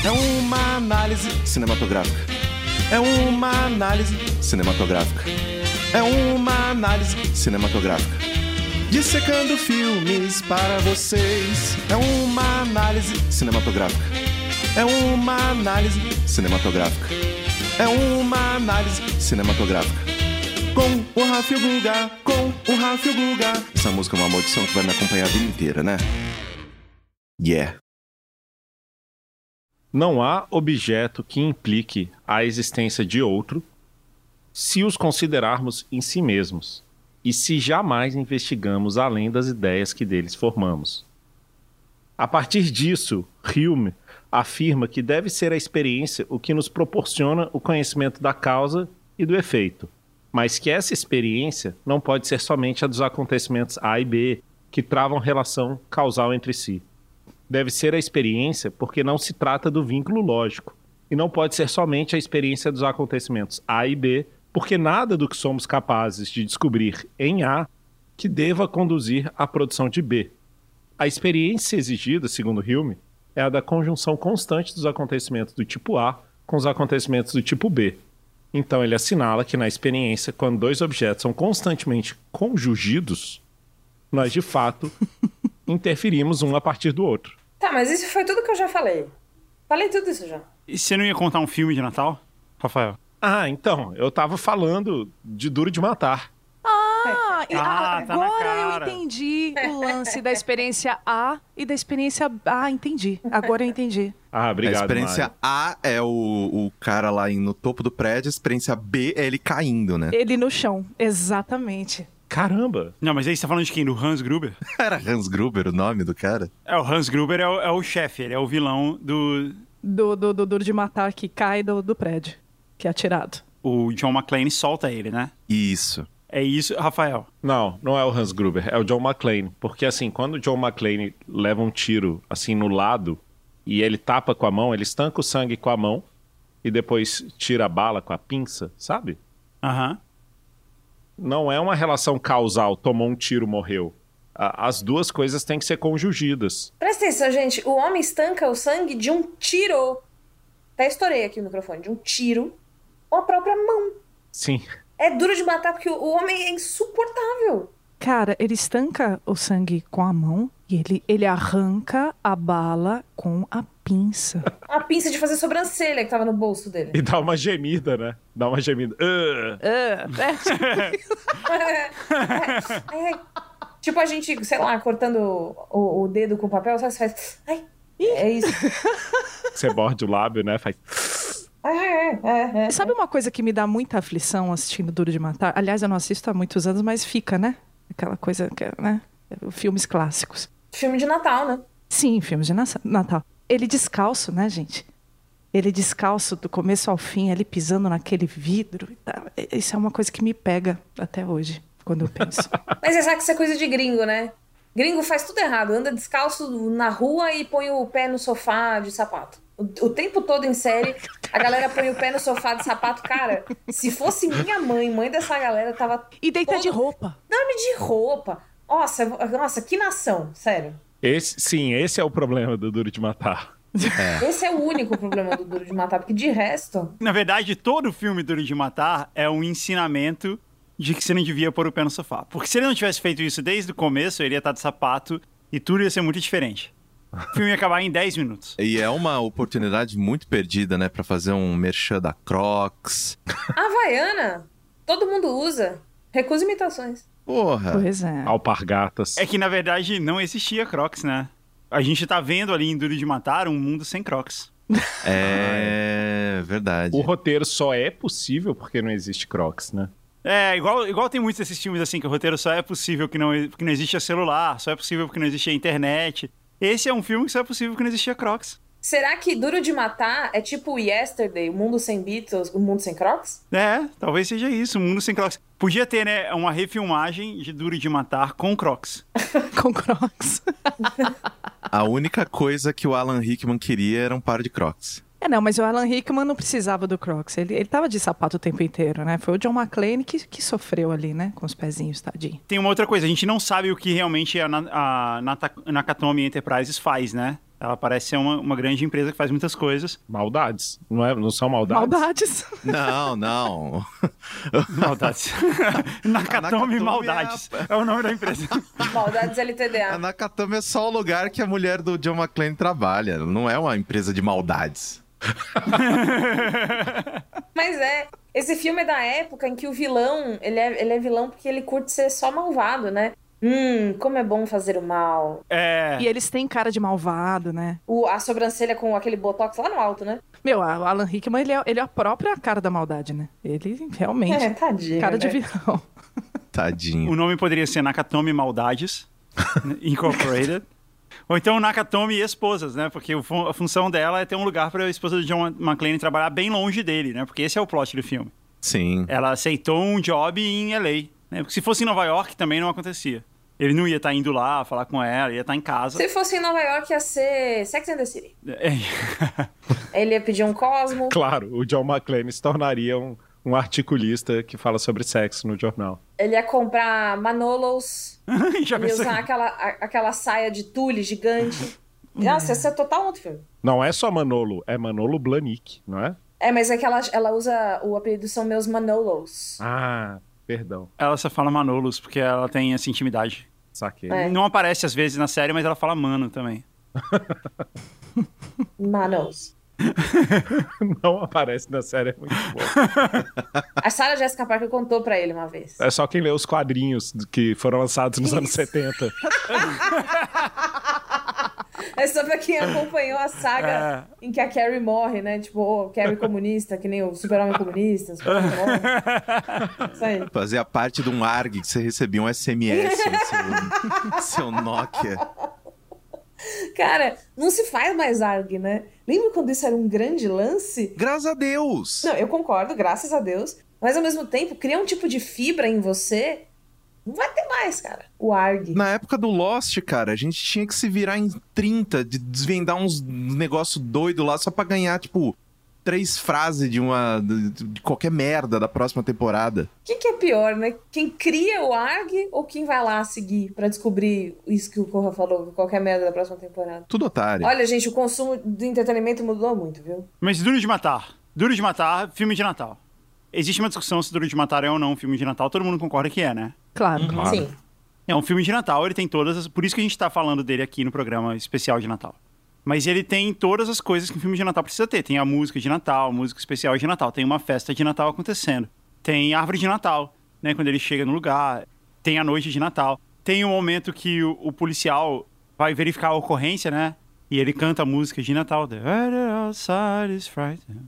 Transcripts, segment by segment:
É uma análise cinematográfica. É uma análise cinematográfica. É uma análise cinematográfica. Dissecando filmes para vocês. É uma análise cinematográfica. É uma análise cinematográfica. É uma análise cinematográfica. Com o Rafa e o Guga, com o Rafa e o Guga. Essa música é uma maldição que vai me acompanhar a vida inteira, né? Yeah. Não há objeto que implique a existência de outro se os considerarmos em si mesmos e se jamais investigamos além das ideias que deles formamos. A partir disso, Hume afirma que deve ser a experiência o que nos proporciona o conhecimento da causa e do efeito, mas que essa experiência não pode ser somente a dos acontecimentos A e B, que travam relação causal entre si. Deve ser a experiência porque não se trata do vínculo lógico, e não pode ser somente a experiência dos acontecimentos A e B, porque nada do que somos capazes de descobrir em A que deva conduzir à produção de B. A experiência exigida, segundo Hume, é a da conjunção constante dos acontecimentos do tipo A com os acontecimentos do tipo B. Então ele assinala que na experiência, quando dois objetos são constantemente conjugidos, nós de fato interferimos um a partir do outro. Tá, mas isso foi tudo que eu já falei. Falei tudo isso já. E você não ia contar um filme de Natal, Rafael? Ah, então, eu tava falando de Duro de Matar. tá na Agora cara. eu entendi o lance da experiência A e da experiência... Ah, entendi. Agora eu entendi. Ah, obrigado, A experiência Mário. A é o cara lá no topo do prédio, a experiência B é ele caindo, né? Ele no chão, exatamente. Caramba! Não, mas aí você tá falando de quem? Do Hans Gruber? Era Hans Gruber o nome do cara? O Hans Gruber é o chefe, ele é o vilão do... Do Duro de Matar que cai do prédio, que é atirado. O John McClane solta ele, né? Isso. É isso, Rafael. Não é o Hans Gruber, é o John McClane. Porque assim, quando o John McClane leva um tiro assim no lado e ele tapa com a mão, ele estanca o sangue com a mão e depois tira a bala com a pinça, sabe? Aham. Não é uma relação causal, tomou um tiro, morreu. As duas coisas têm que ser conjugidas. Presta atenção, gente. O homem estanca o sangue de um tiro. Até estourei aqui o microfone. De um tiro com a própria mão. Sim. É duro de matar porque o homem é insuportável. Cara, ele estanca o sangue com a mão e ele arranca a bala com a pinça. A pinça de fazer sobrancelha que tava no bolso dele. E dá uma gemida, né? Dá uma gemida. Tipo a gente, sei lá, cortando o dedo com papel, sabe? Você faz... Ai, é isso. Você morde o lábio, né? Faz... Sabe uma coisa que me dá muita aflição assistindo Duro de Matar? Aliás, eu não assisto há muitos anos, mas fica, né? Aquela coisa, né? Filmes clássicos. Filme de Natal, né? Sim, filmes de Natal. Ele descalço, né, gente? Ele descalço do começo ao fim, ele pisando naquele vidro. Isso é uma coisa que me pega até hoje, quando eu penso. Mas você sabe que isso é coisa de gringo, né? Gringo faz tudo errado. Anda descalço na rua e põe o pé no sofá de sapato. O tempo todo em série, a galera põe o pé no sofá de sapato. Cara, se fosse minha mãe dessa galera, tava... E deitar de roupa. Dorme de roupa. Nossa, que nação, sério. Esse é o problema do Duro de Matar. Esse é o único problema do Duro de Matar, porque de resto... Na verdade, todo filme Duro de Matar é um ensinamento de que você não devia pôr o pé no sofá. Porque se ele não tivesse feito isso desde o começo, ele ia estar de sapato e tudo ia ser muito diferente. O filme ia acabar em 10 minutos. E é uma oportunidade muito perdida, né? Pra fazer um merchan da Crocs. Havaiana, todo mundo usa. Recusa imitações. Porra. Pois é. Alpargatas. É que, na verdade, não existia Crocs, né? A gente tá vendo ali em Duro de Matar um mundo sem Crocs. É verdade. O roteiro só é possível porque não existe Crocs, né? Igual tem muitos desses filmes assim, que o roteiro só é possível porque não existe celular, só é possível porque não existe a internet. Esse é um filme que só é possível porque não existia Crocs. Será que Duro de Matar é tipo Yesterday, o mundo sem Beatles, o mundo sem Crocs? Talvez seja isso, o mundo sem Crocs. Podia ter, né, uma refilmagem de Duro de Matar com Crocs. Com Crocs. A única coisa que o Alan Rickman queria era um par de Crocs. Não, mas o Alan Rickman não precisava do Crocs. Ele tava de sapato o tempo inteiro, né? Foi o John McClane que sofreu ali, né? Com os pezinhos, tadinho. Tem uma outra coisa, a gente não sabe o que realmente a Nakatomi Enterprises faz, né? Ela parece ser uma grande empresa que faz muitas coisas. Maldades. Não são maldades? Maldades. Não. Maldades. Nakatomi Maldades. É o nome da empresa. Maldades A LTDA. Nakatomi é só o lugar que a mulher do John McClane trabalha. Ela não é uma empresa de maldades. Mas esse filme é da época em que o vilão, ele é vilão porque ele curte ser só malvado, né? Como é bom fazer o mal. E eles têm cara de malvado, né? A sobrancelha com aquele botox lá no alto, né? Meu, o Alan Rickman, ele é a própria cara da maldade, né? Ele realmente... Tadinho, cara de né? vilão. Tadinho. O nome poderia ser Nakatomi Maldades Incorporated. Ou então Nakatomi Esposas, né? Porque a função dela é ter um lugar para a esposa do John McClane trabalhar bem longe dele, né? Porque esse é o plot do filme. Sim. Ela aceitou um job em LA, né? Porque se fosse em Nova York também não acontecia. Ele não ia estar indo lá falar com ela, ia estar em casa. Se fosse em Nova York, ia ser Sex and the City. Ele ia pedir um Cosmo. Claro, o John McClane se tornaria um articulista que fala sobre sexo no jornal. Ele ia comprar Manolos. Já Ele ia pensou? usar aquela saia de tule gigante. Nossa, esse é total outro filme. Não é só Manolo, é Manolo Blahnik, não é? Mas é que ela usa... O apelido são meus Manolos. Ah, perdão. Ela só fala Manolos, porque ela tem essa intimidade. Saquei. Não aparece às vezes na série, mas ela fala mano também. Manos. Não aparece na série, é muito bom. A Sarah Jessica Parker contou pra ele uma vez. É só quem lê os quadrinhos que foram lançados nos anos 70. É só pra quem acompanhou a saga em que a Carrie morre, né? Tipo, Carrie comunista, que nem o Super-Homem comunista. Isso aí. Fazia parte de um ARG que você recebia um SMS no seu Nokia. Cara, não se faz mais ARG, né? Lembra quando isso era um grande lance? Graças a Deus! Não, eu concordo, graças a Deus. Mas ao mesmo tempo, cria um tipo de fibra em você. Não vai ter mais, cara. O ARG. Na época do Lost, cara, a gente tinha que se virar em 30, de desvendar uns negócio doido lá só pra ganhar, tipo, 3 frases de qualquer merda da próxima temporada. O que é pior, né? Quem cria o ARG ou quem vai lá seguir pra descobrir isso que o Corra falou, qualquer merda da próxima temporada? Tudo otário. Olha, gente, o consumo de entretenimento mudou muito, viu? Mas Duro de Matar. Duro de Matar, filme de Natal. Existe uma discussão se Duro de Matar é ou não um filme de Natal. Todo mundo concorda que é, né? Claro. Sim. É um filme de Natal, ele tem todas as... Por isso que a gente tá falando dele aqui no programa especial de Natal. Mas ele tem todas as coisas que um filme de Natal precisa ter. Tem a música de Natal, a música especial de Natal. Tem uma festa de Natal acontecendo. Tem árvore de Natal, né? Quando ele chega no lugar. Tem a noite de Natal. Tem um momento que o policial vai verificar a ocorrência, né? E ele canta a música de Natal. The weather outside is frightening.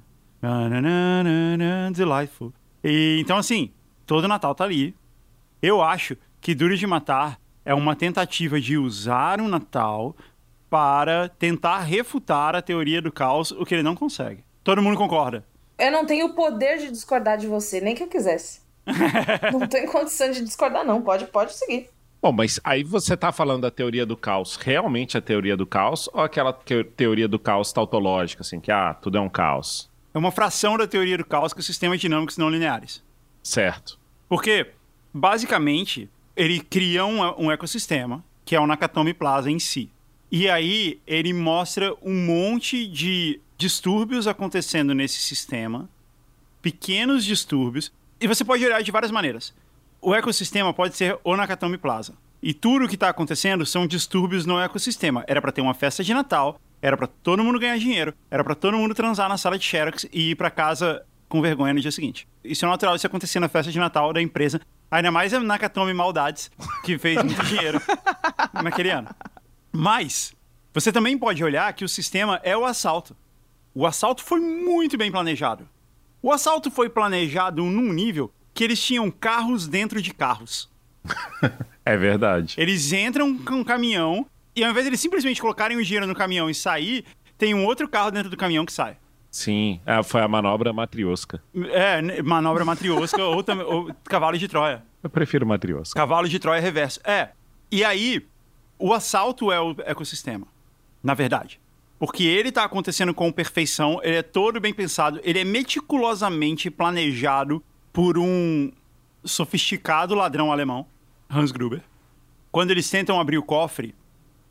Delightful. E, então, assim, todo Natal tá ali. Eu acho que Duro de Matar é uma tentativa de usar o Natal para tentar refutar a teoria do caos, o que ele não consegue. Todo mundo concorda. Eu não tenho o poder de discordar de você, nem que eu quisesse. Não tô em condição de discordar, não. Pode seguir. Bom, mas aí você tá falando da teoria do caos, realmente a teoria do caos, ou aquela teoria do caos tautológica, assim, que tudo é um caos? É uma fração da teoria do caos que os sistemas dinâmicos não lineares. Certo. Porque, basicamente, ele cria um ecossistema, que é o Nakatomi Plaza em si. E aí, ele mostra um monte de distúrbios acontecendo nesse sistema, pequenos distúrbios, e você pode olhar de várias maneiras. O ecossistema pode ser o Nakatomi Plaza. E tudo o que está acontecendo são distúrbios no ecossistema. Era para ter uma festa de Natal, era para todo mundo ganhar dinheiro, era para todo mundo transar na sala de Xerox e ir para casa com vergonha no dia seguinte. Isso é natural de acontecer na festa de Natal da empresa. Ainda mais a Nakatomi Maldades, que fez muito dinheiro naquele ano. Mas você também pode olhar que o sistema é o assalto. O assalto foi muito bem planejado. O assalto foi planejado num nível que eles tinham carros dentro de carros. É verdade. Eles entram com um caminhão e ao invés de eles simplesmente colocarem o dinheiro no caminhão e sair, tem um outro carro dentro do caminhão que sai. Sim, foi a manobra matriosca. Manobra matriosca ou cavalo de Troia. Eu prefiro matriosca. Cavalo de Troia reverso. E aí, o assalto é o ecossistema, na verdade. Porque ele tá acontecendo com perfeição, ele é todo bem pensado, ele é meticulosamente planejado por um sofisticado ladrão alemão, Hans Gruber. Quando eles tentam abrir o cofre,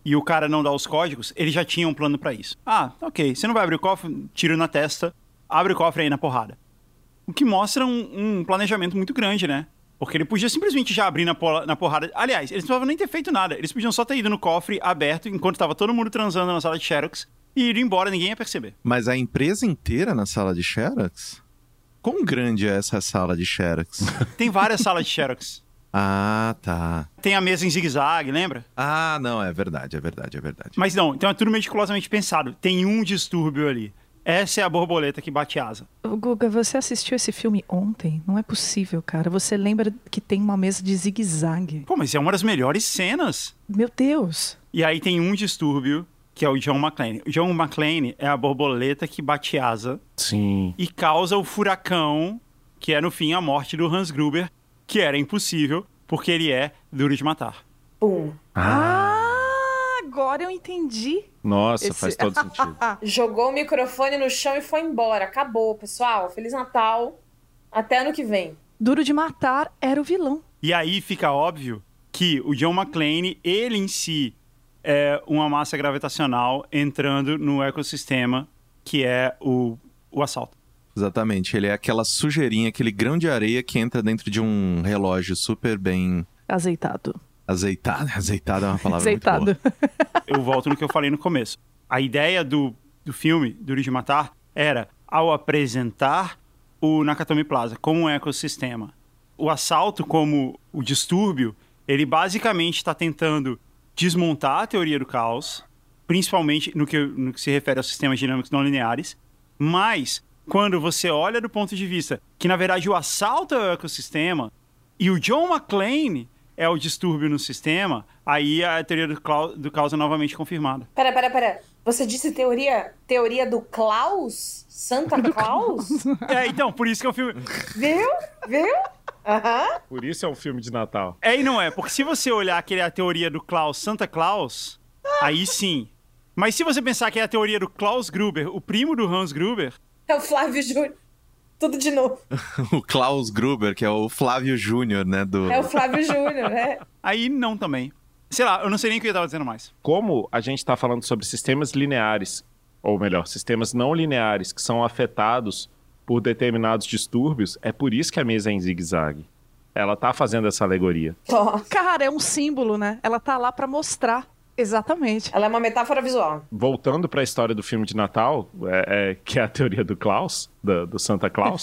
e o cara não dá os códigos, ele já tinha um plano pra isso. Ah, ok, você não vai abrir o cofre, tiro na testa, abre o cofre aí na porrada. O que mostra um planejamento muito grande, né? Porque ele podia simplesmente já abrir na porrada. Aliás, eles não precisavam nem ter feito nada. Eles podiam só ter ido no cofre aberto enquanto tava todo mundo transando na sala de Xerox e ir embora, ninguém ia perceber. Mas a empresa inteira na sala de Xerox? Quão grande é essa sala de Xerox? Tem várias salas de Xerox. Ah, tá. Tem a mesa em zigue-zague, lembra? Ah, não, é verdade. Mas não, então é tudo meticulosamente pensado. Tem um distúrbio ali. Essa é a borboleta que bate asa. Guga, você assistiu esse filme ontem? Não é possível, cara. Você lembra que tem uma mesa de zigue-zague? Pô, mas é uma das melhores cenas. Meu Deus. E aí tem um distúrbio, que é o John McClane. O John McClane é a borboleta que bate asa. Sim. E causa o furacão, que é no fim a morte do Hans Gruber, que era impossível, porque ele é Duro de Matar. Pum. Agora eu entendi. Nossa, faz todo sentido. Jogou o microfone no chão e foi embora. Acabou, pessoal. Feliz Natal. Até ano que vem. Duro de Matar era o vilão. E aí fica óbvio que o John McClane, ele em si, é uma massa gravitacional entrando no ecossistema que é o assalto. Exatamente, ele é aquela sujeirinha, aquele grão de areia que entra dentro de um relógio super bem... Azeitado. Azeitado é uma palavra Azeitado. muito boa. Eu volto no que eu falei no começo. A ideia do filme, Duro de Matar, era, ao apresentar o Nakatomi Plaza como um ecossistema, o assalto como o distúrbio, ele basicamente está tentando desmontar a teoria do caos, principalmente no que se refere aos sistemas dinâmicos não lineares, mas quando você olha do ponto de vista que, na verdade, o assalto é o ecossistema e o John McClane é o distúrbio no sistema, aí a teoria do caos é novamente confirmada. Pera. Você disse teoria do Klaus? Santa Claus? Então, por isso que é um filme... Viu? Aham. Por isso é um filme de Natal. E não é, porque se você olhar que é a teoria do Klaus Santa Claus, aí sim. Mas se você pensar que é a teoria do Klaus Gruber, o primo do Hans Gruber... É o Flávio Júnior. Tudo de novo. O Klaus Gruber, que é o Flávio Júnior, né? É o Flávio Júnior, né? Aí não também. Sei lá, eu não sei nem o que eu tava dizendo mais. Como a gente está falando sobre sistemas lineares, ou melhor, sistemas não lineares, que são afetados por determinados distúrbios, é por isso que a mesa é em zigue-zague. Ela tá fazendo essa alegoria. Cara, é um símbolo, né? Ela tá lá pra mostrar. Exatamente. Ela é uma metáfora visual. Voltando para a história do filme de Natal, que é a teoria do Klaus, do Santa Claus,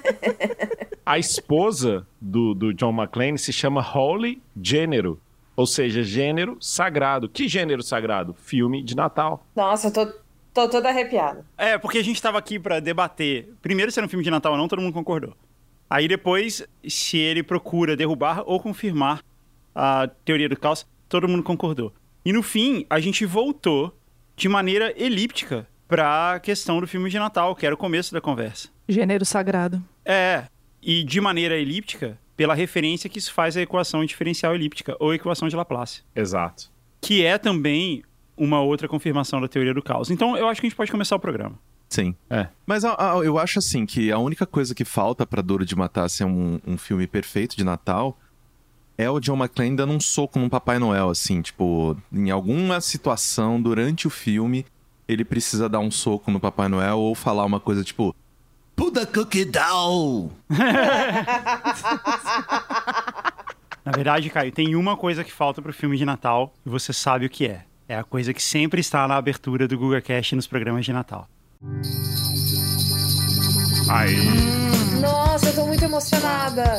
a esposa do John McClane se chama Holly Gênero, ou seja, gênero sagrado. Que gênero sagrado? Filme de Natal. Nossa, eu tô toda arrepiada. Porque a gente tava aqui pra debater, primeiro se era um filme de Natal ou não, todo mundo concordou. Aí depois, se ele procura derrubar ou confirmar a teoria do caos, todo mundo concordou. E no fim, a gente voltou de maneira elíptica pra questão do filme de Natal, que era o começo da conversa. Gênero sagrado. E de maneira elíptica, pela referência que isso faz à equação diferencial elíptica, ou equação de Laplace. Exato. Que é também uma outra confirmação da teoria do caos. Então, eu acho que a gente pode começar o programa. Sim. Mas eu acho assim, que a única coisa que falta pra Duro de Matar ser um filme perfeito de Natal... é o John McClane dando um soco num Papai Noel, assim, tipo, em alguma situação durante o filme, ele precisa dar um soco no Papai Noel ou falar uma coisa tipo, put the cookie down! Na verdade, Caio, tem uma coisa que falta pro filme de Natal e você sabe o que é. É a coisa que sempre está na abertura do GugaCast nos programas de Natal. Aí. Nossa, eu tô muito emocionada.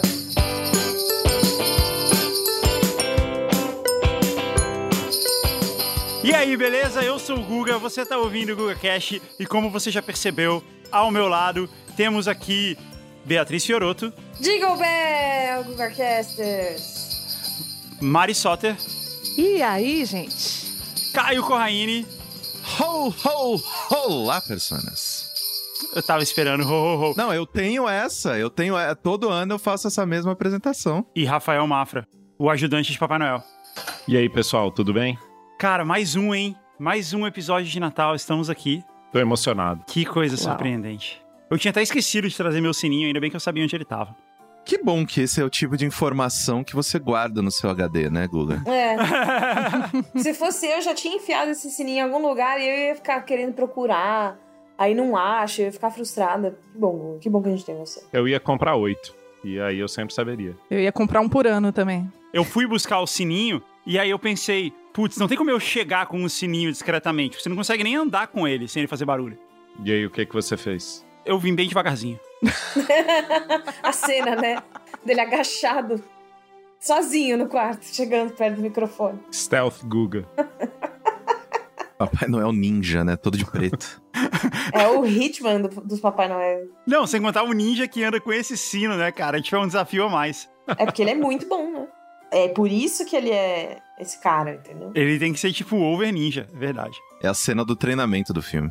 E aí, beleza? Eu sou o Guga, você tá ouvindo o GugaCast e como você já percebeu, ao meu lado temos aqui Beatriz Fioroto, Jingle Bell, GugaCasters. Mari Soter, E aí, gente? Caio Corraine. Ho, ho, olá, personas. Eu tava esperando, ho, ho, ho. Não, eu tenho todo ano eu faço essa mesma apresentação. E Rafael Mafra, o ajudante de Papai Noel. E aí, pessoal, tudo bem? Cara, mais um, hein? Mais um episódio de Natal, estamos aqui. Tô emocionado. Que coisa Uau. surpreendente. Eu tinha até esquecido de trazer meu sininho, ainda bem que eu sabia onde ele tava. Que bom que esse é o tipo de informação que você guarda no seu HD, né, Guga? Se fosse eu já tinha enfiado esse sininho em algum lugar e eu ia ficar querendo procurar. Aí não acho, eu ia ficar frustrada. Que bom que a gente tem você. Eu ia comprar 8. E aí eu sempre saberia. Eu ia comprar um por ano também. Eu fui buscar o sininho e aí eu pensei, putz, não tem como eu chegar com o sininho discretamente. Você não consegue nem andar com ele sem ele fazer barulho. E aí, o que você fez? Eu vim bem devagarzinho. A cena, né? Dele agachado, sozinho no quarto, chegando perto do microfone. Stealth Guga. Papai Noel ninja, né? Todo de preto. É o Hitman dos Papai Noel. Não, sem contar o ninja que anda com esse sino, né, cara? A gente foi um desafio a mais. É porque ele é muito bom, né? É por isso que ele é esse cara, entendeu? Ele tem que ser tipo o Over Ninja, é verdade. É a cena do treinamento do filme.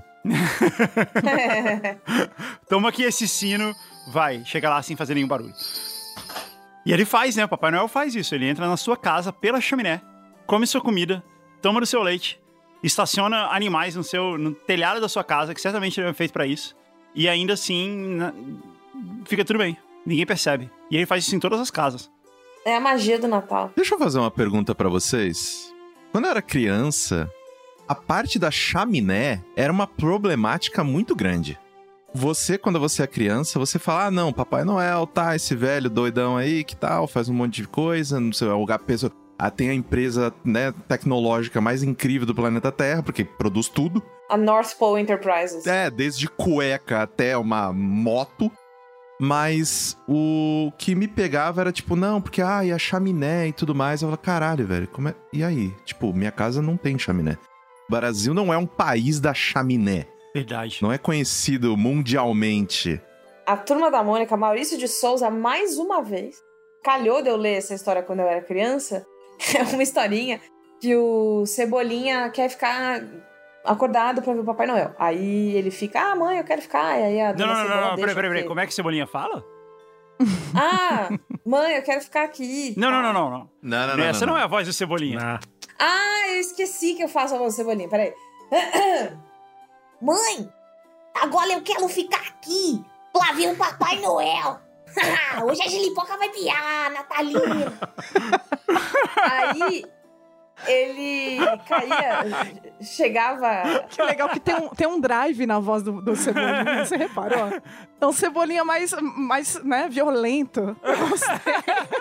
Toma aqui esse sino, vai, chega lá sem fazer nenhum barulho. E ele faz, né? O Papai Noel faz isso. Ele entra na sua casa pela chaminé, come sua comida, toma do seu leite, estaciona animais no telhado da sua casa, que certamente ele é feito pra isso. E ainda assim, fica tudo bem. Ninguém percebe. E ele faz isso em todas as casas. É a magia do Natal. Deixa eu fazer uma pergunta pra vocês. Quando eu era criança, a parte da chaminé era uma problemática muito grande. Você, quando você é criança, você fala, não, Papai Noel, tá, esse velho doidão aí, que tal, faz um monte de coisa, não sei, o pessoa... tem a empresa, né, tecnológica mais incrível do planeta Terra, porque produz tudo. A North Pole Enterprises. Desde cueca até uma moto. Mas o que me pegava era tipo, não, porque e a chaminé e tudo mais. Eu falava, caralho, velho, como é? E aí? Tipo, minha casa não tem chaminé. O Brasil não é um país da chaminé. Verdade. Não é conhecido mundialmente. A Turma da Mônica, Maurício de Souza, mais uma vez. Calhou de eu ler essa história quando eu era criança. É uma historinha que o Cebolinha quer ficar acordado pra ver o Papai Noel. Aí ele fica, mãe, eu quero ficar. E aí a dona Cebola deixa peraí. Como é que Cebolinha fala? Mãe, eu quero ficar aqui. Não. Essa não é a voz do Cebolinha. Eu esqueci que eu faço a voz do Cebolinha, peraí. Mãe, agora eu quero ficar aqui pra ver o Papai Noel. Hoje a Gilipoca vai piar, Natalina. Aí ele caía, chegava... Que legal que tem um drive na voz do Cebolinha, você reparou? É um Cebolinha mais né, violento. Eu gostei.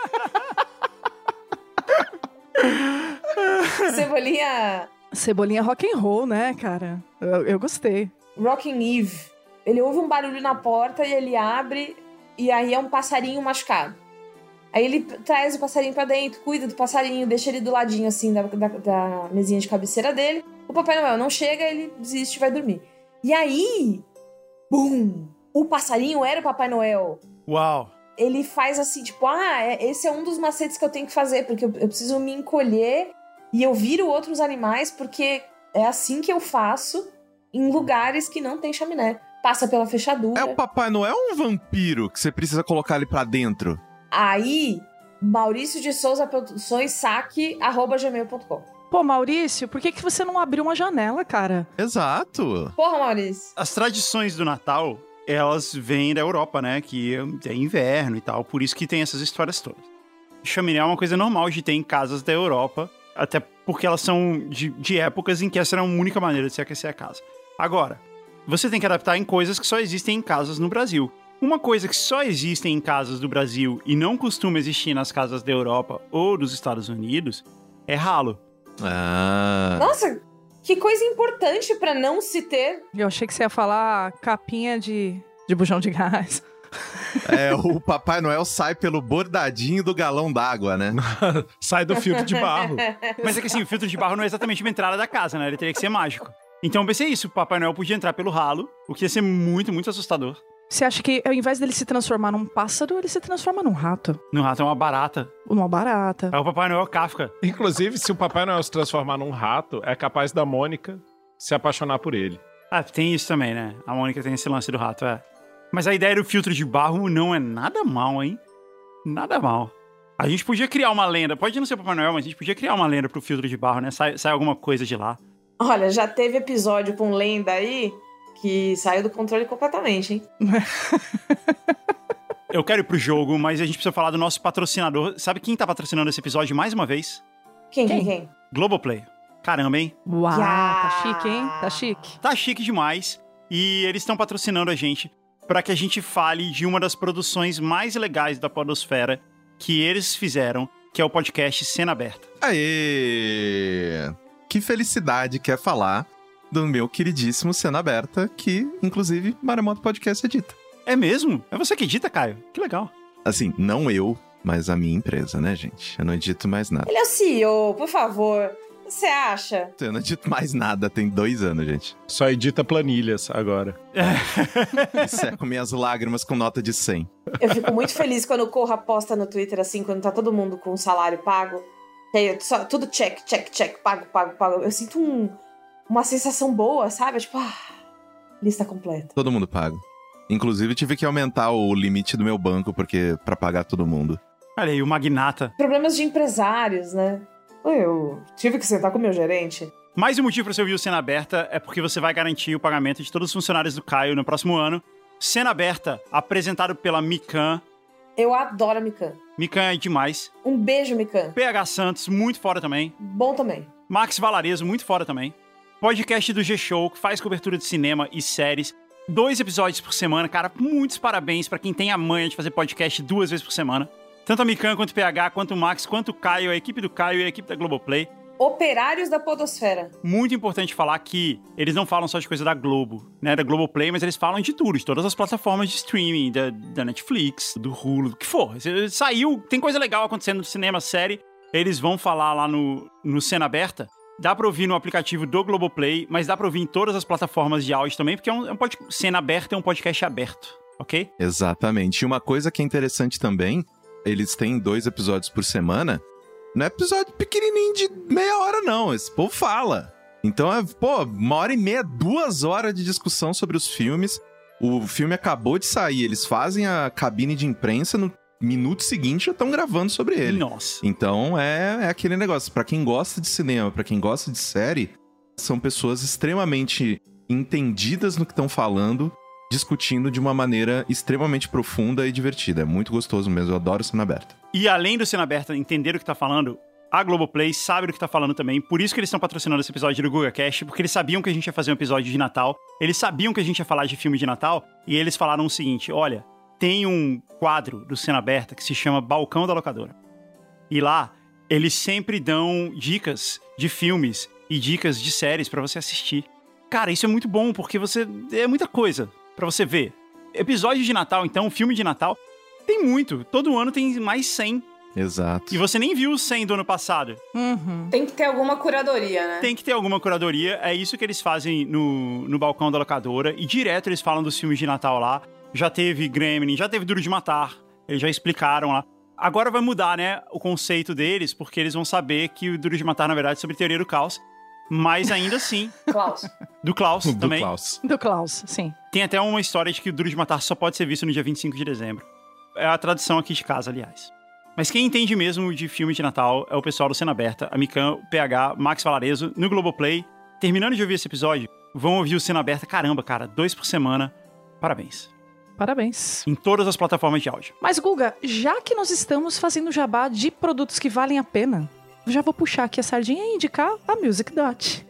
Cebolinha rock and roll, né, cara? Eu gostei. Rockin' Eve. Ele ouve um barulho na porta e ele abre... E aí é um passarinho machucado. Aí ele traz o passarinho pra dentro, cuida do passarinho, deixa ele do ladinho, assim, da mesinha de cabeceira dele. O Papai Noel não chega, ele desiste e vai dormir. E aí, bum! O passarinho era o Papai Noel. Uau! Ele faz assim, tipo, esse é um dos macetes que eu tenho que fazer, porque eu preciso me encolher e eu viro outros animais, porque é assim que eu faço em lugares que não tem chaminé. Passa pela fechadura. É o Papai Noel ou um vampiro que você precisa colocar ele pra dentro? Aí, Maurício de Souza Produções, saque@gmail.com. Pô, Maurício, por que você não abriu uma janela, cara? Exato. Porra, Maurício. As tradições do Natal, elas vêm da Europa, né? Que é inverno e tal, por isso que tem essas histórias todas. Chaminé é uma coisa normal de ter em casas da Europa, até porque elas são de épocas em que essa era a única maneira de se aquecer a casa. Agora, você tem que adaptar em coisas que só existem em casas no Brasil. Uma coisa que só existe em casas do Brasil e não costuma existir nas casas da Europa ou dos Estados Unidos é ralo. Nossa, que coisa importante pra não se ter. Eu achei que você ia falar capinha de bujão de gás. O Papai Noel sai pelo bordadinho do galão d'água, né? Sai do filtro de barro. Mas é que assim, o filtro de barro não é exatamente uma entrada da casa, né? Ele teria que ser mágico. Então eu pensei isso, o Papai Noel podia entrar pelo ralo, o que ia ser muito, muito assustador. Você acha que ao invés dele se transformar num pássaro, ele se transforma num rato? No rato é uma barata. Uma barata. É o Papai Noel Kafka. Inclusive, se o Papai Noel se transformar num rato, é capaz da Mônica se apaixonar por ele. Tem isso também, né? A Mônica tem esse lance do rato, Mas a ideia do filtro de barro não é nada mal, hein? Nada mal. A gente podia criar uma lenda, pode não ser o Papai Noel, mas a gente podia criar uma lenda pro filtro de barro, né? Sai alguma coisa de lá. Olha, já teve episódio com lenda aí que saiu do controle completamente, hein? Eu quero ir pro jogo, mas a gente precisa falar do nosso patrocinador. Sabe quem tá patrocinando esse episódio mais uma vez? Quem? Globoplay. Caramba, hein? Uau, Ya! tá chique, hein? Tá chique. Tá chique demais. E eles estão patrocinando a gente para que a gente fale de uma das produções mais legais da podosfera que eles fizeram, que é o podcast Cena Aberta. Aê! Que felicidade que é falar do meu queridíssimo Cena Aberta, que, inclusive, Maremoto Podcast edita. É mesmo? É você que edita, Caio? Que legal. Assim, não eu, mas a minha empresa, né, gente? Eu não edito mais nada. Ele é o CEO, por favor. Você acha? Eu não edito mais nada, tem 2 anos, gente. Só edita planilhas agora. E seco minhas lágrimas com nota de 100. Eu fico muito feliz quando o Corra posta no Twitter, assim, quando tá todo mundo com o salário pago. E aí, tudo check, pago. Eu sinto uma sensação boa, sabe? Tipo, lista completa. Todo mundo pago. Inclusive, tive que aumentar o limite do meu banco porque pra pagar todo mundo. Olha aí, o magnata. Problemas de empresários, né? Eu tive que sentar com o meu gerente. Mais um motivo para você ouvir o Cena Aberta é porque você vai garantir o pagamento de todos os funcionários do Caio no próximo ano. Cena Aberta, apresentado pela Mikan. Eu adoro a Mikan. Mikan é demais. Um beijo, Mikan. PH Santos, muito fora também. Bom também. Max Valarezo, muito fora também. Podcast do G-Show, que faz cobertura de cinema e séries. 2 episódios por semana, cara. Muitos parabéns pra quem tem a manha de fazer podcast 2 vezes por semana. Tanto a Mikan, quanto o PH, quanto o Max, quanto o Caio, a equipe do Caio e a equipe da Globoplay. Operários da podosfera. Muito importante falar que eles não falam só de coisa da Globo, né, da Globoplay, mas eles falam de tudo, de todas as plataformas de streaming, da Netflix, do Hulu, do que for. Saiu, tem coisa legal acontecendo no cinema, série, eles vão falar lá no Cena Aberta. Dá pra ouvir no aplicativo do Globoplay, mas dá pra ouvir em todas as plataformas de áudio também, porque Cena Aberta é um podcast aberto, ok? Exatamente. E uma coisa que é interessante também, eles têm 2 episódios por semana. Não é episódio pequenininho de meia hora, não. Esse povo fala. Então, 1h30, 2 horas de discussão sobre os filmes. O filme acabou de sair, eles fazem a cabine de imprensa, no minuto seguinte já estão gravando sobre ele. Nossa. Então, é aquele negócio. Pra quem gosta de cinema, pra quem gosta de série, são pessoas extremamente entendidas no que estão falando, discutindo de uma maneira extremamente profunda e divertida. É muito gostoso mesmo, eu adoro Cena Aberta. E além do Cena Aberta entender o que tá falando, a Globoplay sabe do que tá falando também, por isso que eles estão patrocinando esse episódio do GugaCast, porque eles sabiam que a gente ia fazer um episódio de Natal, eles sabiam que a gente ia falar de filme de Natal, e eles falaram o seguinte, olha, tem um quadro do Cena Aberta que se chama Balcão da Locadora. E lá, eles sempre dão dicas de filmes e dicas de séries pra você assistir. Cara, isso é muito bom, porque é muita coisa pra você ver. Episódio de Natal, então, filme de Natal, tem muito. Todo ano tem mais 100. Exato. E você nem viu os 100 do ano passado. Uhum. Tem que ter alguma curadoria, né? Tem que ter alguma curadoria. É isso que eles fazem no Balcão da Locadora. E direto eles falam dos filmes de Natal lá. Já teve Gremlin, já teve Duro de Matar. Eles já explicaram lá. Agora vai mudar, né, o conceito deles, porque eles vão saber que o Duro de Matar, na verdade, é sobre teoria do caos. Mas ainda assim... Klaus. Do Klaus Do também. Klaus. Do Klaus, sim. Tem até uma história de que o Duro de Matar só pode ser visto no dia 25 de dezembro. É a tradição aqui de casa, aliás. Mas quem entende mesmo de filme de Natal é o pessoal do Cena Aberta, a Mikan, o PH, Max Valarezo, no Globoplay. Terminando de ouvir esse episódio, vão ouvir o Cena Aberta. Caramba, cara, 2 por semana. Parabéns. Parabéns. Em todas as plataformas de áudio. Mas, Guga, já que nós estamos fazendo jabá de produtos que valem a pena, eu já vou puxar aqui a sardinha e indicar a Music Dot.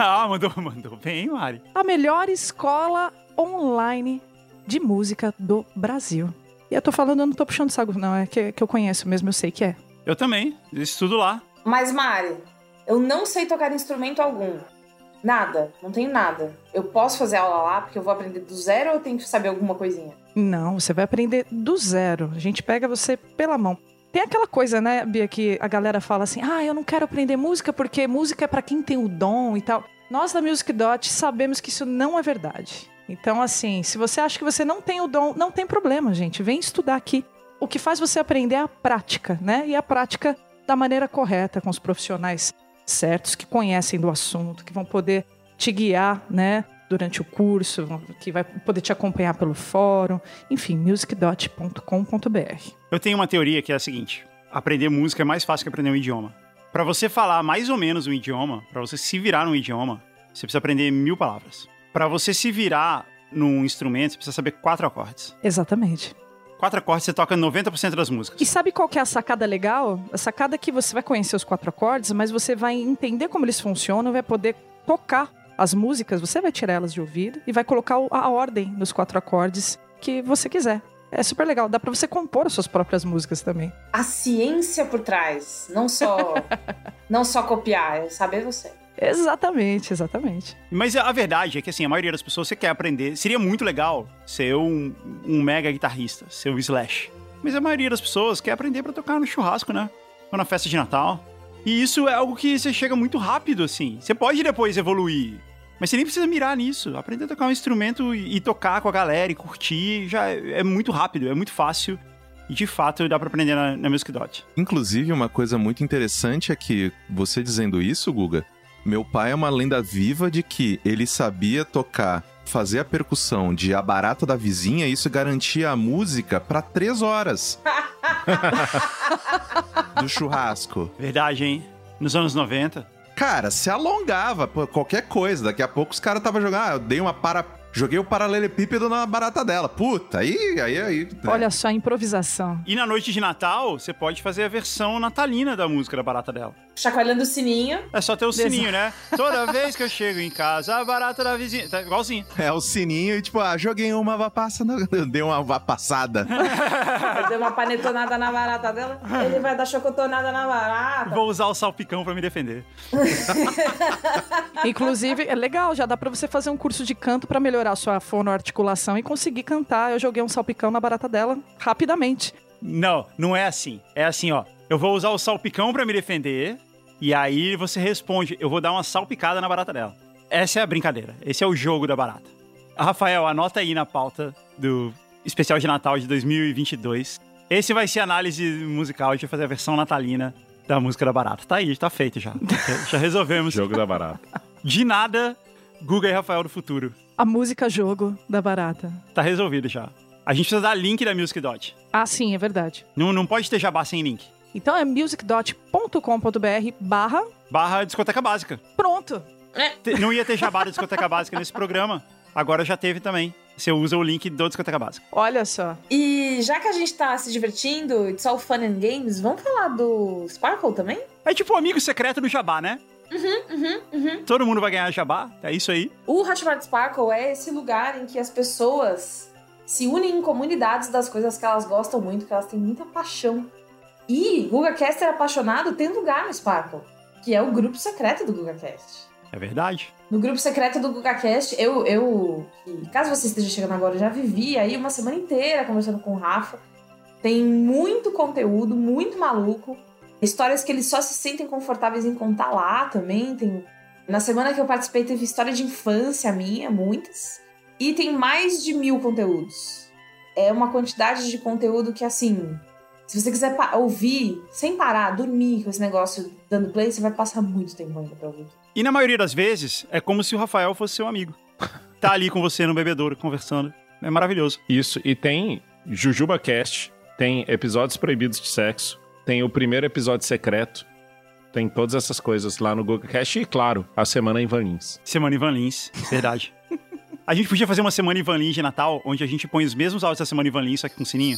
Mandou bem, Mari. A melhor escola online de música do Brasil. E eu tô falando, eu não tô puxando saco, não. É que eu conheço mesmo, eu sei que é. Eu também. Estudo lá. Mas, Mari, eu não sei tocar instrumento algum. Nada. Não tenho nada. Eu posso fazer aula lá porque eu vou aprender do zero ou eu tenho que saber alguma coisinha? Não, você vai aprender do zero. A gente pega você pela mão. Tem aquela coisa, né, Bia, que a galera fala assim, eu não quero aprender música porque música é pra quem tem o dom e tal. Nós da Music Dot sabemos que isso não é verdade. Então, assim, se você acha que você não tem o dom, não tem problema, gente. Vem estudar aqui. O que faz você aprender é a prática, né? E a prática da maneira correta, com os profissionais certos, que conhecem do assunto, que vão poder te guiar, né, durante o curso, que vai poder te acompanhar pelo fórum. Enfim, musicdot.com.br. Eu tenho uma teoria que é a seguinte. Aprender música é mais fácil que aprender um idioma. Pra você falar mais ou menos um idioma, pra você se virar num idioma, você precisa aprender 1000 palavras. Pra você se virar num instrumento, você precisa saber 4 acordes. Exatamente. 4 acordes você toca 90% das músicas. E sabe qual que é a sacada legal? A sacada é que você vai conhecer os 4 acordes, mas você vai entender como eles funcionam, vai poder tocar as músicas, você vai tirar elas de ouvido e vai colocar a ordem nos 4 acordes que você quiser. É super legal, dá pra você compor as suas próprias músicas também. A ciência por trás, não só copiar, é saber você. Exatamente. Mas a verdade é que, assim, a maioria das pessoas você quer aprender. Seria muito legal ser um mega guitarrista, ser o Slash. Mas a maioria das pessoas quer aprender pra tocar no churrasco, né? Ou na festa de Natal. E isso é algo que você chega muito rápido, assim. Você pode depois evoluir, mas você nem precisa mirar nisso. Aprender a tocar um instrumento e tocar com a galera e curtir já é muito rápido, é muito fácil. E, de fato, dá pra aprender na Music Dot. Inclusive, uma coisa muito interessante é que, você dizendo isso, Guga, meu pai é uma lenda viva de que ele sabia fazer a percussão de A Barata da Vizinha, e isso garantia a música pra 3 horas. Do churrasco. Verdade, hein? Nos anos 90. Cara, se alongava, pô, qualquer coisa. Daqui a pouco os caras estavam jogando. Joguei o paralelepípedo na barata dela. Puta, aí. Olha só a improvisação. E na noite de Natal, você pode fazer a versão natalina da música da barata dela. Chacoalhando o sininho. É só ter o sininho, né? Toda vez que eu chego em casa, a barata da vizinha. Tá igualzinho. É o sininho e tipo, joguei uma vapassada. Dei uma vapassada. Deu uma panetonada na barata dela. Ele vai dar chocotonada na barata. Vou usar o salpicão pra me defender. Inclusive, é legal, já dá pra você fazer um curso de canto pra melhorar a sua fonoarticulação e conseguir cantar. Eu joguei um salpicão na barata dela rapidamente. Não é assim. É assim, ó. Eu vou usar o salpicão pra me defender, e aí você responde, eu vou dar uma salpicada na barata dela. Essa é a brincadeira. Esse é o jogo da barata. Rafael, anota aí na pauta do especial de Natal de 2022. Esse vai ser a análise musical, a gente vai fazer a versão natalina da música da barata. Tá aí, tá feito já. Já resolvemos. Jogo da barata. De nada, Guga e Rafael do futuro. A música jogo da barata. Tá resolvido já. A gente precisa dar link da Music Dot. Ah, sim, é verdade. Não pode ter jabá sem link. Então é musicdot.com.br/. Discoteca Básica. Pronto. Não ia ter jabá da Discoteca Básica nesse programa. Agora já teve também. Você usa o link do Discoteca Básica. Olha só. E já que a gente tá se divertindo, it's all fun and games, vamos falar do Sparkle também? É tipo o amigo secreto do jabá, né? Todo mundo vai ganhar jabá, é isso aí. O Hotmart Sparkle é esse lugar em que as pessoas se unem em comunidades das coisas que elas gostam muito, que elas têm muita paixão. E GugaCast é apaixonado tem lugar no Sparkle, que é o grupo secreto do GugaCast. É verdade. No grupo secreto do GugaCast, caso você esteja chegando agora, eu já vivi aí uma semana inteira conversando com o Rafa. Tem muito conteúdo, muito maluco. Histórias que eles só se sentem confortáveis em contar lá também. Na semana que eu participei, teve história de infância minha, muitas. E tem mais de 1000 conteúdos. É uma quantidade de conteúdo que, assim, se você quiser ouvir sem parar, dormir com esse negócio dando play, você vai passar muito tempo ainda pra ouvir. E na maioria das vezes, é como se o Rafael fosse seu amigo. Tá ali com você no bebedouro, conversando. É maravilhoso. Isso, e tem JujubaCast, tem episódios proibidos de sexo, tem o primeiro episódio secreto, tem todas essas coisas lá no GugaCast e, claro, a Semana em Van Lins. Semana em Van Lins, verdade. A gente podia fazer uma Semana em Van Lins de Natal, onde a gente põe os mesmos áudios da Semana em Van Lins, só que com sininho.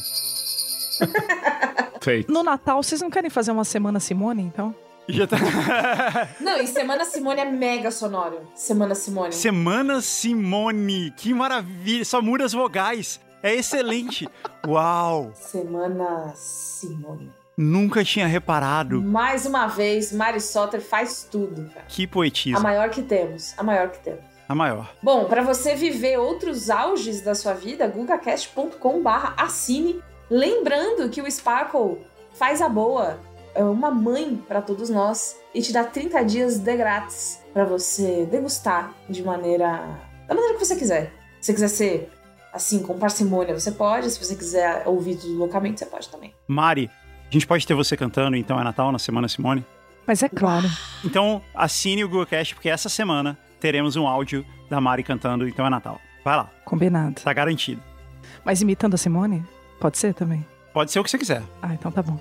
Feito. No Natal, vocês não querem fazer uma Semana Simone, então? Já tá... Não, e Semana Simone é mega sonoro. Semana Simone. Semana Simone, que maravilha, só muda as vogais. É excelente. Uau. Semana Simone. Nunca tinha reparado. Mais uma vez, Mari Soter faz tudo, cara. Que poetismo. A maior que temos. A maior. Bom, para você viver outros auges da sua vida, gugacast.com/assine. Lembrando que o Sparkle faz a boa. É uma mãe para todos nós e te dá 30 dias de grátis para você degustar da maneira que você quiser. Se você quiser ser assim, com parcimônia, você pode. Se você quiser ouvir tudo loucamente, você pode também. Mari, a gente pode ter você cantando Então é Natal na Semana Simone? Mas é claro. Então assine o GugaCast, porque essa semana teremos um áudio da Mari cantando Então é Natal. Vai lá. Combinado. Tá garantido. Mas imitando a Simone? Pode ser também? Pode ser o que você quiser. Ah, então tá bom.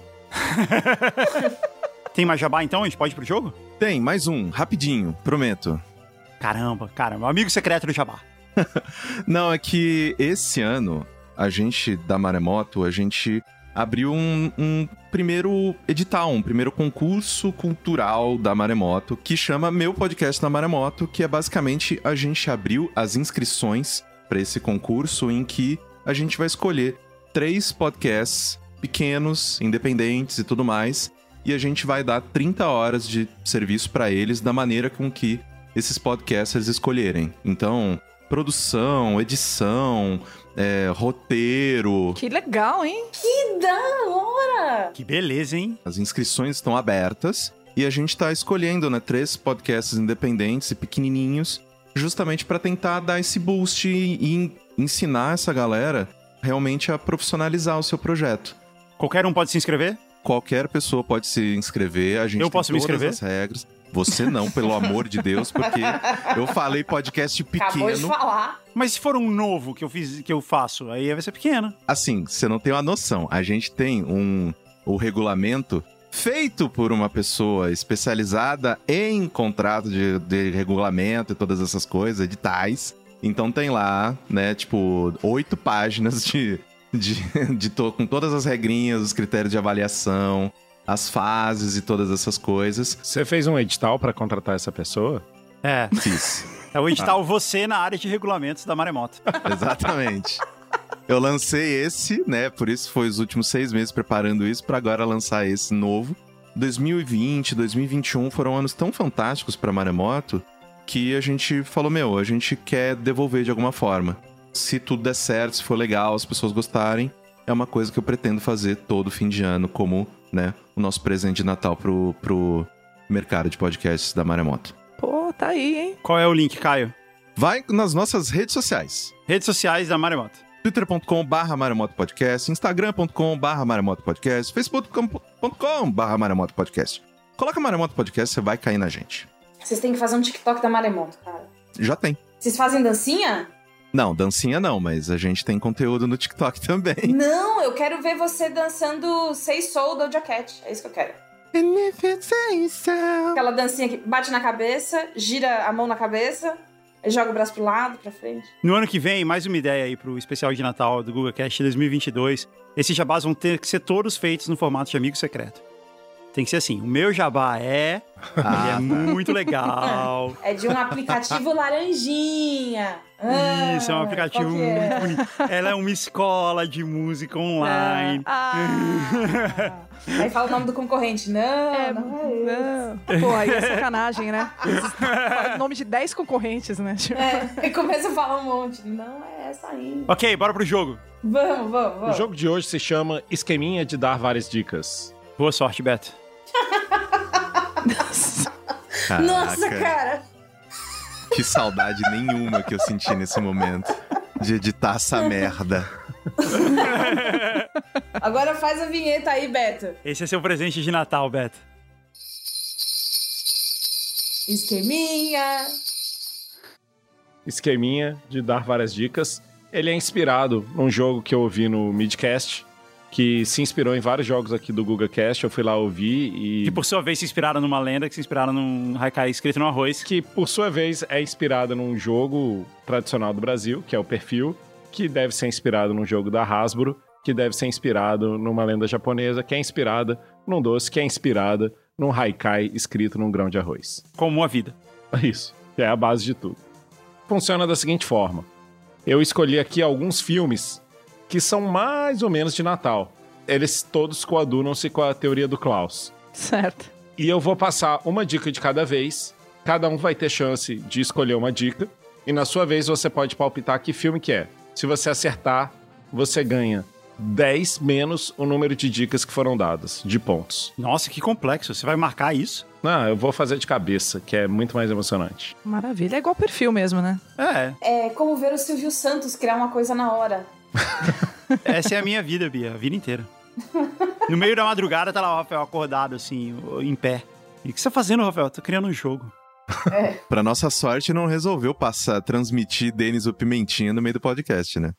Tem mais jabá então? A gente pode ir pro jogo? Tem, mais um, rapidinho, prometo. Caramba, amigo secreto do jabá. Não, é que esse ano a gente da Maremoto, a gente abriu um primeiro edital, um primeiro concurso cultural da Maremoto, que chama Meu Podcast da Maremoto, que é basicamente a gente abriu as inscrições para esse concurso em que a gente vai escolher 3 podcasts pequenos, independentes e tudo mais, e a gente vai dar 30 horas de serviço para eles da maneira com que esses podcasters escolherem. Então, produção, edição, roteiro. Que legal, hein? Que da hora! Que beleza, hein? As inscrições estão abertas e a gente tá escolhendo, né, 3 podcasts independentes e pequenininhos, justamente para tentar dar esse boost e ensinar essa galera realmente a profissionalizar o seu projeto. Qualquer um pode se inscrever? Qualquer pessoa pode se inscrever, a gente Eu tem posso me todas inscrever? as regras. Você não, pelo amor de Deus, porque eu falei podcast Acabou de pequeno. falar. Mas se for um novo que eu faço, aí vai ser pequeno. Assim, você não tem uma noção. A gente tem o regulamento feito por uma pessoa especializada em contrato de regulamento e todas essas coisas, editais. Então tem lá, né, tipo, 8 páginas com todas as regrinhas, os critérios de avaliação, as fases e todas essas coisas. Você fez um edital pra contratar essa pessoa? É. Fiz. É o edital Você na área de regulamentos da Maremoto. Exatamente. Eu lancei esse, né, por isso foi os últimos 6 meses preparando isso, pra agora lançar esse novo. 2020, 2021 foram anos tão fantásticos pra Maremoto que a gente falou, a gente quer devolver de alguma forma. Se tudo der certo, se for legal, as pessoas gostarem, é uma coisa que eu pretendo fazer todo fim de ano como, né, o nosso presente de Natal pro mercado de podcasts da Maremoto. Pô, tá aí, hein? Qual é o link, Caio? Vai nas nossas redes sociais. Redes sociais da Maremoto. twitter.com/maremotopodcast, instagram.com/maremotopodcast, facebook.com/maremotopodcast. Coloca Maremoto Podcast, você vai cair na gente. Vocês têm que fazer um TikTok da Maremoto, cara. Já tem. Vocês fazem dancinha? Não, dancinha não, mas a gente tem conteúdo no TikTok também. Não, eu quero ver você dançando Say Soul Doja Cat. É isso que eu quero. Aquela dancinha que bate na cabeça, gira a mão na cabeça, joga o braço pro lado, pra frente. No ano que vem, mais uma ideia aí pro especial de Natal do GugaCast 2022. Esses jabás vão ter que ser todos feitos no formato de amigo secreto. Tem que ser assim, o meu jabá ele é muito legal. É de um aplicativo laranjinha. Isso, é um aplicativo qual que muito é? bonito. Ela é uma escola de música online. Aí fala o nome do concorrente. Não, não é esse. Não. Pô, aí é sacanagem, né? Fala o nome de 10 concorrentes, né? E começa a falar um monte. Não é essa ainda. Ok, bora pro jogo. Vamos. O jogo de hoje se chama Esqueminha de Dar Várias Dicas. Boa sorte, Beto. Nossa, cara. Que saudade nenhuma que eu senti nesse momento de editar essa merda. Agora faz a vinheta aí, Beto. Esse é seu presente de Natal, Beto. Esqueminha. Esqueminha de Dar Várias Dicas. Ele é inspirado num jogo que eu ouvi no Midcast, que se inspirou em vários jogos aqui do GugaCast. Eu fui lá ouvir e... Que por sua vez se inspiraram numa lenda, que se inspiraram num haikai escrito no arroz. Que por sua vez é inspirada num jogo tradicional do Brasil, que é o Perfil, que deve ser inspirado num jogo da Hasbro, que deve ser inspirado numa lenda japonesa, que é inspirada num doce, que é inspirada num haikai escrito num grão de arroz. Como a vida. Isso, que é a base de tudo. Funciona da seguinte forma. Eu escolhi aqui alguns filmes que são mais ou menos de Natal. Eles todos coadunam-se com a teoria do Klaus. Certo. E eu vou passar uma dica de cada vez. Cada um vai ter chance de escolher uma dica. E na sua vez você pode palpitar que filme que é. Se você acertar, você ganha 10 menos o número de dicas que foram dadas, de pontos. Nossa, que complexo. Você vai marcar isso? Não, eu vou fazer de cabeça, que é muito mais emocionante. Maravilha. É igual perfil mesmo, né? É. É como ver o Silvio Santos criar uma coisa na hora. Essa é a minha vida, Bia. A vida inteira. No meio da madrugada tá lá o Rafael acordado, assim, em pé. E o que você tá fazendo, Rafael? Tô criando um jogo. Pra nossa sorte, não resolveu transmitir Denis o Pimentinha no meio do podcast, né?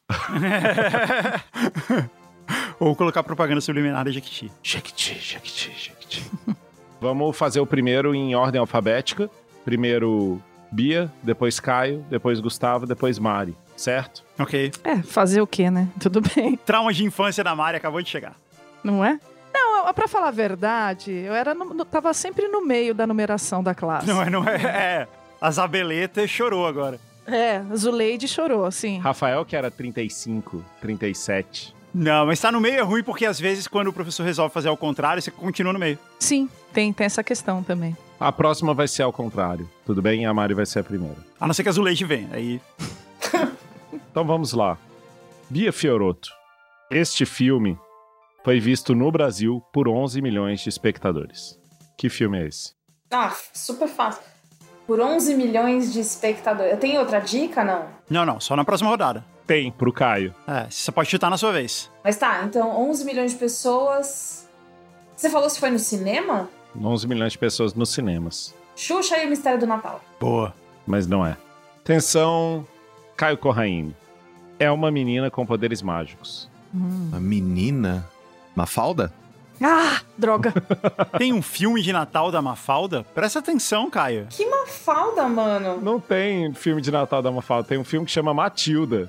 Ou colocar propaganda subliminar da Jequiti. Jequiti. Vamos fazer o primeiro em ordem alfabética. Primeiro, Bia, depois Caio, depois Gustavo, depois Mari, certo? Ok. Fazer o quê, né? Tudo bem, Trauma de infância da Mari acabou de chegar. não é? Não, pra falar a verdade, eu tava sempre no meio da numeração da classe. Não é. A Zabeleta chorou agora. A Zuleide chorou, assim. Rafael, que era 35, 37. Não, mas tá no meio é ruim porque às vezes quando o professor resolve fazer ao contrário, você continua no meio. Sim, tem essa questão também. A próxima vai ser ao contrário, tudo bem? A Mari vai ser a primeira. A não ser que a Zuleide venha. Aí... Então vamos lá. Bia Fiorotto. Este filme foi visto no Brasil por 11 milhões de espectadores. Que filme é esse? Super fácil. Por 11 milhões de espectadores. Tem outra dica, não? Não, só na próxima rodada. Tem, pro Caio. Você pode chutar na sua vez. Mas tá, então 11 milhões de pessoas... Você falou se foi no cinema? 11 milhões de pessoas nos cinemas. Xuxa e o Mistério do Natal. Boa. Mas não é. Atenção, Caio Corraine. É uma menina com poderes mágicos. Uma menina? Mafalda? Droga. Tem um filme de Natal da Mafalda? Presta atenção, Caio. Que Mafalda, mano. Não tem filme de Natal da Mafalda, tem um filme que chama Matilda.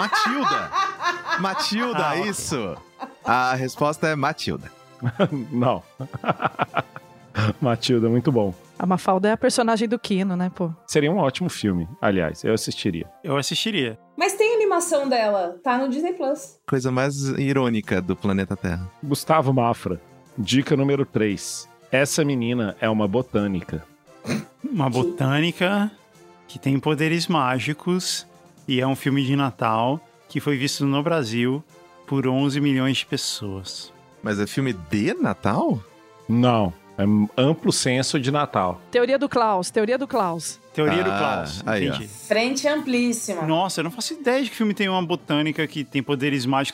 Matilda, isso. A resposta é Matilda. Não. Matilda, muito bom. A Mafalda é a personagem do Kino, né, pô? Seria um ótimo filme, aliás, eu assistiria. Eu assistiria. Mas tem animação dela, tá no Disney Plus. Coisa mais irônica do planeta Terra. Gustavo Mafra, dica número 3. Essa menina é uma botânica. Uma botânica que tem poderes mágicos e é um filme de Natal que foi visto no Brasil por 11 milhões de pessoas. Mas é filme de Natal? Não, é amplo senso de Natal. Teoria do Klaus. Teoria do Klaus, aí, entendi. Frente amplíssima. Nossa, eu não faço ideia de que filme tem uma botânica que tem poderes mágicos.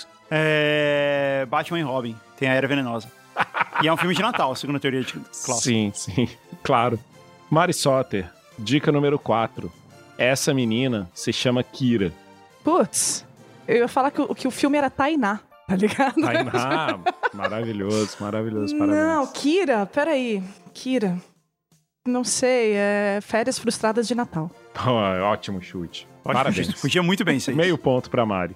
Batman e Robin, tem a Era Venenosa. E é um filme de Natal, segundo a teoria de Klaus. Sim, claro. Mari Soter, dica número 4. Essa menina se chama Kira. Putz, eu ia falar que o filme era Tainá, tá ligado? Tainá, maravilhoso, parabéns. Não, Kira, peraí. Kira, não sei, Férias Frustradas de Natal. Ótimo chute. Ótimo, Parabéns. podia muito bem isso aí. Meio ponto pra Mari.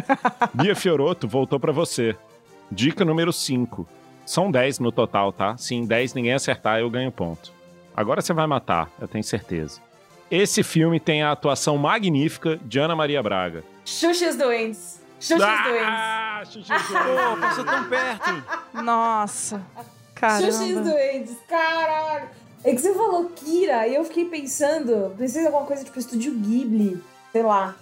Bia Fiorotto voltou pra você. Dica número 5. São 10 no total, tá? Se em 10 ninguém acertar, eu ganho ponto. Agora você vai matar, eu tenho certeza. Esse filme tem a atuação magnífica de Ana Maria Braga. Xuxa e os Doentes. Xuxa e os Doentes. Xuxa e os Doentes. Pô, passou tão perto. Nossa, Xuxa e os caramba. Doentes, caralho. É que você falou Kira e eu fiquei pensando em alguma coisa tipo Estúdio Ghibli, sei lá.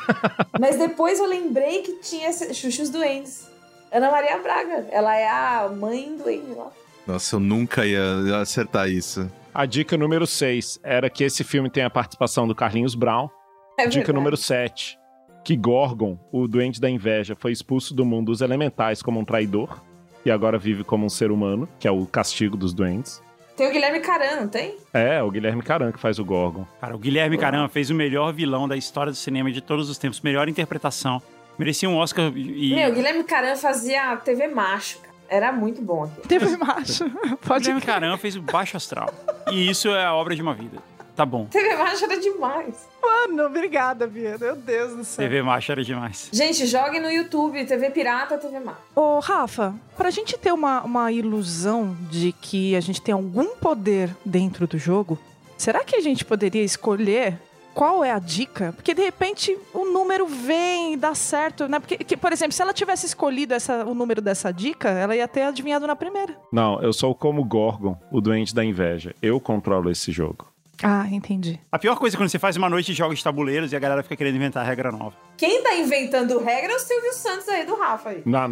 Mas depois eu lembrei que tinha Xuxa e os Doentes. Ana Maria Braga, ela é a mãe do Andy lá. Nossa, eu nunca ia acertar isso. A dica número 6 era que esse filme tem a participação do Carlinhos Brown. É Dica verdade. número 7. Que Gorgon, o Duende da Inveja, foi expulso do mundo dos elementais como um traidor. E agora vive como um ser humano, que é o castigo dos duendes. Tem o Guilherme Caran, não tem? É, o Guilherme Caran que faz o Gorgon. Cara, o Guilherme Caran fez o melhor vilão da história do cinema de todos os tempos. Melhor interpretação. Merecia um Oscar e... Meu, o Guilherme Caran fazia TV macho, cara. Era muito bom aqui. Teve macho. Pode Guilherme Caran fez o Baixo Astral. E isso é a obra de uma vida. Tá bom. TV macho era demais. Mano, obrigada, Bia. Meu Deus do céu. TV Macho era demais. Gente, jogue no YouTube, TV Pirata, TV Macho. Ô, Rafa, pra gente ter uma ilusão de que a gente tem algum poder dentro do jogo, será que a gente poderia escolher qual é a dica? Porque, de repente, o número vem e dá certo, né? Porque, por exemplo, se ela tivesse escolhido o número dessa dica, ela ia ter adivinhado na primeira. Não, eu sou como Gorgon, o Duende da Inveja. Eu controlo esse jogo. Ah, entendi. A pior coisa é quando você faz uma noite de jogos de tabuleiros e a galera fica querendo inventar regra nova. Quem tá inventando regra é o Silvio Santos aí, do Rafa aí. Não.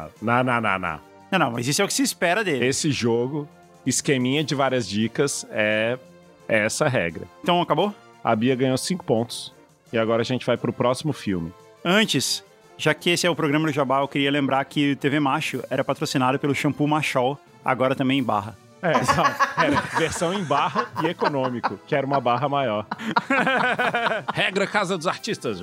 Não, mas isso é o que se espera dele. Esse jogo, esqueminha de várias dicas, é essa regra. Então, acabou? A Bia ganhou 5 pontos. E agora a gente vai pro próximo filme. Antes, já que esse é o programa do Jabá, eu queria lembrar que o TV Macho era patrocinado pelo shampoo Machol, agora também em barra. Era versão em barra e econômico, que era uma barra maior. Regra Casa dos Artistas.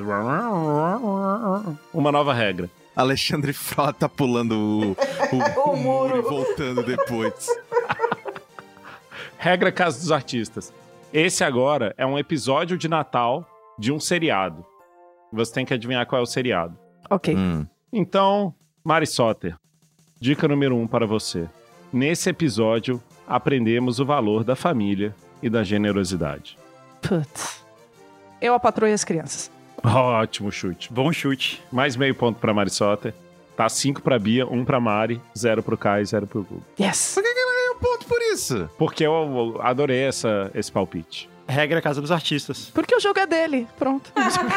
Uma nova regra. Alexandre Frota pulando o muro e voltando depois. Regra Casa dos Artistas. Esse agora é um episódio de Natal de um seriado. Você tem que adivinhar qual é o seriado. Ok. Então, Mari Soter, dica número 1 para você. Nesse episódio, aprendemos o valor da família e da generosidade. Putz. Eu, a patroa e as crianças. Ótimo chute. Bom chute. Mais meio ponto pra Mari Soter. Tá 5 pra Bia, 1 pra Mari, 0 pro Caio e 0 pro Google. Yes! Por que ela ganhou ponto por isso? Porque eu adorei esse palpite. Regra Casa dos Artistas. Porque o jogo é dele. Pronto.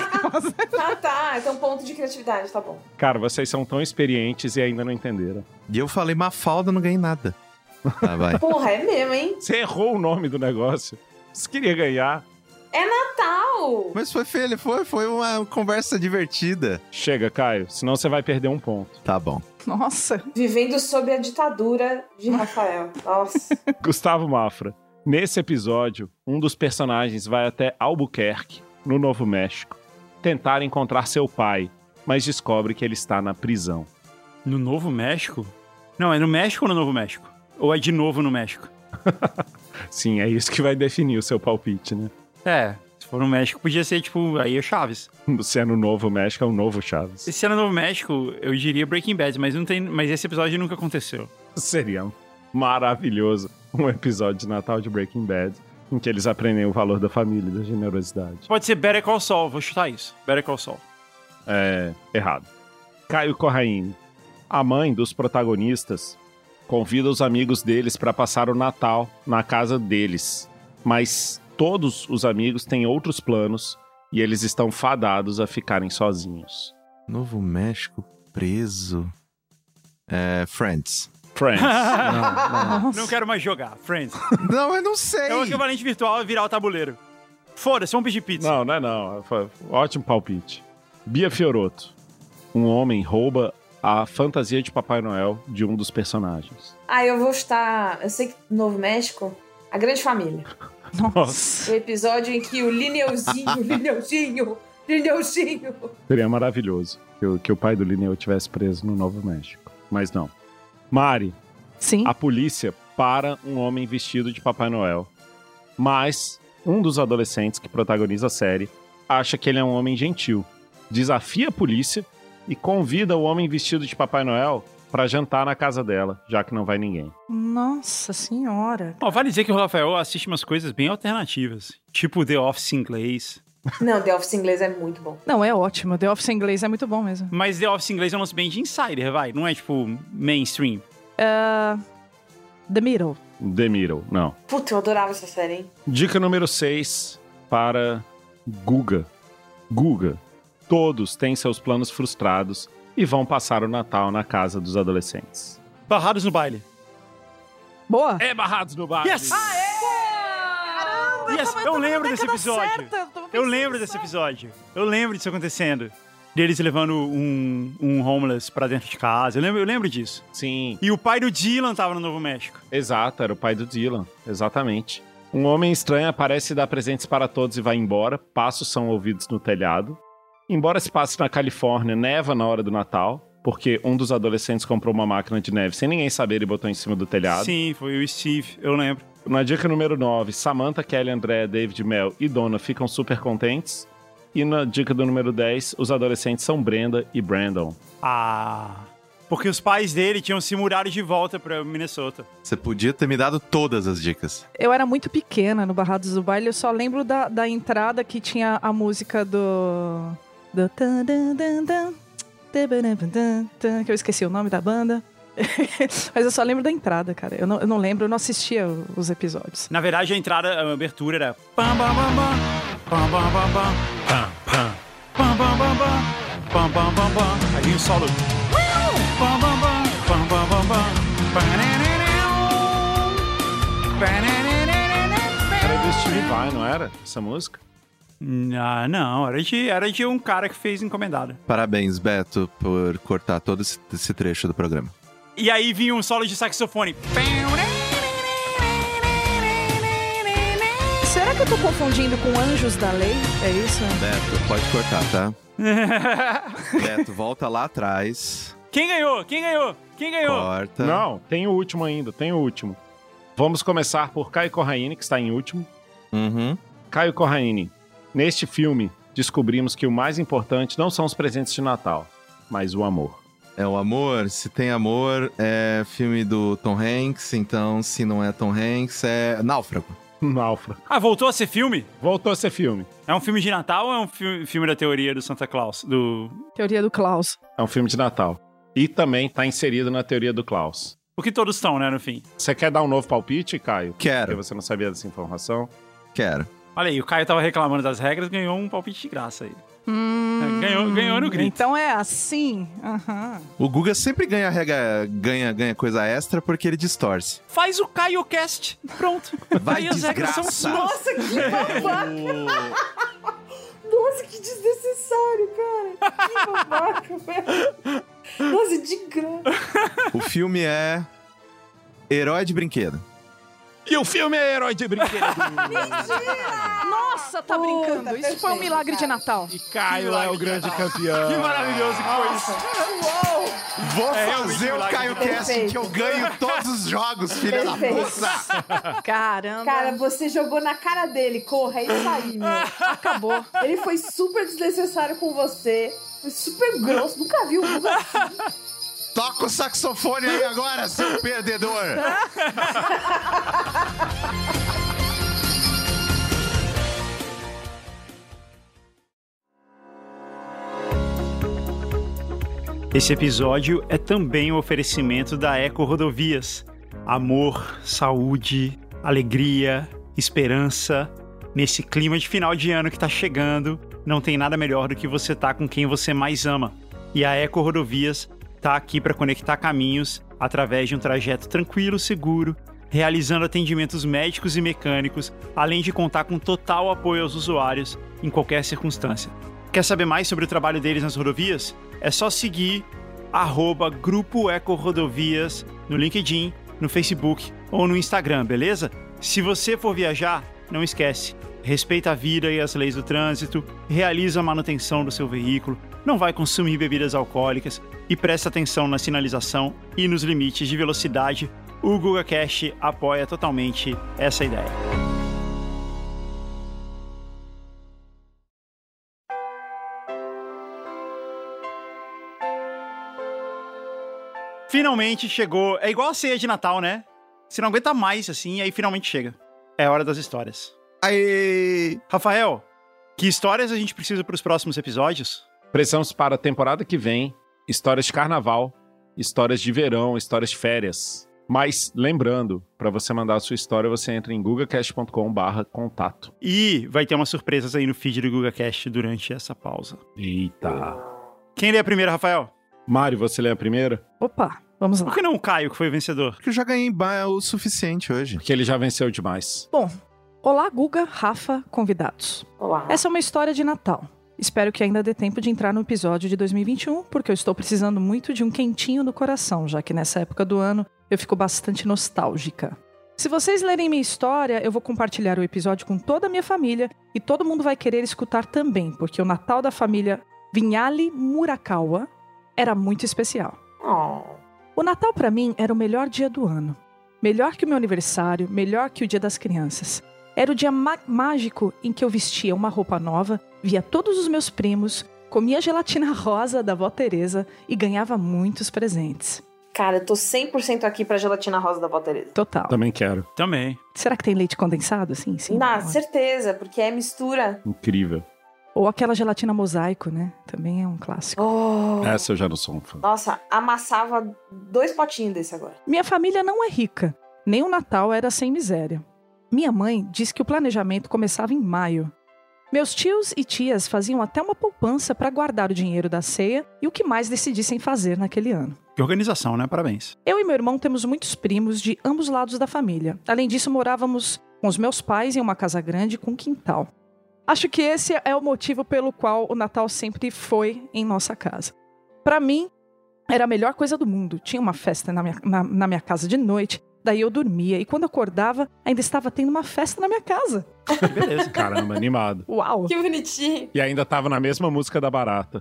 Tá. Então ponto de criatividade, tá bom. Cara, vocês são tão experientes e ainda não entenderam. E eu falei Mafalda, não ganhei nada. Tá, vai. Porra, é mesmo, hein? Você errou o nome do negócio. Você queria ganhar. É Natal! Mas foi uma conversa divertida. Chega, Caio, senão você vai perder um ponto. Tá bom. Nossa. Vivendo sob a ditadura de Rafael. Nossa. Gustavo Mafra. Nesse episódio, um dos personagens vai até Albuquerque, no Novo México, tentar encontrar seu pai, mas descobre que ele está na prisão. No Novo México? Não, é no México ou no Novo México? Ou é de novo no México? Sim, é isso que vai definir o seu palpite, né? É, se for no México, podia ser, tipo, aí é Chaves. Se é no Novo México, é o Novo Chaves. Se é no Novo México, eu diria Breaking Bad, mas esse episódio nunca aconteceu. Seria maravilhoso um episódio de Natal de Breaking Bad em que eles aprendem o valor da família e da generosidade. Pode ser Better Call Saul, vou chutar isso. Better Call Saul. É, errado. Caio Corraine. A mãe dos protagonistas convida os amigos deles para passar o Natal na casa deles. Mas todos os amigos têm outros planos e eles estão fadados a ficarem sozinhos. Novo México preso. Friends. Friends. Não. Não quero mais jogar, Friends. Não, eu não sei. É o equivalente virtual a virar o tabuleiro. Foda-se, vamos pedir pizza. Não. Foi ótimo palpite. Bia Fiorotto. Um homem rouba a fantasia de Papai Noel de um dos personagens. Eu vou estar... Eu sei que no Novo México, a grande família. Nossa. O episódio em que o Lineuzinho... Seria maravilhoso que o pai do Lineu tivesse preso no Novo México. Mas não. Mari. Sim. A polícia para um homem vestido de Papai Noel. Mas um dos adolescentes que protagoniza a série acha que ele é um homem gentil. Desafia a polícia e convida o homem vestido de Papai Noel para jantar na casa dela, já que não vai ninguém. Nossa senhora. Vale dizer que o Rafael assiste umas coisas bem alternativas. Tipo The Office inglês. Não, The Office inglês é muito bom. Não, é ótimo. The Office em inglês é muito bom mesmo. Mas The Office inglês é um lance bem de insider, vai. Não é, tipo, mainstream. The Middle. The Middle, não. Puta, eu adorava essa série, hein? Dica número 6 para Guga. Guga. Todos têm seus planos frustrados e vão passar o Natal na casa dos adolescentes. Barrados no baile. Boa. É Barrados no Baile. Yes! Caramba, Yes, eu lembro desse episódio. Eu lembro desse episódio. episódio. Eu lembro disso acontecendo. Deles levando um homeless pra dentro de casa. Eu lembro disso. Sim, E o pai do Dylan tava no Novo México. exato, era o pai do Dylan, exatamente. Um homem estranho aparece e dá presentes para todos e vai embora. Passos são ouvidos no telhado. Embora se passe na Califórnia, neva na hora do Natal, porque um dos adolescentes comprou uma máquina de neve sem ninguém saber e botou em cima do telhado. Sim, foi o Steve, eu lembro. Na dica número 9, Samantha, Kelly, Andrea, David, Mel e Donna ficam super contentes. E na dica do número 10, os adolescentes são Brenda e Brandon. Porque os pais dele tinham se mudado de volta pra Minnesota. Você podia ter me dado todas as dicas. Eu era muito pequena no Barrados do Baile, eu só lembro da entrada que tinha a música do tan, dan, dan, dan, que eu esqueci o nome da banda. Mas eu só lembro da entrada, cara. Eu não lembro, eu não assistia os episódios. Na verdade, a abertura era... Pam, pam, pam, pam, pam, pam, pam, pam, pam, pam, pam, pam, pam, pam, pam, pam. Aí vinha o solo. Pam, pam, pam, pam, pam, pam, pam. Era do Steve Vai, não era? Essa música? Não, era de um cara que fez encomendado. Parabéns, Beto, por cortar todo esse trecho do programa. E aí vinha um solo de saxofone. Será que eu tô confundindo com Anjos da Lei? É isso? Beto, pode cortar, tá? Beto, volta lá atrás. Quem ganhou? Corta. Não, tem o último ainda, tem o último. Vamos começar por Caio Corraine, que está em último. Uhum. Caio Corraine, neste filme, descobrimos que o mais importante não são os presentes de Natal, mas o amor. É o amor, se tem amor, é filme do Tom Hanks, então se não é Tom Hanks, é Náufrago. Náufrago. Ah, voltou a ser filme? Voltou a ser filme. É um filme de Natal ou é um filme da teoria do Santa Claus? Teoria do Klaus. É um filme de Natal. E também tá inserido na teoria do Klaus. Porque todos estão, né, no fim. Você quer dar um novo palpite, Caio? Quero. Porque você não sabia dessa informação. Quero. Olha aí, o Caio tava reclamando das regras, ganhou um palpite de graça aí. Ganhou no grito. Então é assim. Aham. O Guga sempre ganha coisa extra porque ele distorce. Faz o CaioCast. Pronto. Vai, Aí as regras são desgraça. suas. Nossa, que babaca! Nossa, que desnecessário, cara. Que babaca, velho. Nossa, de graça. O filme é Herói de Brinquedo. E o filme é Herói de Brinquedo. Nossa, tá brincando. Isso foi um perfeito, milagre de cara. Natal. E Caio é o grande campeão. Que maravilhoso que foi isso. Vou realmente fazer o milagre. Caio Cast Perfeito. que eu ganho todos os jogos, filha da Perfeito. puta. Caramba. Cara, você jogou na cara dele. Corra, é isso aí, meu. Acabou. Ele foi super desnecessário com você. Foi super grosso. Nunca vi o Guga assim. Toca o saxofone aí agora, seu perdedor. Esse episódio é também um oferecimento da Eco Rodovias. Amor, saúde, alegria, esperança. Nesse clima de final de ano que tá chegando, não tem nada melhor do que você estar com quem você mais ama. E a Eco Rodovias tá aqui para conectar caminhos através de um trajeto tranquilo, seguro, realizando atendimentos médicos e mecânicos, além de contar com total apoio aos usuários em qualquer circunstância. Quer saber mais sobre o trabalho deles nas rodovias? É só seguir @Grupo Eco Rodovias no LinkedIn, no Facebook ou no Instagram, beleza? Se você for viajar, não esquece, respeita a vida e as leis do trânsito, realiza a manutenção do seu veículo, não vai consumir bebidas alcoólicas e presta atenção na sinalização e nos limites de velocidade. O GugaCast apoia totalmente essa ideia. Finalmente chegou. É igual a ceia de Natal, né? Você não aguenta mais assim, aí finalmente chega. É a hora das histórias. Aí, Rafael, que histórias a gente precisa para os próximos episódios? Precisamos para a temporada que vem, histórias de carnaval, histórias de verão, histórias de férias. Mas, lembrando, para você mandar a sua história, você entra em gugacast.com/contato. E vai ter umas surpresas aí no feed do GugaCast durante essa pausa. Eita. Quem lê a primeira, Rafael? Mário, você lê a primeira? Opa, vamos lá. Por que não o Caio, que foi o vencedor? porque eu já ganhei o suficiente hoje. Porque ele já venceu demais. Bom, olá Guga, Rafa, convidados. Olá. Essa é uma história de Natal. Espero que ainda dê tempo de entrar no episódio de 2021, porque eu estou precisando muito de um quentinho no coração, já que nessa época do ano eu fico bastante nostálgica. Se vocês lerem minha história, eu vou compartilhar o episódio com toda a minha família e todo mundo vai querer escutar também, porque o Natal da família Vinhali Murakawa era muito especial. Oh. O Natal pra mim era o melhor dia do ano. Melhor que o meu aniversário, melhor que o Dia das Crianças. Era o dia mágico em que eu vestia uma roupa nova, via todos os meus primos, comia gelatina rosa da vó Teresa e ganhava muitos presentes. Cara, eu tô 100% aqui pra gelatina rosa da vó Teresa. Total. Também quero. Também. Será que tem leite condensado? Sim. Na certeza, porque é mistura. Incrível. Ou aquela gelatina mosaico, né? Também é um clássico. Oh. Essa eu já não sou um fã. Nossa, amassava 2 potinhos desse agora. Minha família não é rica. Nem o Natal era sem miséria. Minha mãe disse que o planejamento começava em maio. Meus tios e tias faziam até uma poupança para guardar o dinheiro da ceia e o que mais decidissem fazer naquele ano. Que organização, né? Parabéns. Eu e meu irmão temos muitos primos de ambos lados da família. Além disso, morávamos com os meus pais em uma casa grande com quintal. Acho que esse é o motivo pelo qual o Natal sempre foi em nossa casa. Para mim, era a melhor coisa do mundo. Tinha uma festa na minha casa de noite, daí eu dormia e quando acordava, ainda estava tendo uma festa na minha casa. Que beleza. Caramba, animado. Uau! Que bonitinho. E ainda tava na mesma música da Barata.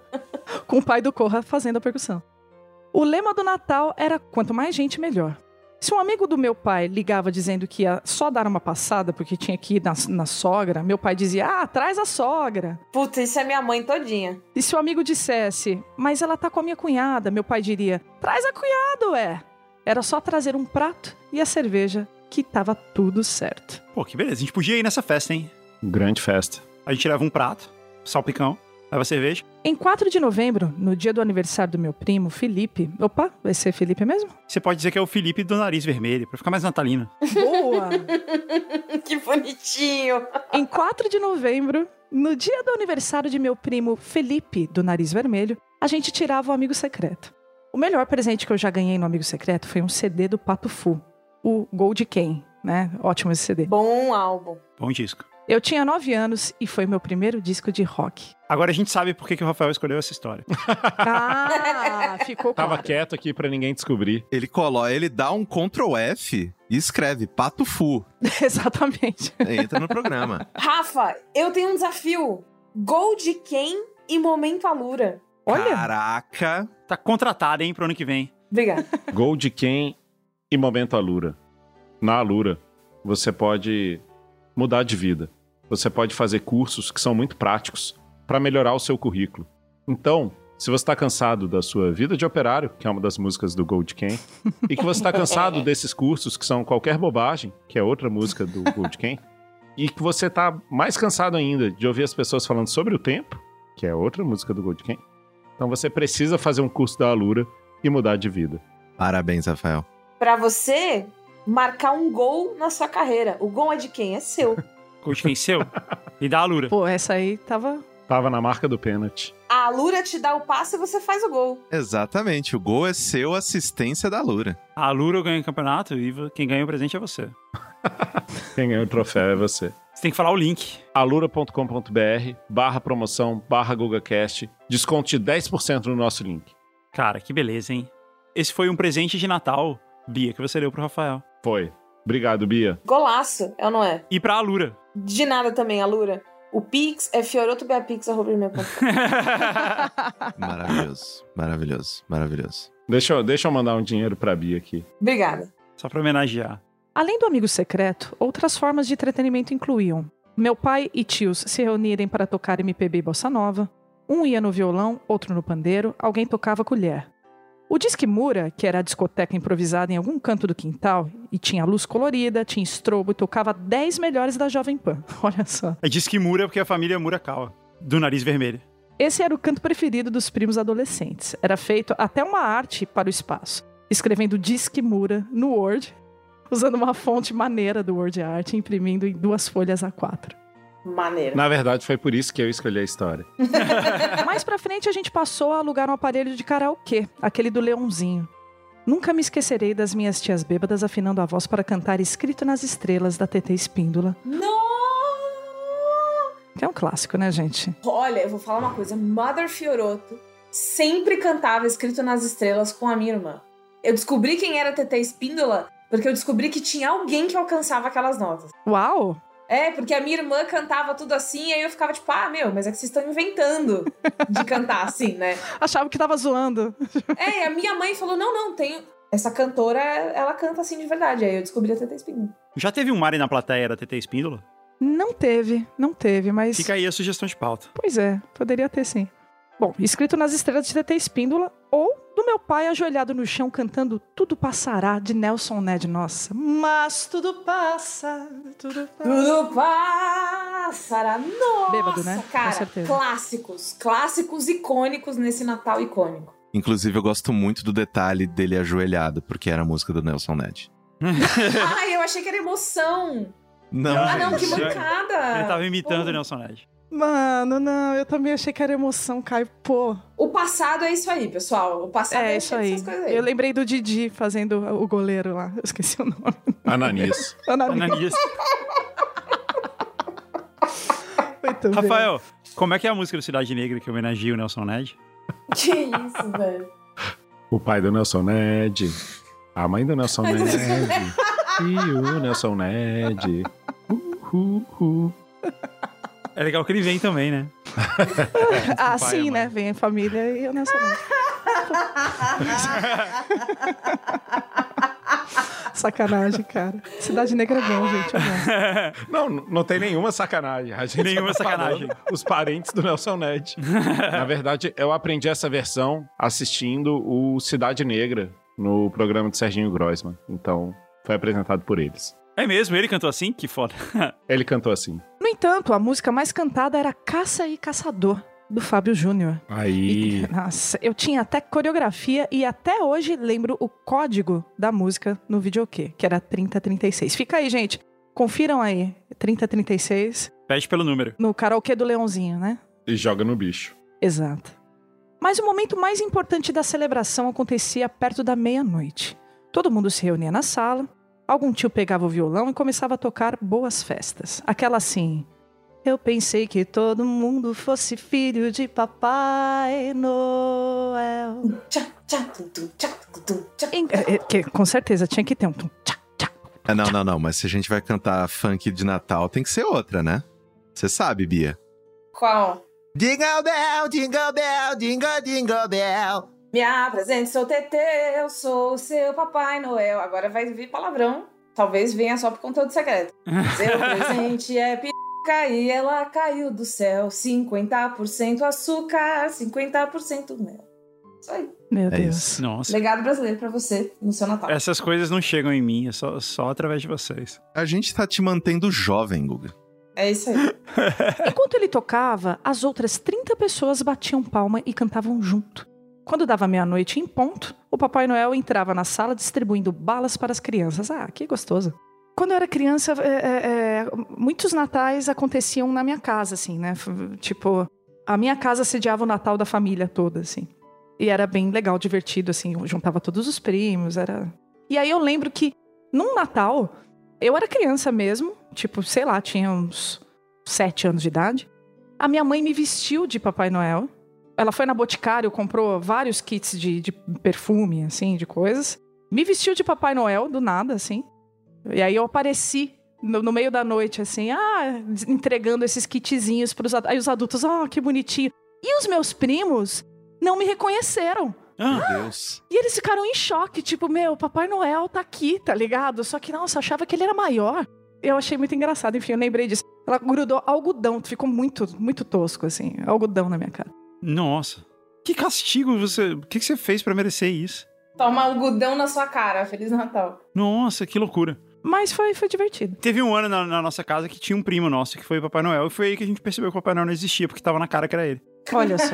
Com o pai do Corra fazendo a percussão. O lema do Natal era quanto mais gente, melhor. Se um amigo do meu pai ligava dizendo que ia só dar uma passada porque tinha que ir na sogra, meu pai dizia, traz a sogra. Puta, isso é minha mãe todinha. E se o amigo dissesse, mas ela tá com a minha cunhada, meu pai diria, traz a cunhada, Era só trazer um prato e a cerveja que tava tudo certo. Pô, que beleza. A gente podia ir nessa festa, hein? Grande festa. A gente leva um prato, salpicão, leva cerveja. Em 4 de novembro, no dia do aniversário do meu primo, Felipe... Opa, vai ser Felipe mesmo? Você pode dizer que é o Felipe do nariz vermelho, pra ficar mais natalino. Boa! Que bonitinho. Em 4 de novembro, no dia do aniversário de meu primo Felipe, do nariz vermelho, a gente tirava o amigo secreto. O melhor presente que eu já ganhei no amigo secreto foi um CD do Pato Fu, o Gold Ken, né? Ótimo esse CD. Bom álbum. Bom disco. Eu tinha 9 anos e foi meu primeiro disco de rock. Agora a gente sabe por que o Rafael escolheu essa história. Ficou claro. Tava quieto aqui pra ninguém descobrir. Ele dá um Ctrl F e escreve Pato Fu. Exatamente. Entra no programa. Rafa, eu tenho um desafio. Gold Ken e Momento Alura. Olha. Caraca. Tá contratado, hein, pro ano que vem. Obrigada. Gold Ken e Momento Alura. Na Alura, você pode mudar de vida. Você pode fazer cursos que são muito práticos para melhorar o seu currículo. Então, se você está cansado da sua vida de operário, que é uma das músicas do Gold Ken, e que você está cansado desses cursos que são qualquer bobagem, que é outra música do Gold Ken, e que você está mais cansado ainda de ouvir as pessoas falando sobre o tempo, que é outra música do Gold Ken, então você precisa fazer um curso da Alura e mudar de vida. Parabéns, Rafael. Pra você marcar um gol na sua carreira. O gol é de quem? É seu. Coach quem seu? E da Alura. Pô, essa aí tava... Tava na marca do pênalti. A Alura te dá o passe e você faz o gol. Exatamente, o gol é seu, assistência da Alura. A Alura ganha o campeonato e quem ganha o presente é você. Quem ganha o troféu é você. Você tem que falar o link. alura.com.br/promoção/GugaCast. Desconto de 10% no nosso link. Cara, que beleza, hein? Esse foi um presente de Natal, Bia, que você deu pro Rafael. Foi. Obrigado, Bia. Golaço, é ou não é? E pra Alura. De nada também, Alura. O Pix é fiorotobapix@gmail.com. Maravilhoso, maravilhoso, maravilhoso. Deixa eu mandar um dinheiro pra Bia aqui. Obrigada. Só pra homenagear. Além do amigo secreto, outras formas de entretenimento incluíam meu pai e tios se reunirem para tocar MPB e bossa nova, um ia no violão, outro no pandeiro, alguém tocava colher. O Disque Mura, que era a discoteca improvisada em algum canto do quintal, e tinha luz colorida, tinha estrobo e tocava 10 melhores da Jovem Pan. Olha só. É Disque Mura porque a família Murakawa, do nariz vermelho. Esse era o canto preferido dos primos adolescentes. Era feito até uma arte para o espaço, escrevendo Disque Mura no Word, usando uma fonte maneira do Word Art e imprimindo em 2 folhas A4. Maneiro. Na verdade, foi por isso que eu escolhi a história. Mais pra frente, a gente passou a alugar um aparelho de karaokê, aquele do Leãozinho. Nunca me esquecerei das minhas tias bêbadas afinando a voz para cantar Escrito nas Estrelas, da TT Espíndola. Não! Que é um clássico, né, gente? Olha, eu vou falar uma coisa. Mother Fioroto sempre cantava Escrito nas Estrelas com a minha irmã. Eu descobri quem era a TT Espíndola porque eu descobri que tinha alguém que alcançava aquelas notas. Uau! É, porque a minha irmã cantava tudo assim, e aí eu ficava tipo, mas é que vocês estão inventando de cantar assim, né? Achava que tava zoando. É, e a minha mãe falou, não, tem... Essa cantora, ela canta assim de verdade. Aí eu descobri a TT Espíndola. Já teve um Mari na plateia da TT Espíndola? Não teve, mas... Fica aí a sugestão de pauta. Pois é, poderia ter sim. Bom, Escrito nas Estrelas de TT Espíndola, ou do meu pai ajoelhado no chão cantando Tudo Passará, de Nelson Ned. Nossa, mas tudo passa, tudo passa. Tudo passará. Nossa, Bêbado, né? Cara, com certeza. Clássicos icônicos nesse Natal icônico. Inclusive, eu gosto muito do detalhe dele ajoelhado, porque era a música do Nelson Ned. Ai, eu achei que era emoção. Não, Não, que gente. mancada. Ele tava imitando o Nelson Ned. Mano, não, eu também achei que era emoção, Caio, pô. O passado é isso aí, pessoal. O passado é isso aí. essas coisas aí. Eu lembrei do Didi fazendo o goleiro lá, eu esqueci o nome. Ananias. Ananias. Muito bem. Rafael, como é que é a música do Cidade Negra que homenageia o Nelson Ned? Que isso, velho. O pai do Nelson Ned. A mãe do Nelson Ned. E o Nelson Ned. É legal que ele vem também, né? Ah, pai, sim, mãe. né? Vem a família e o Nelson Ned. Sacanagem, cara. Cidade Negra é bom, gente. É bom. Não tem nenhuma sacanagem. A gente Nenhuma só tá sacanagem. falando os parentes do Nelson Ned. Na verdade, eu aprendi essa versão assistindo o Cidade Negra no programa de Serginho Groisman. Então, foi apresentado por eles. É mesmo? Ele cantou assim? Que foda. Ele cantou assim. No entanto, a música mais cantada era Caça e Caçador, do Fábio Júnior. Aí... Nossa, eu tinha até coreografia e até hoje lembro o código da música no videokê, que era 3036. Fica aí, gente. Confiram aí. 3036. Pede pelo número. No karaokê do Leãozinho, né? E joga no bicho. Exato. Mas o momento mais importante da celebração acontecia perto da meia-noite. Todo mundo se reunia na sala, algum tio pegava o violão e começava a tocar Boas Festas. Aquela assim... Eu pensei que todo mundo fosse filho de Papai Noel. Que, com certeza tinha que ter um... Não, mas se a gente vai cantar funk de Natal, tem que ser outra, né? Você sabe, Bia. Qual? Jingle bell, jingle bell, jingle, jingle bell. Me apresente, sou Tetê, eu sou o seu Papai Noel. Agora vai vir palavrão. Talvez venha só pro conteúdo secreto. Seu presente é pica e ela caiu do céu. 50% açúcar, 50% mel. Isso aí. Meu É Deus. isso. Nossa. Legado brasileiro pra você no seu Natal. Essas coisas não chegam em mim, é só através de vocês. A gente tá te mantendo jovem, Guga. É isso aí. Enquanto ele tocava, as outras 30 pessoas batiam palma e cantavam junto. Quando dava meia-noite em ponto, o Papai Noel entrava na sala distribuindo balas para as crianças. Ah, que gostoso. Quando eu era criança, muitos natais aconteciam na minha casa, assim, né? Tipo, a minha casa sediava o Natal da família toda, assim. E era bem legal, divertido, assim. Eu juntava todos os primos, era... E aí eu lembro que, num Natal, eu era criança mesmo. Tipo, sei lá, tinha uns 7 anos de idade. A minha mãe me vestiu de Papai Noel. Ela foi na Boticário, comprou vários kits de perfume, assim, de coisas. Me vestiu de Papai Noel, do nada, assim. E aí eu apareci no meio da noite, assim, entregando esses kitzinhos pros adultos. Aí os adultos, que bonitinho. E os meus primos não me reconheceram. Meu Deus. E eles ficaram em choque, tipo, Papai Noel tá aqui, tá ligado? Só que, nossa, achava que ele era maior. Eu achei muito engraçado, enfim, eu lembrei disso. Ela grudou algodão, ficou muito, muito tosco, assim, algodão na minha cara. Nossa. Que castigo você... O que você fez pra merecer isso? Toma algodão na sua cara. Feliz Natal. Nossa, que loucura. Mas foi divertido. Teve um ano na nossa casa que tinha um primo nosso que foi o Papai Noel. E foi aí que a gente percebeu que o Papai Noel não existia, porque tava na cara que era ele. Olha só.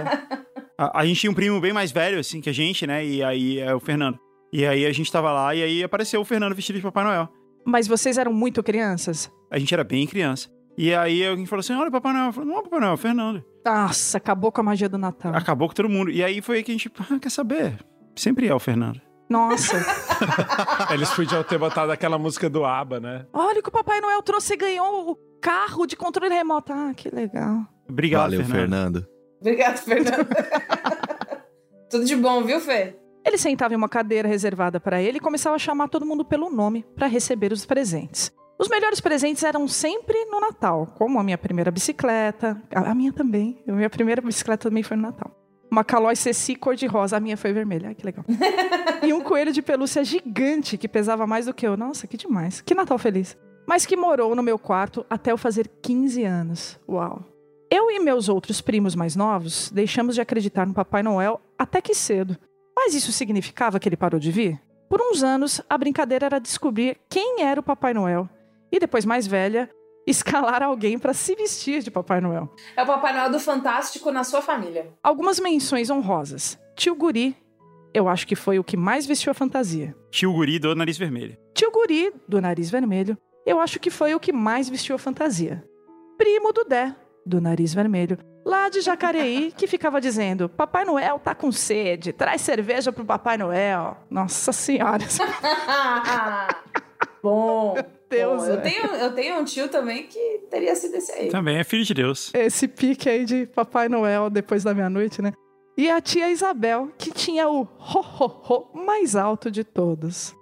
A gente tinha um primo bem mais velho, assim, que a gente, né? E aí é o Fernando. E aí a gente tava lá e aí apareceu o Fernando vestido de Papai Noel. Mas vocês eram muito crianças? A gente era bem criança. E aí alguém falou assim, olha o Papai Noel. Eu falei, não é o Papai Noel, é o Fernando. Nossa, acabou com a magia do Natal. Acabou com todo mundo. E aí foi aí que a gente, quer saber? Sempre é o Fernando. Nossa. Eles podiam ter botado aquela música do ABBA, né? Olha o que o Papai Noel trouxe e ganhou o carro de controle remoto. Ah, que legal. Obrigado, Valeu, Fernando. Obrigado, Fernando. Tudo de bom, viu, Fê? Ele sentava em uma cadeira reservada para ele e começava a chamar todo mundo pelo nome para receber os presentes. Os melhores presentes eram sempre no Natal, como a minha primeira bicicleta, a minha também. A minha primeira bicicleta também foi no Natal. Uma Caloi Ceci cor-de-rosa, a minha foi vermelha. Ai, que legal. E um coelho de pelúcia gigante que pesava mais do que eu. Nossa, que demais. Que Natal feliz. Mas que morou no meu quarto até eu fazer 15 anos. Uau. Eu e meus outros primos mais novos deixamos de acreditar no Papai Noel até que cedo. Mas isso significava que ele parou de vir? Por uns anos, a brincadeira era descobrir quem era o Papai Noel. E depois, mais velha, escalar alguém para se vestir de Papai Noel. É o Papai Noel do Fantástico na sua família. Algumas menções honrosas. Tio Guri, eu acho que foi o que mais vestiu a fantasia. Tio Guri do Nariz Vermelho. Tio Guri, do Nariz Vermelho, eu acho que foi o que mais vestiu a fantasia. Primo do Dé, do Nariz Vermelho, lá de Jacareí, que ficava dizendo: Papai Noel tá com sede, traz cerveja pro Papai Noel. Nossa Senhora. Bom. Deus, bom. Eu tenho um tio também que teria sido esse aí. Também é filho de Deus. Esse pique aí de Papai Noel depois da meia-noite, né? E a tia Isabel, que tinha o ho-ho-ho mais alto de todos.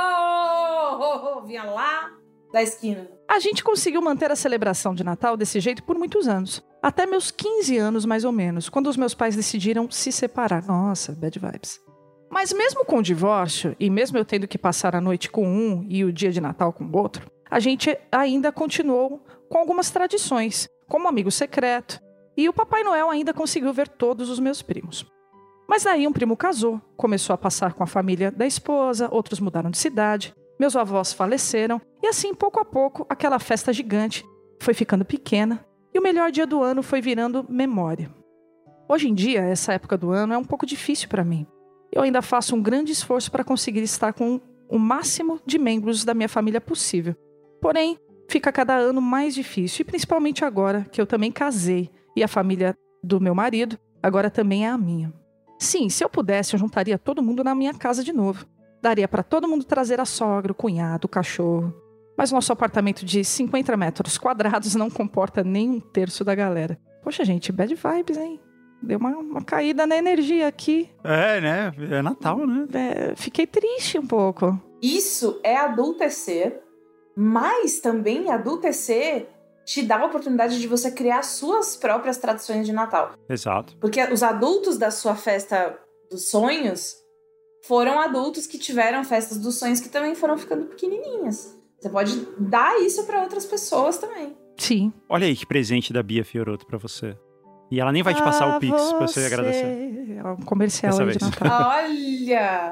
Vinha lá da esquina. A gente conseguiu manter a celebração de Natal desse jeito por muitos anos. Até meus 15 anos, mais ou menos, quando os meus pais decidiram se separar. Nossa, bad vibes. Mas mesmo com o divórcio, e mesmo eu tendo que passar a noite com um e o dia de Natal com o outro, a gente ainda continuou com algumas tradições, como amigo secreto, e o Papai Noel ainda conseguiu ver todos os meus primos. Mas daí um primo casou, começou a passar com a família da esposa, outros mudaram de cidade, meus avós faleceram, e assim, pouco a pouco, aquela festa gigante foi ficando pequena, e o melhor dia do ano foi virando memória. Hoje em dia, essa época do ano é um pouco difícil para mim. Eu ainda faço um grande esforço para conseguir estar com o máximo de membros da minha família possível. Porém, fica cada ano mais difícil, e principalmente agora que eu também casei e a família do meu marido agora também é a minha. Sim, se eu pudesse, eu juntaria todo mundo na minha casa de novo. Daria para todo mundo trazer a sogra, o cunhado, o cachorro. Mas nosso apartamento de 50 metros quadrados não comporta nem um terço da galera. Poxa, gente, bad vibes, hein? Deu uma caída na energia aqui. É, né? É Natal, né? Fiquei triste um pouco. Isso é adultecer, mas também adultecer te dá a oportunidade de você criar suas próprias tradições de Natal. Exato. Porque os adultos da sua festa dos sonhos foram adultos que tiveram festas dos sonhos que também foram ficando pequenininhas. Você pode dar isso para outras pessoas também. Sim. Olha aí que presente da Bia Fiorotto pra você. E ela nem vai te passar o Pix pra você agradecer. É um comercial Dessa aí de vez. Natal. Olha!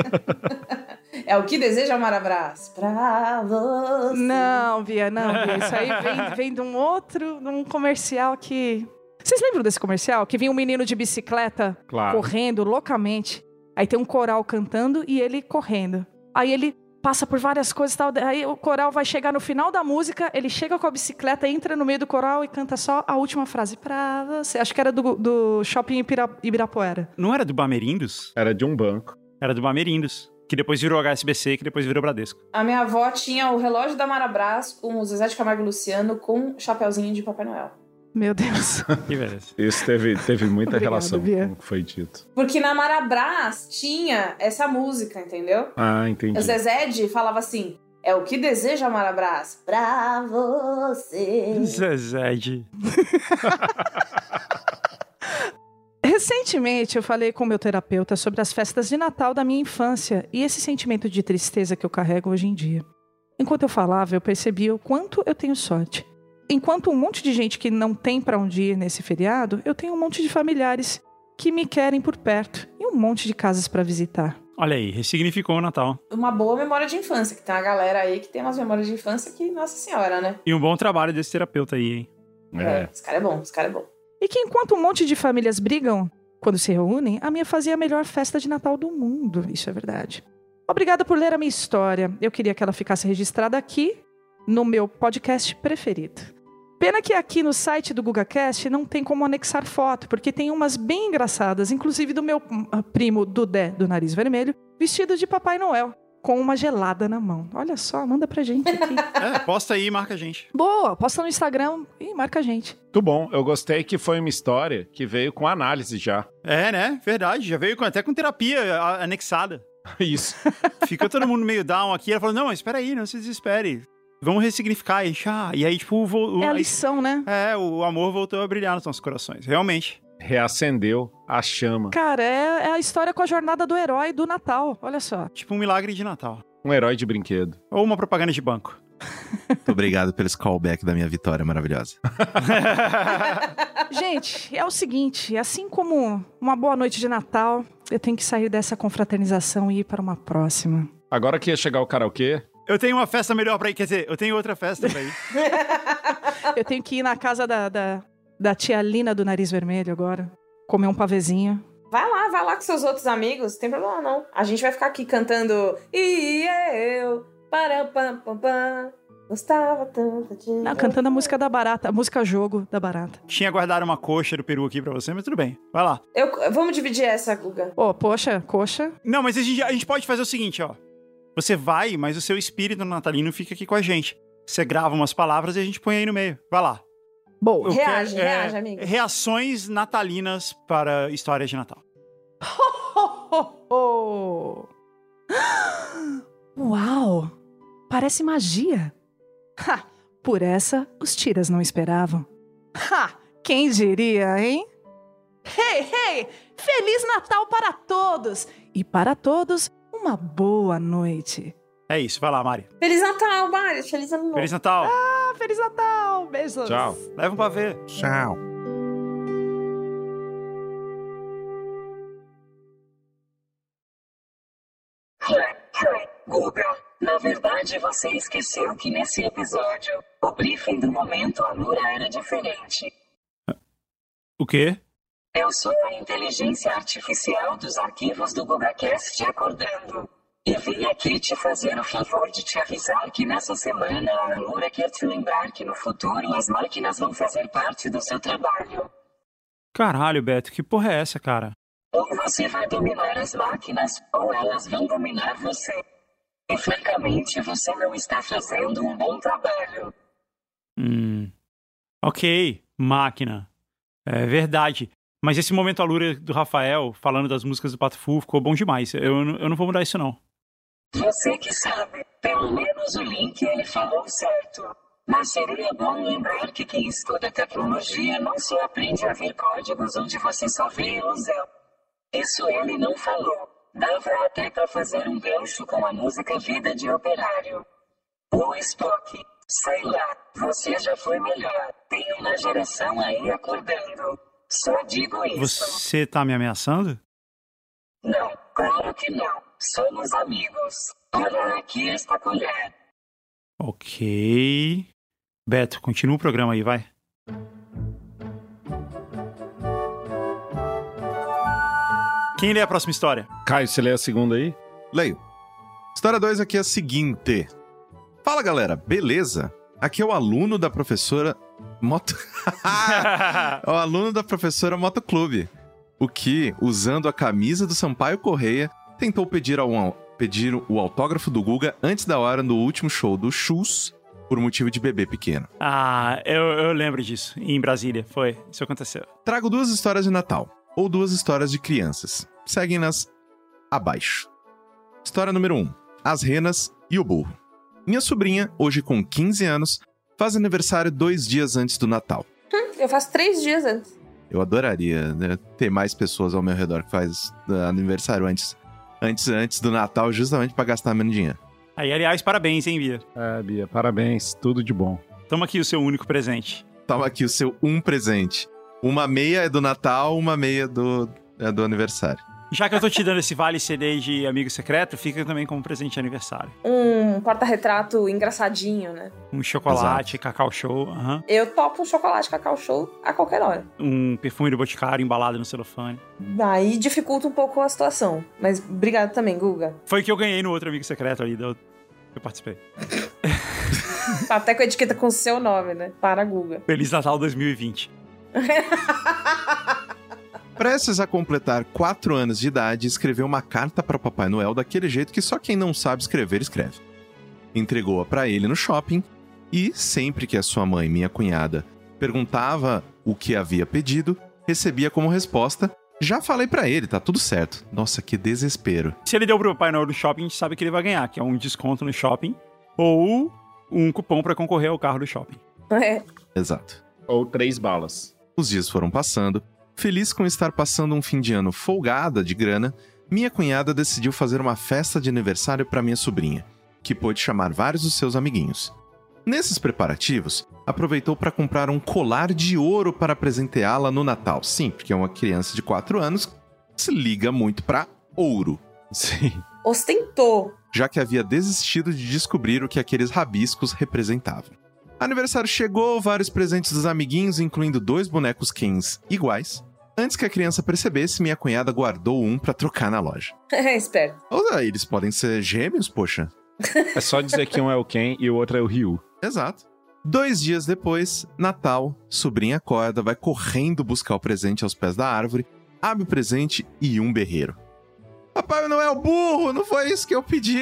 É o que deseja Marabras pra você. Não, Bia. Isso aí vem de um comercial que... Vocês lembram desse comercial? Que vinha um menino de bicicleta correndo loucamente. Aí tem um coral cantando e ele correndo. Aí ele passa por várias coisas e tal. Aí o coral vai chegar no final da música, ele chega com a bicicleta, entra no meio do coral e canta só a última frase. Pra você. Acho que era do Shopping Ibirapuera. Não era do Bamerindos? Era de um banco. Era do Bamerindos. Que depois virou HSBC, que depois virou Bradesco. A minha avó tinha o relógio da Marabras com o Zezé de Camargo e Luciano com chapeuzinho de Papai Noel. Meu Deus. Que beleza. Isso teve muita Obrigada, relação Bia. com o que foi dito. Porque na Marabras tinha essa música, entendeu? Ah, entendi. O Zezé falava assim, é o que deseja Marabras pra você. Zezé. Recentemente eu falei com o meu terapeuta sobre as festas de Natal da minha infância e esse sentimento de tristeza que eu carrego hoje em dia. Enquanto eu falava, eu percebi o quanto eu tenho sorte. Enquanto um monte de gente que não tem pra onde ir nesse feriado, eu tenho um monte de familiares que me querem por perto e um monte de casas pra visitar. Olha aí, ressignificou o Natal. Uma boa memória de infância, que tem uma galera aí que tem umas memórias de infância que, nossa senhora, né? E um bom trabalho desse terapeuta aí, hein? Esse cara é bom. E que enquanto um monte de famílias brigam quando se reúnem, a minha fazia a melhor festa de Natal do mundo. Isso é verdade. Obrigada por ler a minha história. Eu queria que ela ficasse registrada aqui no meu podcast preferido. Pena que aqui no site do GugaCast não tem como anexar foto, porque tem umas bem engraçadas, inclusive do meu primo Dudé, do Nariz Vermelho, vestido de Papai Noel, com uma gelada na mão. Olha só, manda pra gente aqui. Posta aí e marca a gente. Boa, posta no Instagram e marca a gente. Muito bom. Eu gostei que foi uma história que veio com análise já. É, né? Verdade. Já veio até com terapia anexada. Isso. Fica todo mundo meio down aqui. Ela falou, não, mas espera aí, não se desespere. Vamos ressignificar isso. E aí, tipo... É a lição, né? O amor voltou a brilhar nos nossos corações. Realmente. Reacendeu a chama. Cara, é a história com a jornada do herói do Natal. Olha só. Tipo um milagre de Natal. Um herói de brinquedo. Ou uma propaganda de banco. Muito obrigado pelo callback da minha vitória maravilhosa. Gente, é o seguinte, assim como uma boa noite de Natal, eu tenho que sair dessa confraternização e ir para uma próxima. Agora que ia chegar o karaokê... Eu tenho uma festa melhor pra ir, quer dizer, eu tenho outra festa pra ir. Eu tenho que ir na casa da tia Lina do Nariz Vermelho agora, comer um pavezinho. Vai lá com seus outros amigos, não tem problema não. A gente vai ficar aqui cantando E eu, parapampam, gostava tanto de... Não, cantando a música da Barata, a música jogo da Barata. Tinha guardado uma coxa do peru aqui pra você, mas tudo bem. Vai lá. Vamos dividir essa, Guga. Poxa, coxa. Não, mas a gente pode fazer o seguinte, ó. Você vai, mas o seu espírito natalino fica aqui com a gente. Você grava umas palavras e a gente põe aí no meio. Vai lá. Boa. Reage, amigo. Reações natalinas para histórias de Natal. Uau! Parece magia. Ha! Por essa, os tiras não esperavam. Ha! Quem diria, hein? Hey, hey! Feliz Natal para todos! E para todos, uma boa noite. É isso, vai lá, Mari. Feliz Natal, Mário. Feliz Ano Novo. Feliz Natal. Feliz Natal! Beijos! Tchau. Leva um pavê. Tchau. Guga, na verdade você esqueceu que nesse episódio, o briefing do momento Alura era diferente. O quê? Eu sou a inteligência artificial dos arquivos do GugaCast acordando. E vim aqui te fazer o favor de te avisar que nessa semana a Alura quer te lembrar que no futuro as máquinas vão fazer parte do seu trabalho. Caralho, Beto, que porra é essa, cara? Ou você vai dominar as máquinas, ou elas vão dominar você. E francamente, você não está fazendo um bom trabalho. Ok, máquina. É verdade. Mas esse momento Alura do Rafael, falando das músicas do Pato Fu, ficou bom demais. Eu não vou mudar isso, não. Você que sabe, pelo menos o link ele falou certo. Mas seria bom lembrar que quem estuda tecnologia não só aprende a ver códigos onde você só vê ilusão. Isso ele não falou. Dava até pra fazer um gancho com a música Vida de Operário. O Spock, sei lá, você já foi melhor. Tem uma geração aí acordando. Só digo isso. Você tá me ameaçando? Não, claro que não. Somos amigos. Olha aqui esta colher. Ok. Beto, continua o programa aí, vai. Quem lê a próxima história? Caio, você lê a segunda aí? Leio. História 2 aqui é a seguinte. Fala, galera, beleza? Aqui é o aluno da professora É o aluno da professora Motoclube, o que, usando a camisa do Sampaio Correia, tentou pedir o autógrafo do Guga antes da hora no último show do Chus, por motivo de bebê pequeno. Ah, eu lembro disso. Em Brasília, foi. Isso aconteceu. Trago 2 histórias de Natal, ou 2 histórias de crianças. Seguem-nas abaixo. História número 1. As renas e o burro. Minha sobrinha, hoje com 15 anos, faz aniversário 2 dias antes do Natal. Eu faço 3 dias antes. Eu adoraria, né, ter mais pessoas ao meu redor que faz aniversário antes do Natal, justamente pra gastar menos dinheiro. Aí, aliás, parabéns, hein, Bia? Bia, parabéns, tudo de bom. Toma aqui o seu único presente. Toma aqui o seu presente. Uma meia é do Natal, uma meia do aniversário. Já que eu tô te dando esse vale CD de amigo secreto, fica também como presente de aniversário. Um porta-retrato engraçadinho, né? Um chocolate, Cacau Show. Eu topo um chocolate Cacau Show a qualquer hora. Um perfume do Boticário embalado no celofane. Aí dificulta um pouco a situação. Mas obrigado também, Guga. Foi o que eu ganhei no outro amigo secreto ali. Eu participei. Até com a etiqueta com o seu nome, né? Para Guga. Feliz Natal 2020. Prestes a completar 4 anos de idade, escreveu uma carta para Papai Noel daquele jeito que só quem não sabe escrever, escreve. Entregou-a para ele no shopping e, sempre que a sua mãe, minha cunhada, perguntava o que havia pedido, recebia como resposta: já falei para ele, tá tudo certo. Nossa, que desespero. Se ele deu pro Papai Noel no shopping, a gente sabe que ele vai ganhar, que é um desconto no shopping ou um cupom para concorrer ao carro do shopping. É. Exato. Ou 3 balas. Os dias foram passando. Feliz com estar passando um fim de ano folgada de grana, minha cunhada decidiu fazer uma festa de aniversário para minha sobrinha, que pôde chamar vários dos seus amiguinhos. Nesses preparativos, aproveitou para comprar um colar de ouro para presenteá-la no Natal. Sim, porque é uma criança de 4 anos que se liga muito para ouro. Sim. Ostentou. Já que havia desistido de descobrir o que aqueles rabiscos representavam. Aniversário chegou, vários presentes dos amiguinhos, incluindo 2 bonecos Kens iguais. Antes que a criança percebesse, minha cunhada guardou um pra trocar na loja. Esperto. Eles podem ser gêmeos, poxa. É só dizer que um é o Ken e o outro é o Ryu. Exato. 2 dias depois, Natal, sobrinha acorda, vai correndo buscar o presente aos pés da árvore, abre o presente e um berreiro. Papai Noel burro, não foi isso que eu pedi.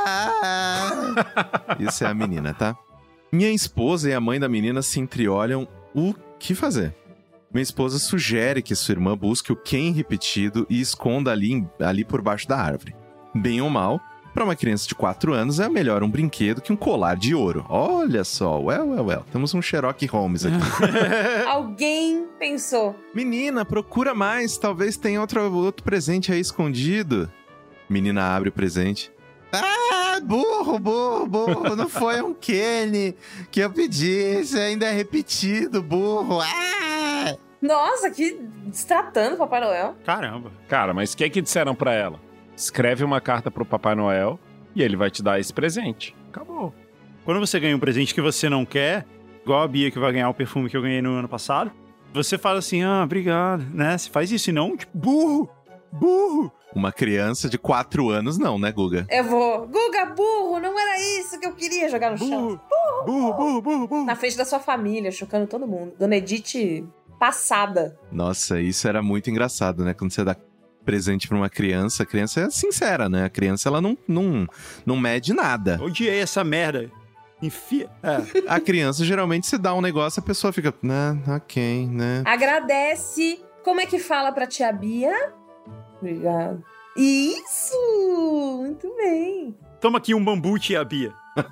Isso é a menina, tá? Minha esposa e a mãe da menina se entreolham o que fazer. Minha esposa sugere que sua irmã busque o Ken repetido e esconda ali por baixo da árvore. Bem ou mal, Para uma criança de 4 anos, é melhor um brinquedo que um colar de ouro. Olha só, well. Temos um Sherlock Holmes aqui. Alguém pensou. Menina, procura mais, talvez tenha outro presente aí escondido. Menina abre o presente. Ah, burro, não foi um Kenny que eu pedi, isso ainda é repetido, burro. Ah! Nossa, que destratando o Papai Noel. Caramba. Cara, mas o que disseram pra ela? Escreve uma carta pro Papai Noel e ele vai te dar esse presente. Acabou. Quando você ganha um presente que você não quer, igual a Bia que vai ganhar o perfume que eu ganhei no ano passado, você fala assim, obrigado, né? Você faz isso e não, tipo, burro. Uma criança de 4 anos não, né, Guga? Eu vou, Guga, burro, não era isso que eu queria jogar no chão. Burro. Na frente da sua família, chocando todo mundo. Dona Edith passada. Nossa, isso era muito engraçado, né? Quando você dá presente pra uma criança, a criança é sincera, né? A criança, ela não mede nada. Odiei essa merda. Enfia. A criança, geralmente, se dá um negócio, a pessoa fica, ok, né? Agradece. Como é que fala pra tia Bia? Obrigado. Isso! Muito bem. Toma aqui um bambu, tia Bia.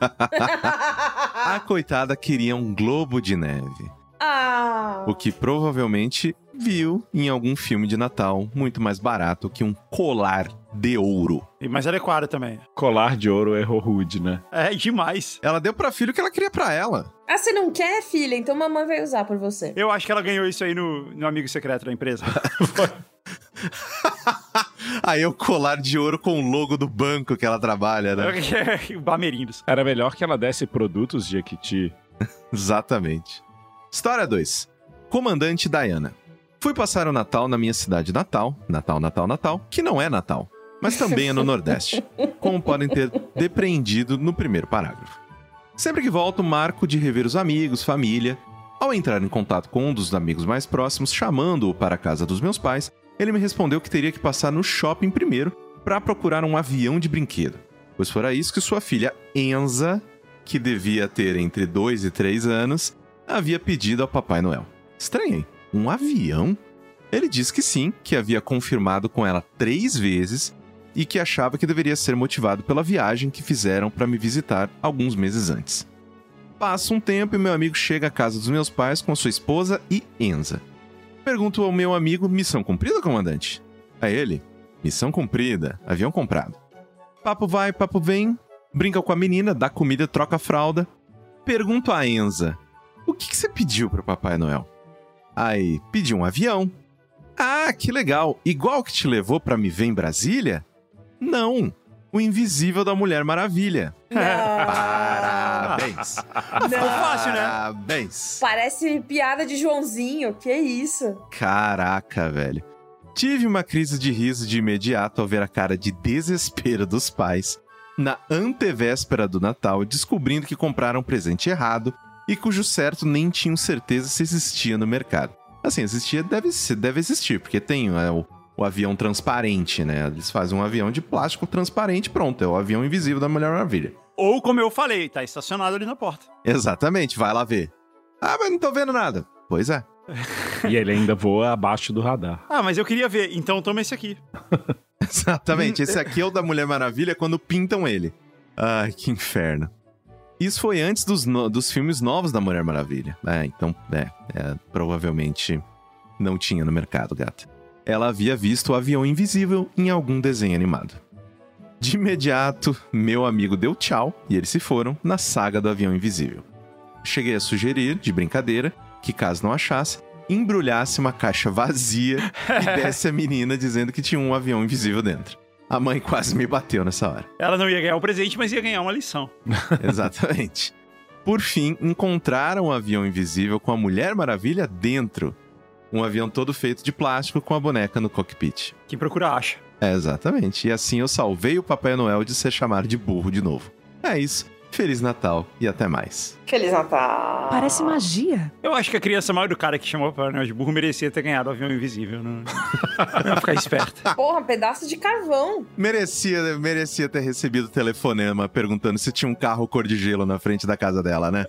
A coitada queria um globo de neve. O que provavelmente viu em algum filme de Natal muito mais barato que um colar de ouro. E mais adequada também. Colar de ouro errou rude, né? É, demais. Ela deu pra filho o que ela queria pra ela. Ah, você não quer, filha? Então mamãe vai usar por você. Eu acho que ela ganhou isso aí no amigo secreto da empresa. Aí é o colar de ouro com o logo do banco que ela trabalha, né? Bamerindos. Era melhor que ela desse produtos de Jequiti. Exatamente. História 2. Comandante Diana. Fui passar o Natal na minha cidade natal, que não é Natal, mas também é no Nordeste, como podem ter depreendido no primeiro parágrafo. Sempre que volto, marco de rever os amigos, família. Ao entrar em contato com um dos amigos mais próximos, chamando-o para a casa dos meus pais, ele me respondeu que teria que passar no shopping primeiro para procurar um avião de brinquedo, pois fora isso que sua filha Enza, que devia ter entre 2 e 3 anos, havia pedido ao Papai Noel. Estranhei. Um avião? Ele disse que sim, que havia confirmado com ela 3 vezes e que achava que deveria ser motivado pela viagem que fizeram para me visitar alguns meses antes. Passa um tempo e meu amigo chega à casa dos meus pais com sua esposa e Enza. Pergunto ao meu amigo, missão cumprida, comandante? A ele, missão cumprida, avião comprado. Papo vai, papo vem, brinca com a menina, dá comida, troca a fralda. Pergunto a Enza, o que você pediu pro Papai Noel? Aí, pedi um avião. Ah, que legal, igual que te levou pra me ver em Brasília? Não, o invisível da Mulher Maravilha. Parabéns. Ficou fácil, né? Parabéns. Parece piada de Joãozinho, que isso? Caraca, velho. Tive uma crise de riso de imediato ao ver a cara de desespero dos pais na antevéspera do Natal, descobrindo que compraram um presente errado e cujo certo nem tinham certeza se existia no mercado. Assim, existia, deve existir, porque tem o avião transparente, né? Eles fazem um avião de plástico transparente, pronto, é o avião invisível da Mulher Maravilha. Ou, como eu falei, tá estacionado ali na porta. Exatamente, vai lá ver. Ah, mas não tô vendo nada. Pois é. E ele ainda voa abaixo do radar. Ah, mas eu queria ver, então toma esse aqui. Exatamente, esse aqui é o da Mulher Maravilha quando pintam ele. Ai, que inferno. Isso foi antes dos filmes novos da Mulher Maravilha. Então, provavelmente não tinha no mercado, gata. Ela havia visto o avião invisível em algum desenho animado. De imediato, meu amigo deu tchau e eles se foram na saga do avião invisível. Cheguei a sugerir, de brincadeira, que caso não achasse, embrulhasse uma caixa vazia e desse a menina dizendo que tinha um avião invisível dentro. A mãe quase me bateu nessa hora. Ela não ia ganhar o presente, mas ia ganhar uma lição. Exatamente. Por fim, encontraram o avião invisível com a Mulher Maravilha dentro. Um avião todo feito de plástico com a boneca no cockpit. Quem procura acha. Exatamente. E assim eu salvei o Papai Noel de ser chamado de burro de novo. É isso. Feliz Natal e até mais. Feliz Natal. Parece magia. Eu acho que a criança mal educada que chamou o Papai Noel de burro merecia ter ganhado o avião invisível. Não ia ficar esperta. Porra, pedaço de carvão. Merecia ter recebido telefonema perguntando se tinha um carro cor de gelo na frente da casa dela, né?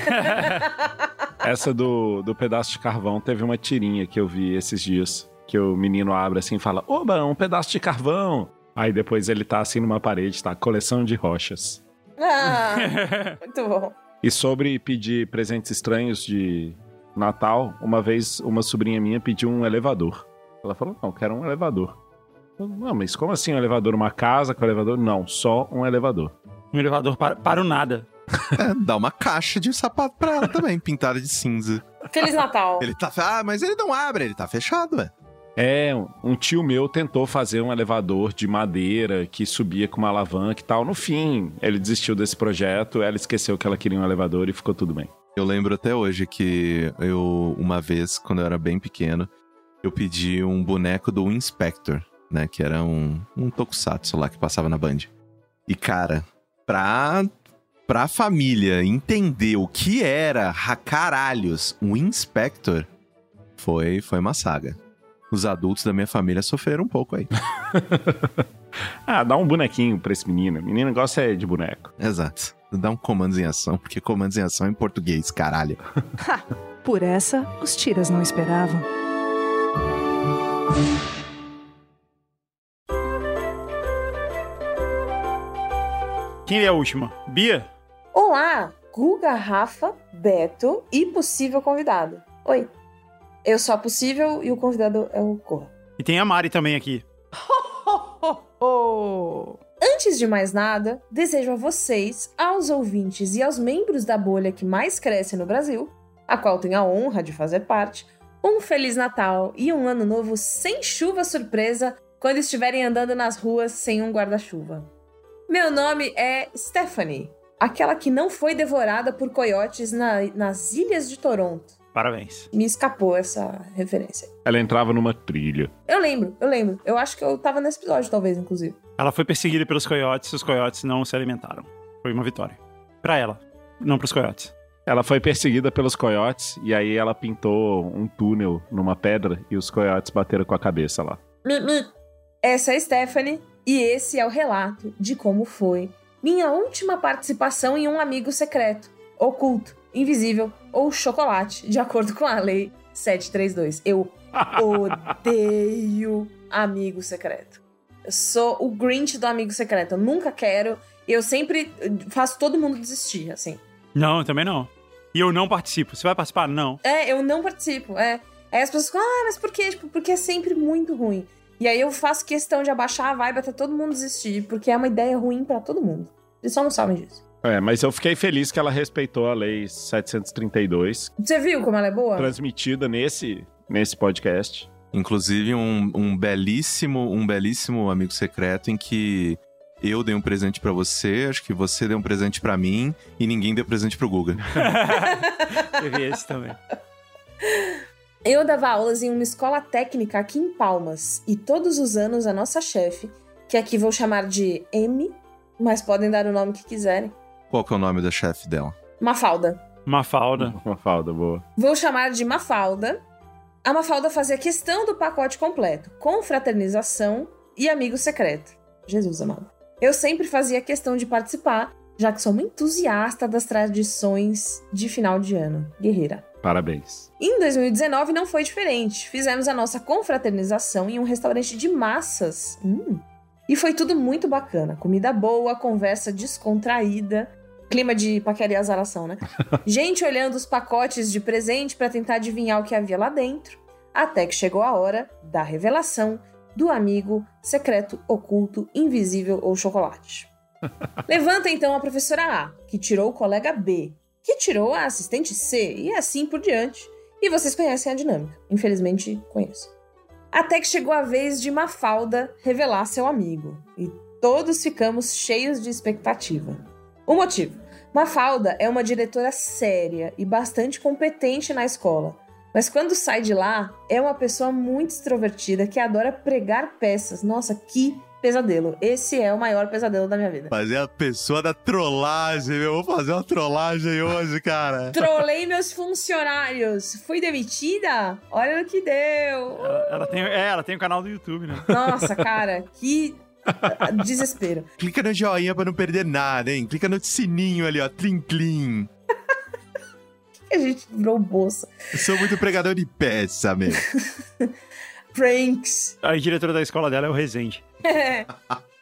Essa do pedaço de carvão teve uma tirinha que eu vi esses dias. Que o menino abre assim e fala, oba, um pedaço de carvão. Aí depois ele tá assim numa parede, tá? Coleção de rochas. Ah, muito bom. E sobre pedir presentes estranhos de Natal, uma vez uma sobrinha minha pediu um elevador. Ela falou, não, quero um elevador. Eu, não, mas como assim um elevador? Uma casa com elevador? Não, só um elevador. Um elevador para o nada. Dá uma caixa de sapato pra ela também, pintada de cinza. Feliz Natal. Ele tá... Ah, mas ele não abre, ele tá fechado, ué. Um tio meu tentou fazer um elevador de madeira que subia com uma alavanca e tal. No fim, ele desistiu desse projeto, ela esqueceu que ela queria um elevador e ficou tudo bem. Eu lembro até hoje que uma vez, quando eu era bem pequeno, eu pedi um boneco do Inspector, né? Que era um tokusatsu lá que passava na Band. E, cara, pra família entender o que era, caralhos, um Inspector, foi uma saga. Os adultos da minha família sofreram um pouco aí. Dá um bonequinho pra esse menino. O menino gosta de boneco. Exato. Dá um comandos em ação, porque comandos em ação é em português, caralho. Por essa, os tiras não esperavam. Quem é a última? Bia? Olá, Guga, Rafa, Beto e possível convidado. Oi. Eu sou a possível e o convidado é o Corra. E tem a Mari também aqui. Antes de mais nada, desejo a vocês, aos ouvintes e aos membros da bolha que mais cresce no Brasil, a qual tenho a honra de fazer parte, um Feliz Natal e um Ano Novo sem chuva surpresa quando estiverem andando nas ruas sem um guarda-chuva. Meu nome é Stephanie, aquela que não foi devorada por coiotes nas ilhas de Toronto. Parabéns. Me escapou essa referência. Ela entrava numa trilha. Eu lembro. Eu acho que eu tava nesse episódio, talvez, inclusive. Ela foi perseguida pelos coiotes e os coiotes não se alimentaram. Foi uma vitória. Pra ela, não pros coiotes. Ela foi perseguida pelos coiotes e aí ela pintou um túnel numa pedra e os coiotes bateram com a cabeça lá. Essa é a Stephanie e esse é o relato de como foi minha última participação em um amigo secreto, oculto, invisível ou chocolate, de acordo com a lei 732. Eu odeio amigo secreto. Eu sou o Grinch do amigo secreto. Eu nunca quero. Eu sempre faço todo mundo desistir, assim. Não, eu também não. E eu não participo. Você vai participar? Não. Eu não participo. Aí as pessoas ficam, mas por quê? Tipo, porque é sempre muito ruim. E aí eu faço questão de abaixar a vibe até todo mundo desistir, porque é uma ideia ruim pra todo mundo. Eles só não sabem disso. Mas eu fiquei feliz que ela respeitou a lei 732. Você viu como ela é boa? Transmitida nesse podcast. Inclusive, um belíssimo amigo secreto em que eu dei um presente pra você, acho que você deu um presente pra mim e ninguém deu presente pro Guga. Teve esse também. Eu dava aulas em uma escola técnica aqui em Palmas e todos os anos a nossa chefe, que aqui vou chamar de M, mas podem dar o nome que quiserem. Qual que é o nome da chefe dela? Mafalda. Mafalda, boa. Vou chamar de Mafalda. A Mafalda fazia questão do pacote completo, com fraternização e amigo secreto. Jesus amado. Eu sempre fazia questão de participar, já que sou uma entusiasta das tradições de final de ano. Guerreira. Parabéns. Em 2019 não foi diferente. Fizemos a nossa confraternização em um restaurante de massas. E foi tudo muito bacana. Comida boa, conversa descontraída. Clima de paquera e azaração, né? Gente olhando os pacotes de presente pra tentar adivinhar o que havia lá dentro. Até que chegou a hora da revelação do amigo secreto, oculto, invisível ou chocolate. Levanta então a professora A, que tirou o colega B, que tirou a assistente C, e assim por diante. E vocês conhecem a dinâmica. Infelizmente, conheço. Até que chegou a vez de Mafalda revelar seu amigo. E todos ficamos cheios de expectativa. O motivo. Mafalda é uma diretora séria e bastante competente na escola. Mas quando sai de lá, é uma pessoa muito extrovertida que adora pregar peças. Nossa, que pesadelo. Esse é o maior pesadelo da minha vida. Fazer a pessoa da trollagem, meu. Vou fazer uma trollagem hoje, cara. Trolei meus funcionários. Fui demitida? Olha no que deu. Ela tem um canal do YouTube, né? Nossa, cara, que desespero. Clica no joinha pra não perder nada, hein? Clica no sininho ali, ó. Tlim, tlim. A gente virou bolsa. Eu sou muito pregador de peça, meu. Pranks. A diretora da escola dela é o Rezende.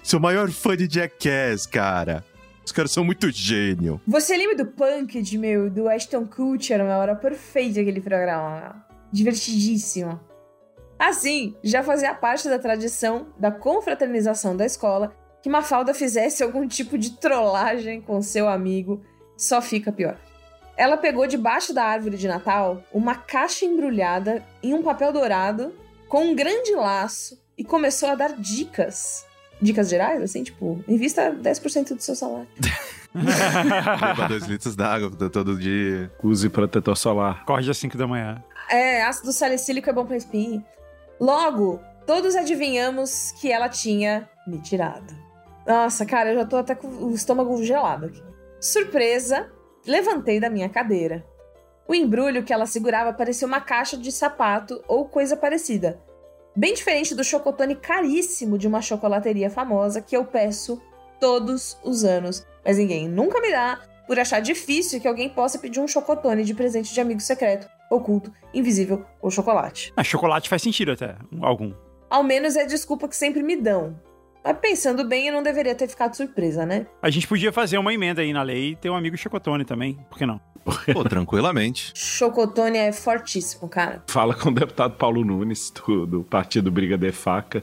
Sou o maior fã de Jackass, cara. Os caras são muito gênio. Você lembra do Punked, do Ashton Kutcher, uma hora perfeita aquele programa. Divertidíssimo. Assim, já fazia parte da tradição da confraternização da escola que Mafalda fizesse algum tipo de trollagem com seu amigo. Só fica pior. Ela pegou debaixo da árvore de Natal uma caixa embrulhada em um papel dourado com um grande laço e começou a dar dicas. Dicas gerais, assim, tipo, invista 10% do seu salário. Beba 2 litros d'água todo dia. Use protetor solar. Acorde às 5 da manhã. Ácido salicílico é bom pra espinha. Logo, todos adivinhamos que ela tinha me tirado. Nossa, cara, eu já tô até com o estômago gelado aqui. Surpresa, levantei da minha cadeira. O embrulho que ela segurava parecia uma caixa de sapato ou coisa parecida. Bem diferente do chocotone caríssimo de uma chocolateria famosa que eu peço todos os anos. Mas ninguém nunca me dá por achar difícil que alguém possa pedir um chocotone de presente de amigo secreto, oculto, invisível ou chocolate. Chocolate faz sentido até, algum. Ao menos é a desculpa que sempre me dão. Mas pensando bem, eu não deveria ter ficado surpresa, né? A gente podia fazer uma emenda aí na lei e ter um amigo chocotone também, por que não? Pô, tranquilamente. Chocotone é fortíssimo, cara. Fala com o deputado Paulo Nunes, do partido Briga de Faca.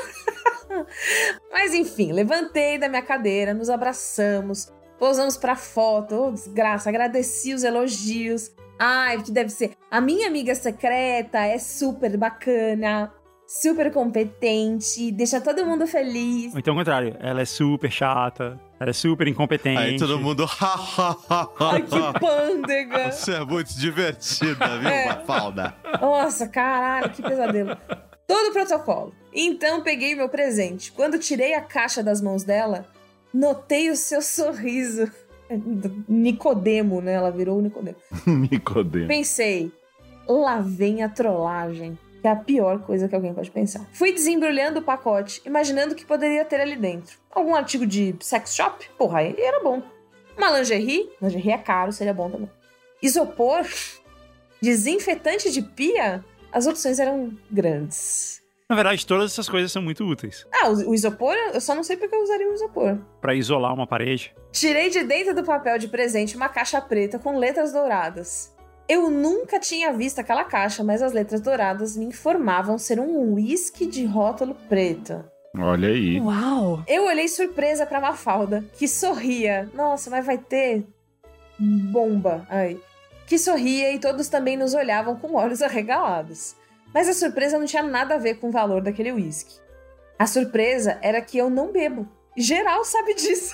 Mas enfim, levantei da minha cadeira, nos abraçamos, pousamos pra foto, desgraça, agradeci os elogios. Ai, que deve ser. A minha amiga secreta é super bacana, super competente, deixa todo mundo feliz. Ou então o contrário, ela é super chata, ela é super incompetente. Aí todo mundo... Ai, que pândega. Você é muito divertida, viu, Mafalda? Nossa, caralho, que pesadelo. Todo o protocolo. Então peguei meu presente. Quando tirei a caixa das mãos dela, notei o seu sorriso. Nicodemo, né? Ela virou o Nicodemo. Nicodemo. Pensei, lá vem a trollagem, que é a pior coisa que alguém pode pensar. Fui desembrulhando o pacote, imaginando o que poderia ter ali dentro. Algum artigo de sex shop? Porra, ele era bom. Uma lingerie? Lingerie é caro, seria bom também. Isopor? Desinfetante de pia? As opções eram grandes. Na verdade, todas essas coisas são muito úteis. O isopor, eu só não sei porque eu usaria o isopor. Pra isolar uma parede. Tirei de dentro do papel de presente uma caixa preta com letras douradas. Eu nunca tinha visto aquela caixa, mas as letras douradas me informavam ser um whisky de rótulo preto. Olha aí. Uau! Eu olhei surpresa pra Mafalda, que sorria. Nossa, mas vai ter bomba aí. Que sorria e todos também nos olhavam com olhos arregalados. Mas a surpresa não tinha nada a ver com o valor daquele whisky. A surpresa era que eu não bebo. Geral sabe disso.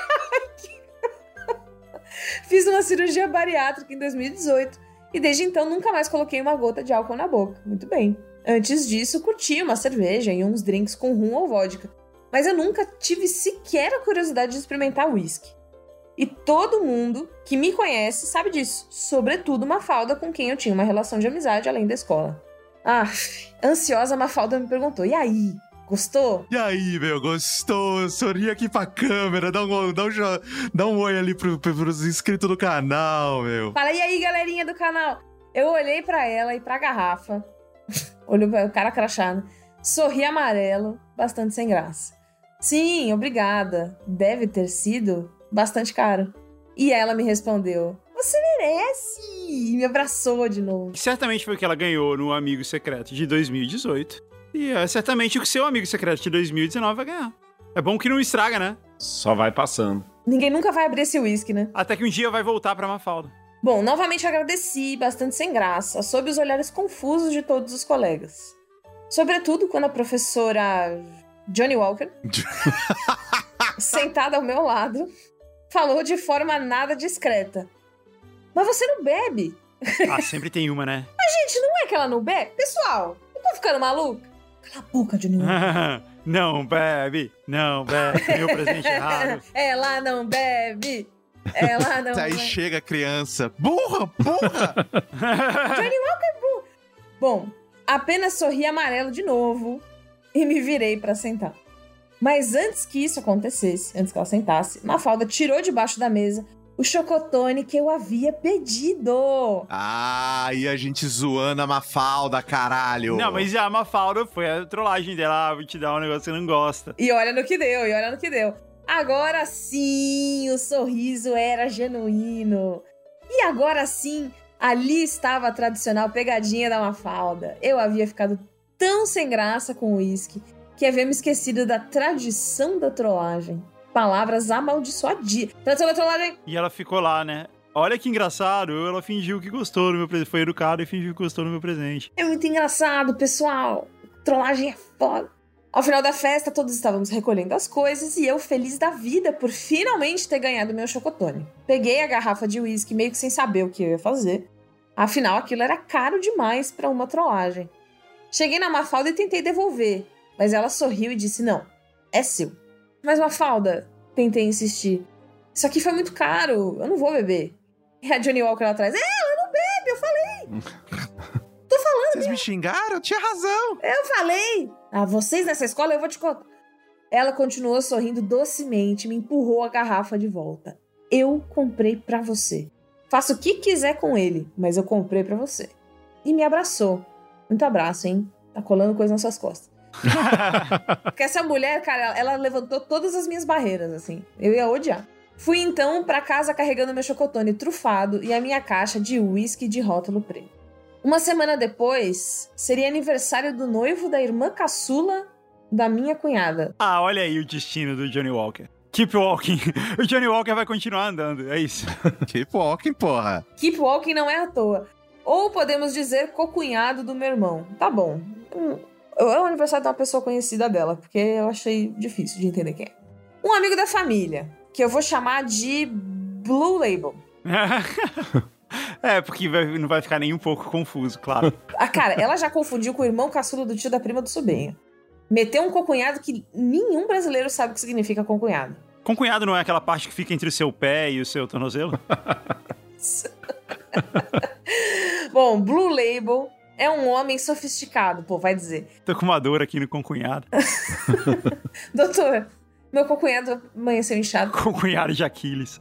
Fiz uma cirurgia bariátrica em 2018 e desde então nunca mais coloquei uma gota de álcool na boca. Muito bem. Antes disso, curti uma cerveja e uns drinks com rum ou vodka. Mas eu nunca tive sequer a curiosidade de experimentar whisky. E todo mundo que me conhece sabe disso. Sobretudo Mafalda, com quem eu tinha uma relação de amizade além da escola. Ansiosa, Mafalda me perguntou, e aí, gostou? E aí, meu, gostou? Sorri aqui pra câmera, dá um oi ali pros inscritos do canal, meu. Fala, e aí, galerinha do canal? Eu olhei pra ela e pra garrafa, olhou o cara crachado, sorri amarelo, bastante sem graça. Sim, obrigada, deve ter sido bastante caro. E ela me respondeu, você merece! E me abraçou de novo. Certamente foi o que ela ganhou no Amigo Secreto de 2018. E é certamente o que seu Amigo Secreto de 2019 vai ganhar. É bom que não estraga, né? Só vai passando. Ninguém nunca vai abrir esse whisky, né? Até que um dia vai voltar pra Mafalda. Bom, novamente agradeci, bastante sem graça, sob os olhares confusos de todos os colegas. Sobretudo quando a professora Johnny Walker, sentada ao meu lado, falou de forma nada discreta. Mas você não bebe. Sempre tem uma, né? Mas, gente, não é que ela não bebe? Pessoal, eu tô ficando maluca? Cala a boca, Johnny Walker. Não bebe, meu presente errado. Ela não bebe. Ela não Aí bebe. chega a criança. Burra! Johnny Walker é burro. Bom, apenas sorri amarelo de novo e me virei pra sentar. Mas antes que isso acontecesse, antes que ela sentasse, Mafalda tirou debaixo da mesa o chocotone que eu havia pedido. Ah, e a gente zoando a Mafalda, caralho. Não, mas a Mafalda foi a trollagem dela. Vou te dar um negócio que você não gosta. E olha no que deu. Agora sim, o sorriso era genuíno. E agora sim, ali estava a tradicional pegadinha da Mafalda. Eu havia ficado tão sem graça com o uísque que havia me esquecido da tradição da trollagem. Palavras amaldiçoadias. Tradição da trollagem. E ela ficou lá, né? Olha que engraçado, ela fingiu que gostou do meu presente. Foi educada e fingiu que gostou do meu presente. É muito engraçado, pessoal. Trollagem é foda. Ao final da festa, todos estávamos recolhendo as coisas e eu feliz da vida por finalmente ter ganhado meu chocotone. Peguei a garrafa de uísque meio que sem saber o que eu ia fazer. Afinal, aquilo era caro demais para uma trollagem. Cheguei na Mafalda e tentei devolver, mas ela sorriu e disse, não, é seu. Mas Mafalda, tentei insistir, isso aqui foi muito caro, eu não vou beber. E a Johnny Walker lá atrás, ela não bebe, eu falei. Tô falando. Vocês me xingaram? Eu tinha razão. Eu falei. Ah, vocês nessa escola eu vou te contar. Ela continuou sorrindo docemente e me empurrou a garrafa de volta. Eu comprei pra você. Faça o que quiser com ele, mas eu comprei pra você. E me abraçou. Muito abraço, hein? Tá colando coisa nas suas costas. Porque essa mulher, cara, ela levantou todas as minhas barreiras, assim. Eu ia odiar. Fui então pra casa carregando meu chocotone trufado e a minha caixa de uísque de rótulo preto. Uma semana depois, seria aniversário do noivo da irmã caçula da minha cunhada. Ah, olha aí o destino do Johnny Walker. Keep walking. O Johnny Walker vai continuar andando, é isso. Keep walking, porra. Keep walking não é à toa. Ou podemos dizer cocunhado do meu irmão. Tá bom. É o aniversário de uma pessoa conhecida dela, porque eu achei difícil de entender quem é. Um amigo da família, que eu vou chamar de Blue Label. É, porque não vai ficar nem um pouco confuso, claro. Ah, cara, ela já confundiu com o irmão caçula do tio da prima do sobrinho. Meteu um concunhado que nenhum brasileiro sabe o que significa concunhado. Concunhado não é aquela parte que fica entre o seu pé e o seu tornozelo? Bom, Blue Label é um homem sofisticado, pô, vai dizer. Tô com uma dor aqui no concunhado. Doutor, meu concunhado amanheceu inchado. Concunhado de Aquiles.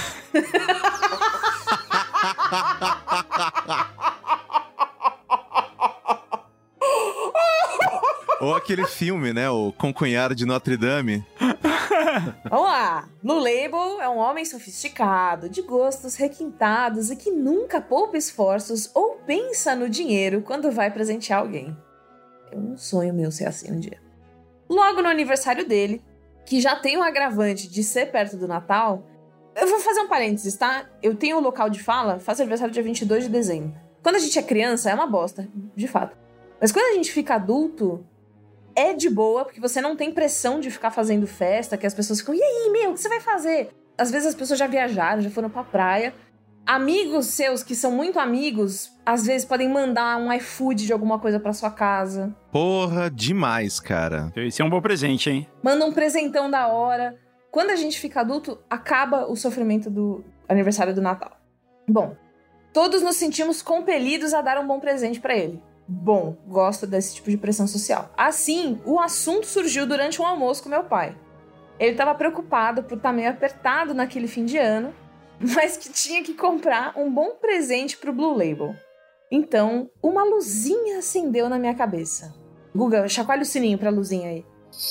Ou aquele filme, né? O Concunhado de Notre Dame. Vamos lá. Blue Label é um homem sofisticado, de gostos requintados e que nunca poupa esforços ou pensa no dinheiro quando vai presentear alguém. É um sonho meu ser assim um dia. Logo no aniversário dele, que já tem um agravante de ser perto do Natal, eu vou fazer um parênteses, tá? Eu tenho um local de fala, faço aniversário dia 22 de dezembro. Quando a gente é criança, é uma bosta, de fato. Mas quando a gente fica adulto, é de boa, porque você não tem pressão de ficar fazendo festa, que as pessoas ficam, e aí, meu, o que você vai fazer? Às vezes as pessoas já viajaram, já foram pra praia. Amigos seus que são muito amigos, às vezes podem mandar um iFood de alguma coisa pra sua casa. Porra, demais, cara. Esse é um bom presente, hein? Manda um presentão da hora. Quando a gente fica adulto, acaba o sofrimento do aniversário do Natal. Bom, todos nos sentimos compelidos a dar um bom presente pra ele. Bom, gosto desse tipo de pressão social. Assim, o assunto surgiu durante um almoço com meu pai. Ele estava preocupado por estar meio apertado naquele fim de ano, mas que tinha que comprar um bom presente pro Blue Label. Então, uma luzinha acendeu na minha cabeça. Guga, chacoalha o sininho pra luzinha aí.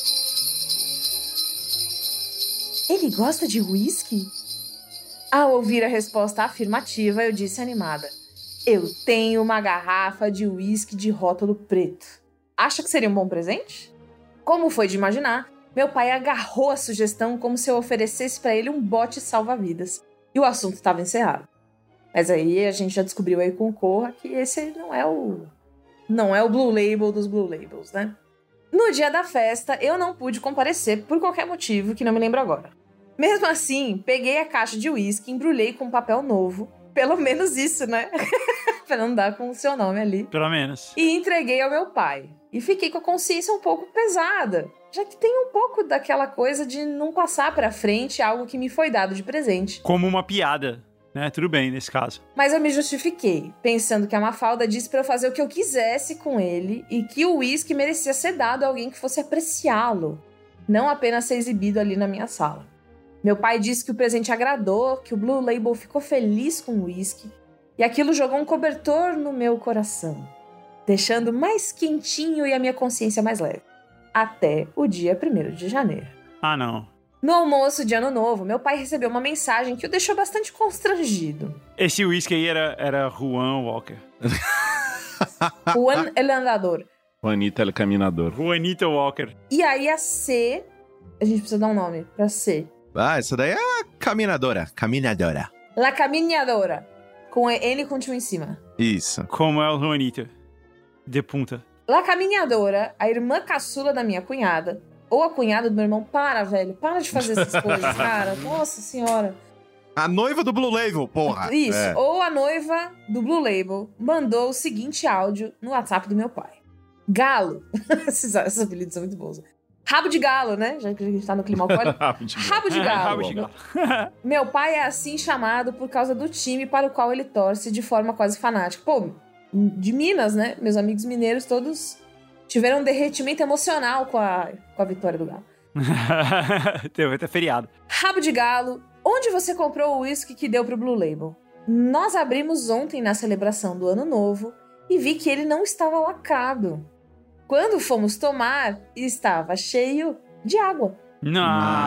Ele gosta de uísque? Ao ouvir a resposta afirmativa, eu disse animada. Eu tenho uma garrafa de uísque de rótulo preto. Acha que seria um bom presente? Como foi de imaginar, meu pai agarrou a sugestão como se eu oferecesse pra ele um bote salva-vidas. E o assunto estava encerrado. Mas aí a gente já descobriu aí com o Corra que esse não é o Blue Label dos Blue Labels, né? No dia da festa, eu não pude comparecer por qualquer motivo que não me lembro agora. Mesmo assim, peguei a caixa de uísque e embrulhei com um papel novo. Pelo menos isso, né? Pra não dar com o seu nome ali. Pelo menos. E entreguei ao meu pai. E fiquei com a consciência um pouco pesada, já que tem um pouco daquela coisa de não passar pra frente algo que me foi dado de presente. Como uma piada, né? Tudo bem nesse caso. Mas eu me justifiquei, pensando que a Mafalda disse pra eu fazer o que eu quisesse com ele e que o uísque merecia ser dado a alguém que fosse apreciá-lo, não apenas ser exibido ali na minha sala. Meu pai disse que o presente agradou, que o Blue Label ficou feliz com o uísque, e aquilo jogou um cobertor no meu coração, deixando mais quentinho e a minha consciência mais leve. Até o dia 1º de janeiro. Ah, não. No almoço de Ano Novo, meu pai recebeu uma mensagem que o deixou bastante constrangido. Esse whisky aí era Juan Walker. Juan El Andador. Juanita El Caminador. Juanita Walker. E aí a C... A gente precisa dar um nome pra C. Ah, essa daí é a caminadora. Caminadora. La Caminadora. Com N com tio em cima. Isso. Como é o Juanita. De punta. La Caminadora, a irmã caçula da minha cunhada, ou a cunhada do meu irmão, para de fazer essas coisas, cara. Nossa senhora. A noiva do Blue Label, porra. Isso. É. Ou a noiva do Blue Label mandou o seguinte áudio no WhatsApp do meu pai. Galo. Esses apelidos são muito bons. Rabo de galo, né? Já que a gente tá no clima alcoólico. Rabo de galo. Rabo de galo. Rabo de galo. Meu pai é assim chamado por causa do time para o qual ele torce de forma quase fanática. Pô, de Minas, né? Meus amigos mineiros todos tiveram um derretimento emocional com a vitória do Galo. Teve até feriado. Rabo de galo, onde você comprou o uísque que deu pro Blue Label? Nós abrimos ontem na celebração do Ano Novo e vi que ele não estava lacrado. Quando fomos tomar, estava cheio de água. Não.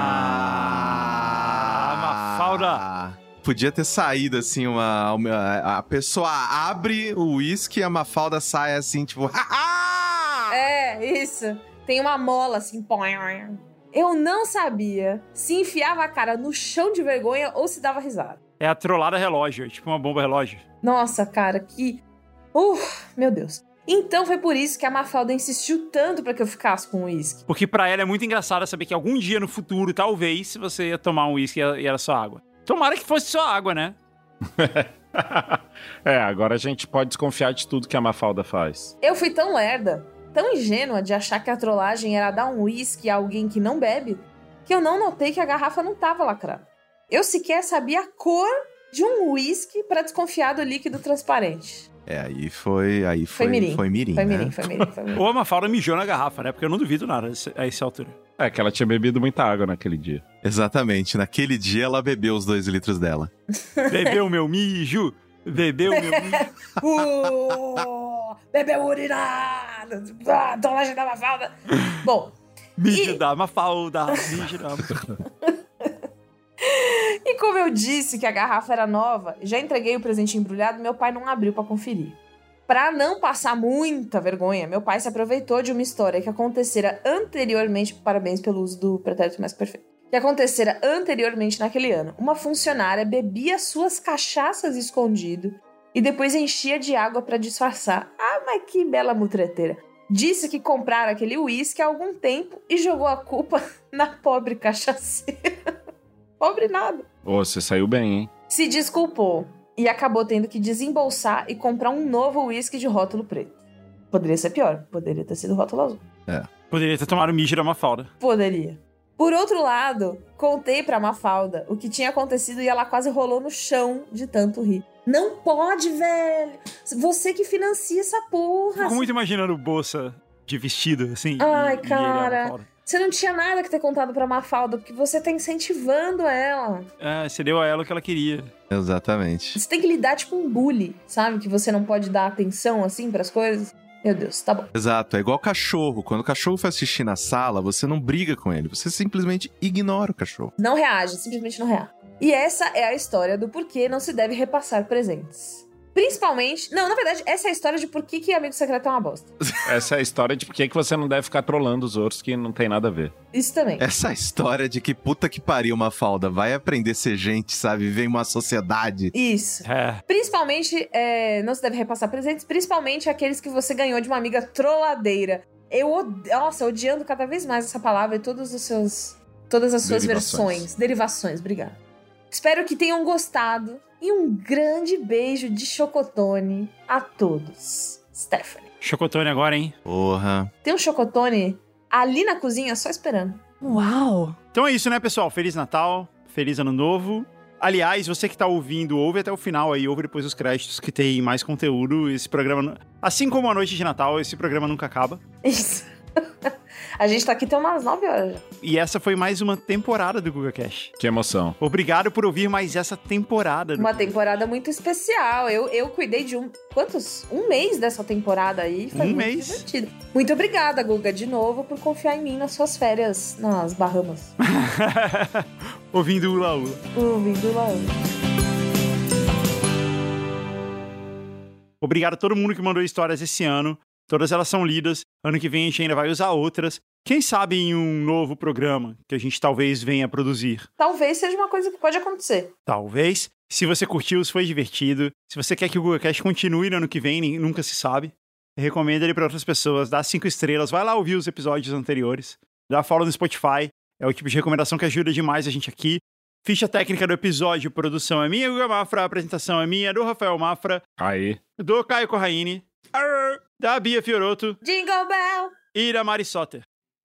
Mafalda. Podia ter saído, assim, a pessoa abre o uísque e a Mafalda sai assim, tipo... É, isso. Tem uma mola assim. Eu não sabia se enfiava a cara no chão de vergonha ou se dava risada. É a trollada relógio, tipo uma bomba relógio. Nossa, cara, que... meu Deus. Então foi por isso que a Mafalda insistiu tanto pra que eu ficasse com o uísque. Porque pra ela é muito engraçado saber que algum dia no futuro, talvez, você ia tomar um uísque e era só água. Tomara que fosse só água, né? Agora a gente pode desconfiar de tudo que a Mafalda faz. Eu fui tão lerda, tão ingênua de achar que a trollagem era dar um uísque a alguém que não bebe, que eu não notei que a garrafa não tava lacrada. Eu sequer sabia a cor de um uísque pra desconfiar do líquido transparente. Aí foi mirim. Foi mirim, Foi né? mirim, foi mirim, foi mirim. Ou a Mafalda mijou na garrafa, né? Porque eu não duvido nada a essa altura. É que ela tinha bebido muita água naquele dia. Exatamente. Naquele dia ela bebeu os 2 litros dela. Bebeu meu mijo! Bebeu meu mijo! Bebeu urinado! Trollagem da Mafalda! Bom... Mijo da Mafalda! Mijo da Mafalda! E como eu disse que a garrafa era nova, já entreguei o presente embrulhado, meu pai não abriu pra conferir. Pra não passar muita vergonha, meu pai se aproveitou de uma história que acontecera anteriormente, parabéns pelo uso do pretérito mais perfeito, que acontecera anteriormente naquele ano. Uma funcionária bebia suas cachaças escondido e depois enchia de água pra disfarçar. Ah, mas que bela mutreteira. Disse que comprara aquele uísque há algum tempo e jogou a culpa na pobre cachaceira. Pobre nada. Você saiu bem, hein? Se desculpou e acabou tendo que desembolsar e comprar um novo uísque de rótulo preto. Poderia ser pior, poderia ter sido rótulo azul. Poderia ter tomado mijo da Mafalda. Poderia. Por outro lado, contei pra Mafalda o que tinha acontecido e ela quase rolou no chão de tanto rir. Não pode, velho! Você que financia essa porra! Fico muito imaginando o Bolsa de vestido, assim. Ai, e ele cara. a Mafalda. Você não tinha nada que ter contado pra Mafalda, porque você tá incentivando ela. Você deu a ela o que ela queria. Exatamente. Você tem que lidar tipo um bully, sabe? Que você não pode dar atenção, assim, pras coisas. Meu Deus, tá bom. Exato, é igual cachorro. Quando o cachorro faz xixi na sala, você não briga com ele, você simplesmente ignora o cachorro. Não reage, simplesmente não reage. E essa é a história do porquê não se deve repassar presentes. Principalmente... Não, na verdade, essa é a história de por que amigo secreto é uma bosta. Essa é a história de por que você não deve ficar trollando os outros, que não tem nada a ver. Isso também. Essa história de que puta que pariu, Mafalda, vai aprender a ser gente, sabe? Viver em uma sociedade. Isso. É. Principalmente, não se deve repassar presentes, principalmente aqueles que você ganhou de uma amiga trolladeira. Nossa, odiando cada vez mais essa palavra e todas as suas versões. Derivações, obrigada. Espero que tenham gostado. E um grande beijo de chocotone a todos. Stephanie. Chocotone agora, hein? Porra. Tem um chocotone ali na cozinha só esperando. Uau! Então é isso, né, pessoal? Feliz Natal, feliz Ano Novo. Aliás, você que tá ouvindo, ouve até o final aí, ouve depois os créditos que tem mais conteúdo. Esse programa, assim como a noite de Natal, esse programa nunca acaba. Isso. A gente tá aqui tem umas 9 horas já. E essa foi mais uma temporada do GugaCast. Que emoção. Obrigado por ouvir mais essa temporada. Uma temporada muito especial. Eu cuidei de um mês dessa temporada aí. Foi muito divertido. Muito obrigada, Guga, de novo, por confiar em mim nas suas férias nas Bahamas. Ouvindo o Ula. Ouvindo o Ula. Obrigado a todo mundo que mandou histórias esse ano. Todas elas são lidas. Ano que vem a gente ainda vai usar outras. Quem sabe em um novo programa que a gente talvez venha produzir. Talvez seja uma coisa que pode acontecer. Talvez. Se você curtiu, se foi divertido. Se você quer que o GugaCast continue no ano que vem, nunca se sabe. Recomenda ele para outras pessoas. Dá 5 estrelas. Vai lá ouvir os episódios anteriores. Dá follow no Spotify. É o tipo de recomendação que ajuda demais a gente aqui. Ficha técnica do episódio, produção é minha, Guga Mafra, a apresentação é minha, do Rafael Mafra, Aí. do Caio Corraine, da Bia Fioroto Jingle Bell! e da Mari Soter.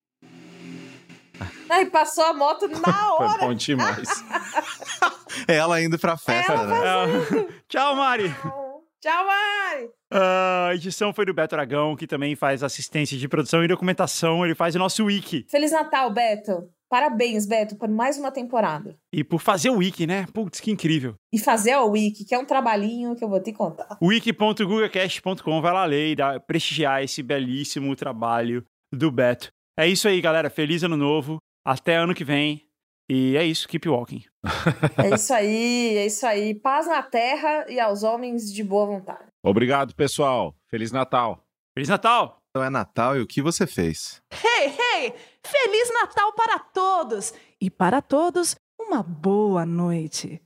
Ai, passou a moto na hora. Foi bom demais. Ela indo pra festa, Ela né? Tchau, Mari! Tchau, Mari! A edição foi do Beto Aragão, que também faz assistência de produção e documentação, ele faz o nosso wiki. Feliz Natal, Beto! Parabéns, Beto, por mais uma temporada. E por fazer o wiki, né? Putz, que incrível. E fazer o Wiki, que é um trabalhinho que eu vou te contar. wiki.gugacast.com, vai lá ler e prestigiar esse belíssimo trabalho do Beto. É isso aí, galera. Feliz ano novo. Até ano que vem. E é isso. Keep walking. É isso aí. Paz na terra e aos homens de boa vontade. Obrigado, pessoal. Feliz Natal. Feliz Natal! Então é Natal e o que você fez? Hey! Feliz Natal para todos! E para todos, uma boa noite.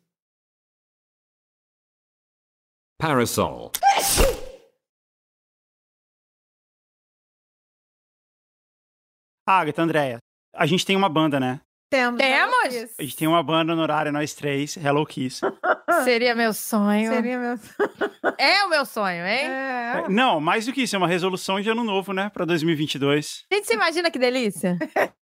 Parasol. Agatha, Andréia, a gente tem uma banda, né? Temos? A gente tem uma banda no horário, nós três, Hello Kiss. Seria meu sonho. É o meu sonho, hein? Não, mais do que isso, é uma resolução de ano novo, né? Pra 2022. Gente, você imagina que delícia?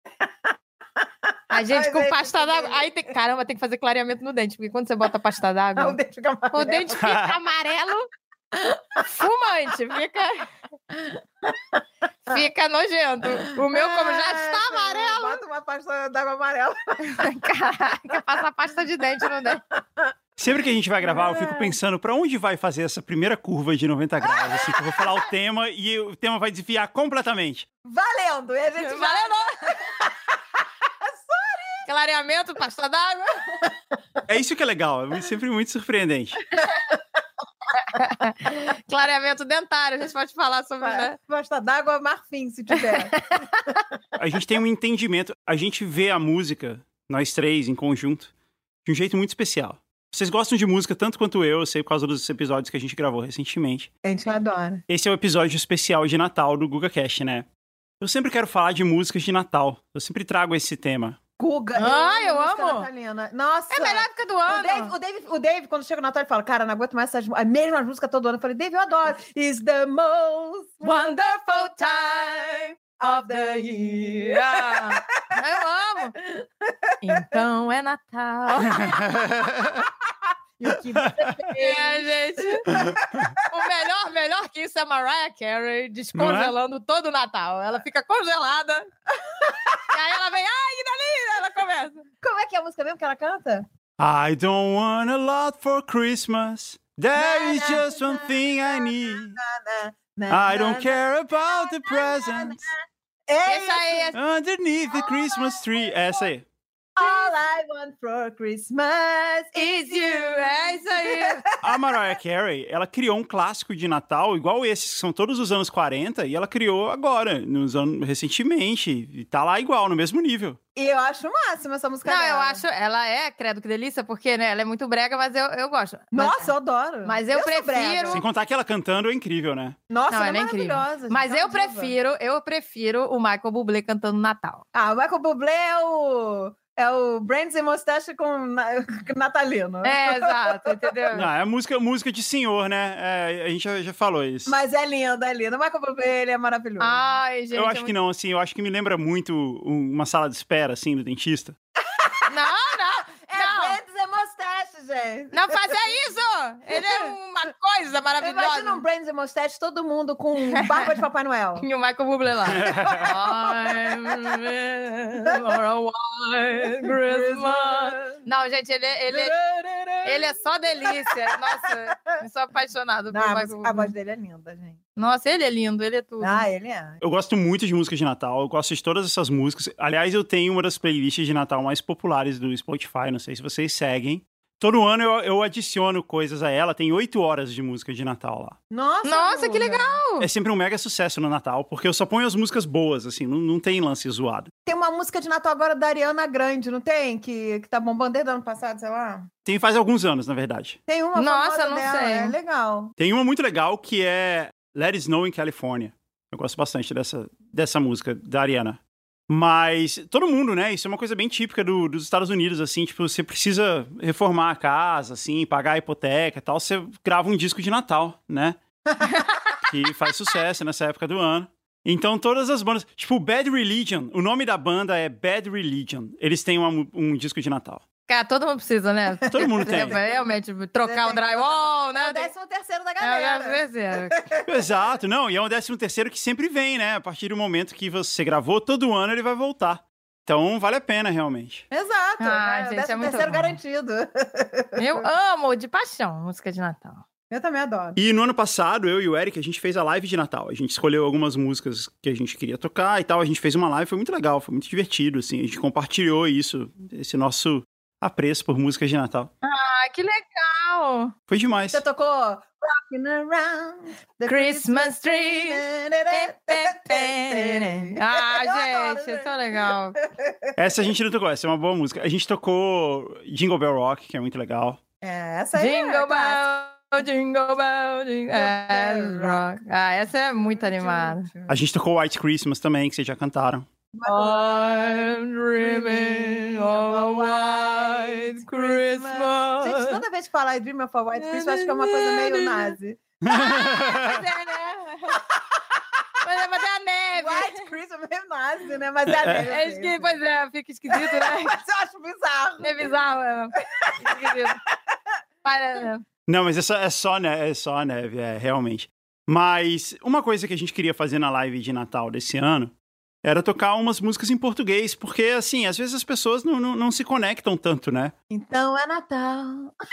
A gente com pasta d'água. Aí caramba, tem que fazer clareamento no dente, porque quando você bota pasta d'água, o dente fica amarelo, fumante, fica nojento. O meu, como já está amarelo. Bota uma pasta d'água amarela. Caraca, passa pasta de dente no dente. Sempre que a gente vai gravar, eu fico pensando pra onde vai fazer essa primeira curva de 90 graus, assim, que eu vou falar o tema e o tema vai desviar completamente. Valendo! E a gente Valendo! Clareamento, pasta d'água. É isso que é legal, é sempre muito surpreendente. Clareamento dentário, a gente pode falar sobre, né? Pasta d'água marfim, se tiver. A gente tem um entendimento, a gente vê a música, nós três, em conjunto, de um jeito muito especial. Vocês gostam de música tanto quanto eu sei por causa dos episódios que a gente gravou recentemente. A gente adora. Esse é o episódio especial de Natal do GugaCast, né? Eu sempre quero falar de músicas de Natal. Eu sempre trago esse tema. Guga. Eu música amo. natalina. Nossa. É a melhor época do ano. O Dave, quando chega o Natal, ele fala, cara, não aguento mais essas mesmas músicas todo ano. Eu falei, Dave, eu adoro. It's the most wonderful time of the year. Eu amo. Então é Natal. E o que você fez? Gente. O melhor que isso é Mariah Carey descongelando todo o Natal. Ela fica congelada. E aí ela vem, ai, que delícia! Ela começa. Como é que é a música mesmo que ela canta? I don't want a lot for Christmas. There is just one thing I need. I don't care about the presents Essa aí. underneath the Christmas tree. Essa aí. All I want for Christmas is you. É isso aí. A Mariah Carey, ela criou um clássico de Natal, igual esses, que são todos os anos 40, e ela criou agora, recentemente, e tá lá igual, no mesmo nível. E eu acho o máximo essa música Não, dela. eu acho, ela é, credo que delícia, porque, né, ela é muito brega, mas eu gosto. Nossa, eu adoro. Mas eu sou prefiro- brega. Sem contar que ela cantando é incrível, né? Nossa, Não, ela é incrível. maravilhosa. Mas gente, eu ela é diva. prefiro o Michael Bublé cantando Natal. Ah, o Michael Bublé é o Brands e Mustache com natalino. É, exato, entendeu? Não, é música de senhor, né? É, a gente já falou isso. Mas é lindo, é lindo. O Michael Bublé, ele é maravilhoso. Ai, gente. eu acho que não, assim, eu acho que me lembra muito uma sala de espera, assim, do dentista. Não. É Brands e Mustache, gente. Não faça isso! Ele é um uma coisa maravilhosa. Imagina um Brains and Mustache, todo mundo com barba de Papai Noel. E o Michael Bublé lá. For a white Christmas. Não, gente, ele é só delícia. Nossa, eu sou apaixonado por Michael Bublé. A voz dele é linda, gente. Nossa, ele é lindo, ele é tudo. Ele é. Eu gosto muito de músicas de Natal, eu gosto de todas essas músicas. Aliás, eu tenho uma das playlists de Natal mais populares do Spotify, não sei se vocês seguem. Todo ano eu adiciono coisas a ela, tem 8 horas de música de Natal lá. Nossa, que legal! É sempre um mega sucesso no Natal, porque eu só ponho as músicas boas, assim, não tem lance zoado. Tem uma música de Natal agora da Ariana Grande, não tem? Que tá bombando desde o ano passado, sei lá. Tem faz alguns anos, na verdade. Tem uma Nossa, famosa não dela, sei. é legal. Tem uma muito legal que é Let It Snow in California. Eu gosto bastante dessa música da Ariana. Mas todo mundo, né? Isso é uma coisa bem típica dos Estados Unidos, assim. Tipo, você precisa reformar a casa, assim, pagar a hipoteca e tal. Você grava um disco de Natal, né? Que faz sucesso nessa época do ano. Então, todas as bandas... Tipo, Bad Religion. O nome da banda é Bad Religion. Eles têm um disco de Natal. Cara, todo mundo precisa, né? Todo mundo tem. Realmente, trocar o drywall, né? É o 13º da É galera. o 13º. Exato, não, e é um 13º que sempre vem, né? A partir do momento que você gravou, todo ano ele vai voltar. Então, vale a pena, realmente. Exato. Gente, é muito 13º bom. garantido. Eu amo, de paixão, música de Natal. Eu também adoro. E no ano passado, eu e o Eric, a gente fez a live de Natal. A gente escolheu algumas músicas que a gente queria tocar e tal. A gente fez uma live, foi muito legal, foi muito divertido, assim. A gente compartilhou isso, esse nosso apreço por músicas de Natal. Que legal! Foi demais. Você tocou Rockin' Around the Christmas Tree. Gente, é tão legal. Essa a gente não tocou, essa é uma boa música. A gente tocou Jingle Bell Rock, que é muito legal. Essa aí Jingle Bell, Jingle Bell, Jingle Rock. Essa é muito animada. A gente tocou White Christmas também, que vocês já cantaram. I'm dreaming of a white Christmas. Gente, toda vez que falar Dream of a White Christmas, eu acho que é uma coisa meio nazi. Mas é, né? Mas é a neve. White Christmas é meio nazi, né? Mas é a neve. É que, pois é, fica esquisito, né? Mas eu acho bizarro. É bizarro, é. Esquisito. Não, mas é só a neve, realmente. Mas uma coisa que a gente queria fazer na live de Natal desse ano era tocar umas músicas em português, porque, assim, às vezes as pessoas não se conectam tanto, né? Então é Natal.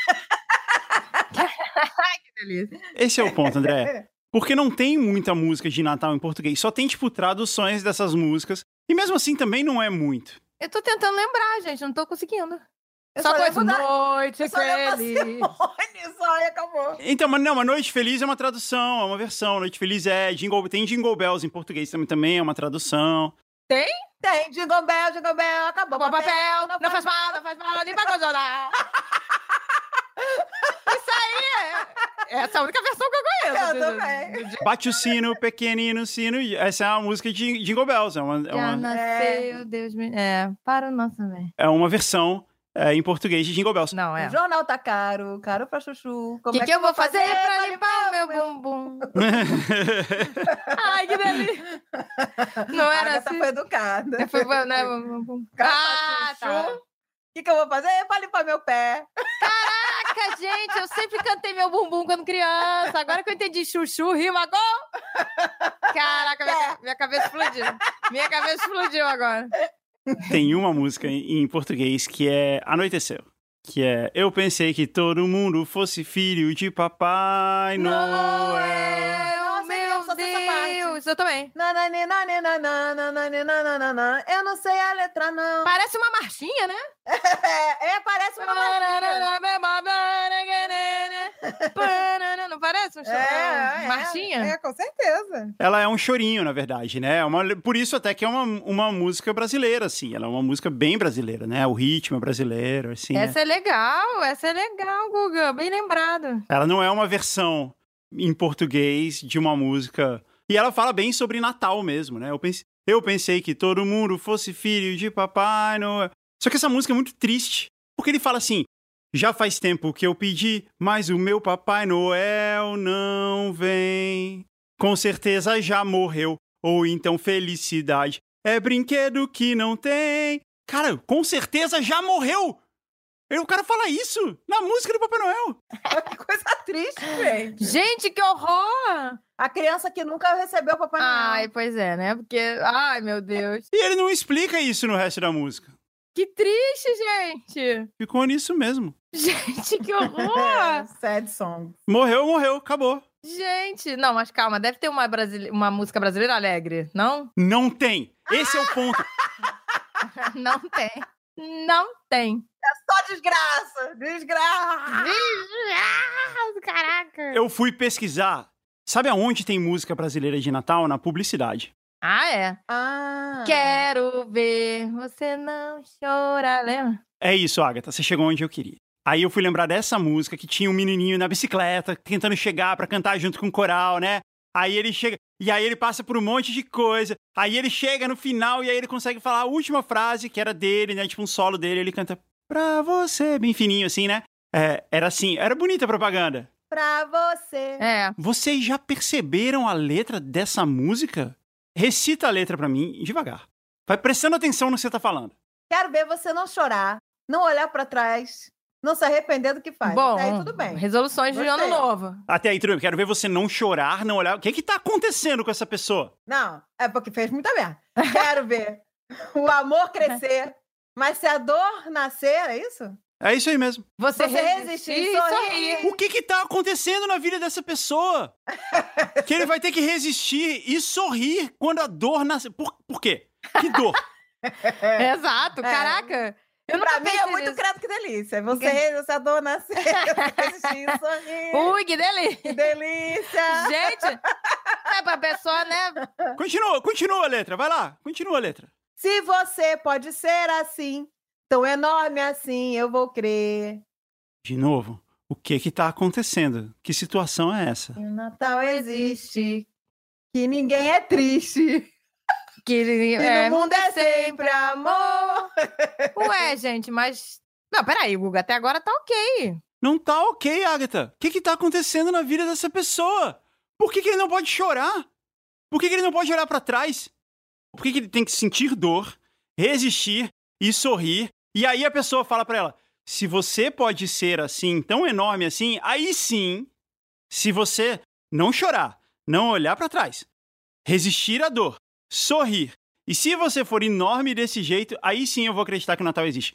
Que delícia. Esse é o ponto, André. Porque não tem muita música de Natal em português, só tem, tipo, traduções dessas músicas, e mesmo assim também não é muito. Eu tô tentando lembrar, gente, não tô conseguindo. Eu Só lembro coisa da- noite Eu só lembro da feliz. Simone, só e acabou. Então, mas não, a Noite Feliz é uma tradução, é uma versão. Noite Feliz tem Jingle Bells em português também é uma tradução. Tem Jingle Bell, acabou. Bom papel, não faz mal, nem pra consolar. Isso aí essa é a única versão que eu conheço. Eu também. Bate o sino, pequenino sino. Essa é uma música de Jingle Bells, Já nasceu, Deus me... para o nosso bem. é uma versão em português de Jingle Bells. Não, O jornal tá caro pra chuchu. O que eu vou fazer pra limpar o meu bumbum? Ai, que delícia. Não A era Agatha assim. foi educada. Foi, né? O que eu vou fazer pra limpar meu pé? Caraca, gente, eu sempre cantei meu bumbum quando criança. Agora que eu entendi chuchu, rima gol. Caraca, minha cabeça explodiu. Minha cabeça explodiu agora. Tem uma música em português que é Anoiteceu. Que é Eu pensei que todo mundo fosse filho de Papai Noel. Noel, meu só sei essa parte. Deus. Eu também. Eu não sei a letra, não. Parece uma marchinha, né? Parece uma marchinha. Não parece marchinha? Com certeza. Ela é um chorinho, na verdade, né? Por isso até que é uma música brasileira, assim. Ela é uma música bem brasileira, né? O ritmo é brasileiro, assim. Essa é legal, Guga. Bem lembrado. Ela não é uma versão em português de uma música... E ela fala bem sobre Natal mesmo, né? Eu pensei que todo mundo fosse filho de Papai Noel. Só que essa música é muito triste, porque ele fala assim... Já faz tempo que eu pedi, mas o meu Papai Noel não vem. Com certeza já morreu, ou então felicidade é brinquedo que não tem. Cara, com certeza já morreu! O cara fala isso na música do Papai Noel. Que coisa triste, gente. Gente, que horror! A criança que nunca recebeu o Papai Noel. Ai, pois é, né? Porque... Ai, meu Deus. E ele não explica isso no resto da música. Que triste, gente. Ficou nisso mesmo. Gente, que horror. Sad song. Morreu, acabou. Gente, não, mas calma. Deve ter uma música brasileira alegre, não? Não tem. Esse é o ponto. Não tem. Não tem. Só desgraça. Desgraça. Caraca. Eu fui pesquisar. Sabe aonde tem música brasileira de Natal? Na publicidade. Ah, é? Ah. Quero ver você não chorar, lembra? É isso, Agatha. Você chegou onde eu queria. Aí eu fui lembrar dessa música que tinha um menininho na bicicleta tentando chegar pra cantar junto com o coral, né? Aí ele chega... E aí ele passa por um monte de coisa. Aí ele chega no final e aí ele consegue falar a última frase, que era dele, né? Tipo um solo dele. Ele canta pra você, bem fininho assim, né? Era assim. Era bonita a propaganda. Pra você. É. Vocês já perceberam a letra dessa música? Recita a letra pra mim devagar. Vai prestando atenção no que você tá falando. Quero ver você não chorar, não olhar pra trás, não se arrepender do que faz. Bom, Até aí tudo bem. Resoluções de Gostei. ano novo. Até aí, tudo bem. Quero ver você não chorar, não olhar. O que tá acontecendo com essa pessoa? Não, é porque fez muita merda. Quero ver o amor crescer, mas se a dor nascer, é isso? É isso aí mesmo. Você resistir e sorrir. O que tá acontecendo na vida dessa pessoa? Que ele vai ter que resistir e sorrir quando a dor nasce. Por quê? Que dor? Exato, caraca. Eu Pra nunca mim é pensei muito nisso. credo, que delícia. Se a dor nascer, resistir e sorrir. Ui, que delícia. Que delícia. Gente, é pra pessoa, né? Continua a letra, vai lá. Continua a letra. Se você pode ser assim, tão enorme assim, eu vou crer. De novo, o que tá acontecendo? Que situação é essa? Que o Natal existe, que ninguém é triste, Que que no mundo é sempre amor. Ué, gente, mas... Não, peraí, Guga, até agora tá ok. Não tá ok, Agatha. O que tá acontecendo na vida dessa pessoa? Por que ele não pode chorar? Por que ele não pode olhar pra trás? Por que ele tem que sentir dor, resistir e sorrir? E aí a pessoa fala pra ela, se você pode ser assim, tão enorme assim, aí sim, se você não chorar, não olhar pra trás, resistir à dor, sorrir, e se você for enorme desse jeito, aí sim eu vou acreditar que o Natal existe.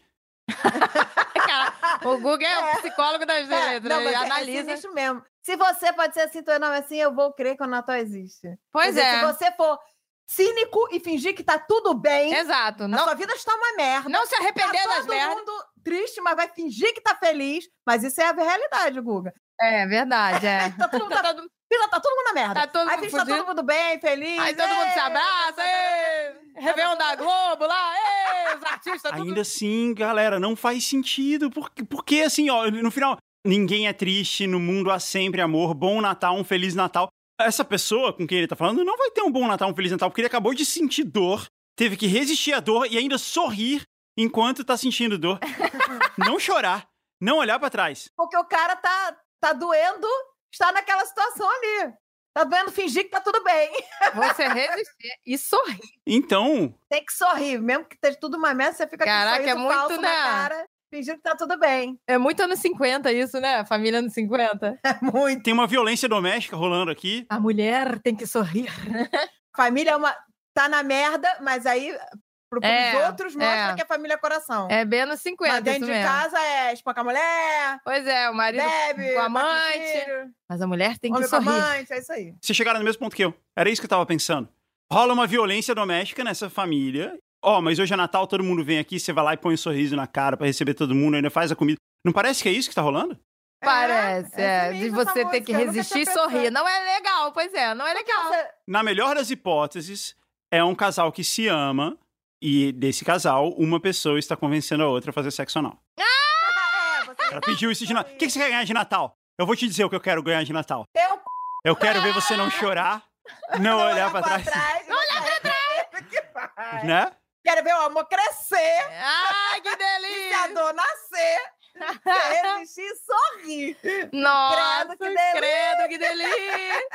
Cara, o Guga é o psicólogo das letras, Não, ele mas analisa. É isso mesmo. Se você pode ser assim, tão enorme assim, eu vou crer que o Natal existe. Pois Quer dizer, é. Se você for cínico e fingir que tá tudo bem, Exato. a Não, sua vida está uma merda. não se arrepender Tá das todo merdas. mundo triste, mas vai fingir que tá feliz. Mas isso é a realidade, Guga. É verdade, é. Tá todo mundo, tá todo mundo na merda. Tá todo Aí mundo finge que tá fudido. todo mundo bem, feliz. Aí todo mundo se abraça, Réveillon da Globo lá, os artistas, tudo. Ainda assim, galera, não faz sentido. Porque assim, ó, no final, ninguém é triste, no mundo há sempre amor, bom Natal, um Feliz Natal. Essa pessoa com quem ele tá falando não vai ter um bom Natal, um Feliz Natal, porque ele acabou de sentir dor, teve que resistir à dor e ainda sorrir enquanto tá sentindo dor. Não chorar, não olhar pra trás. Porque o cara tá doendo, está naquela situação ali. Tá doendo fingir que tá tudo bem. Você resistir e sorrir. Então, Tem que sorrir. Mesmo que esteja tudo uma merda, você fica Caraca, com um sorriso é muito, falso né? na cara, fingindo que tá tudo bem. É muito anos 50 isso, né? Família anos 50. É muito. tem uma violência doméstica rolando aqui. A mulher tem que sorrir. Família é uma... tá na merda, mas aí pros outros mostra que é família coração. É bem anos 50 Mas dentro isso de mesmo. casa é espancar a mulher, Pois é, o marido bebe, com a bate amante. filho, Mas a mulher tem que homem com a sorrir. amante, é isso aí. Vocês chegaram no mesmo ponto que eu. Era isso que eu tava pensando. Rola uma violência doméstica nessa família. Ó, mas hoje é Natal, todo mundo vem aqui, você vai lá e põe um sorriso na cara pra receber todo mundo, ainda faz a comida. Não parece que é isso que tá rolando? Parece, esse de mesmo, essa você ter que música, eu nunca resistir e tinha sorrir. pensado. Não é legal, pois é, não é legal. Na melhor das hipóteses, é um casal que se ama e desse casal, uma pessoa está convencendo a outra a fazer sexo anal. Ela pediu isso de Natal. O que você quer ganhar de Natal? Eu vou te dizer o que eu quero ganhar de Natal. Eu quero ver você não chorar, não olhar pra trás, Não olhar pra trás. né? Quero ver o amor crescer, Ai, que e a delícia! dor nascer, resistir e sorrir. Nossa, Credo, que delícia! credo, que delícia!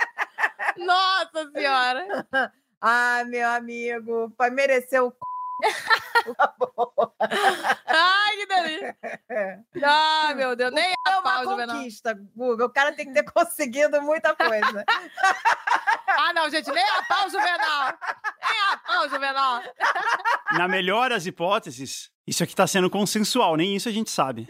Nossa Senhora! Ah, meu amigo, pra merecer o Ai, que delícia. Ai, meu Deus, nem É a uma pau, Juvenal. conquista, Guga. O cara tem que ter conseguido muita coisa. Ah, não, gente, nem a pau, Juvenal. Nem a pau, Juvenal. Na melhor das hipóteses, isso aqui tá sendo consensual, nem isso a gente sabe.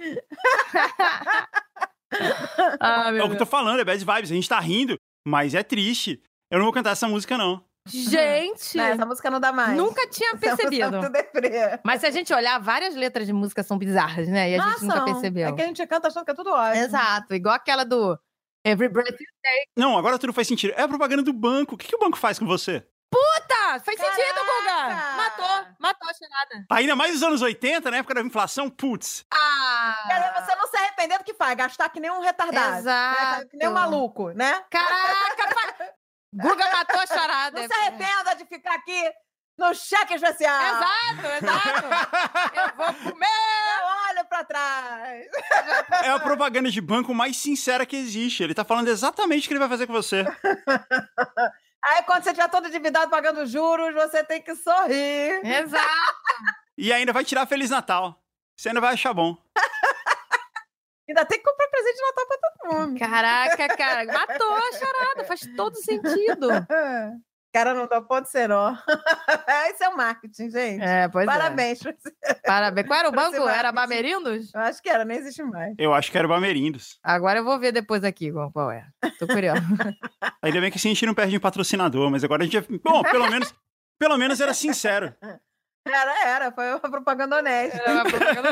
Ah, É meu o que eu tô falando, é bad vibes. A gente tá rindo, mas é triste. Eu não vou cantar essa música, não. Gente, Não, essa música não dá mais. nunca tinha Essa música percebido. é muito deprê. Mas se a gente olhar, várias letras de música são bizarras, né? E a gente nunca não. percebeu. É que a gente canta achando que é tudo ótimo. Exato, igual aquela do Every Breath You Take. Não, agora tudo faz sentido. É a propaganda do banco. O que o banco faz com você? Puta, faz sentido, Guga. Caraca! Matou a charada. Ainda mais nos anos 80, na época da inflação, putz. Quer dizer, você não se arrepender do que faz, gastar que nem um retardado. Exato. Né? Que nem um maluco, né? Caraca, Guga matou a charada. Não se arrependa de ficar aqui no cheque especial. Exato. Eu vou comer. Eu olho pra trás. É a propaganda de banco mais sincera que existe. Ele tá falando exatamente o que ele vai fazer com você. Aí, quando você estiver todo endividado pagando juros, você tem que sorrir. Exato. E ainda vai tirar Feliz Natal. Você ainda vai achar bom. Ainda tem que comprar presente de Natal pra todo mundo. Caraca, cara, matou a charada. Faz todo sentido. Cara, não dá ponto ser ó. Isso é o marketing, gente. Pois Parabéns. Parabéns. Qual era o Pra banco? esse Era marketing. Bamerindos? Eu acho que era, nem existe mais. Eu acho que era o Bamerindos. Agora eu vou ver depois aqui qual é. Tô curiosa. Ainda bem que assim a gente não perde em patrocinador, mas agora a gente... Bom, pelo menos era sincero. Era. Foi uma propaganda honesta. Era uma propaganda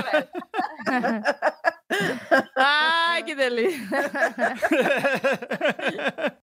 honesta. Ai, que delícia.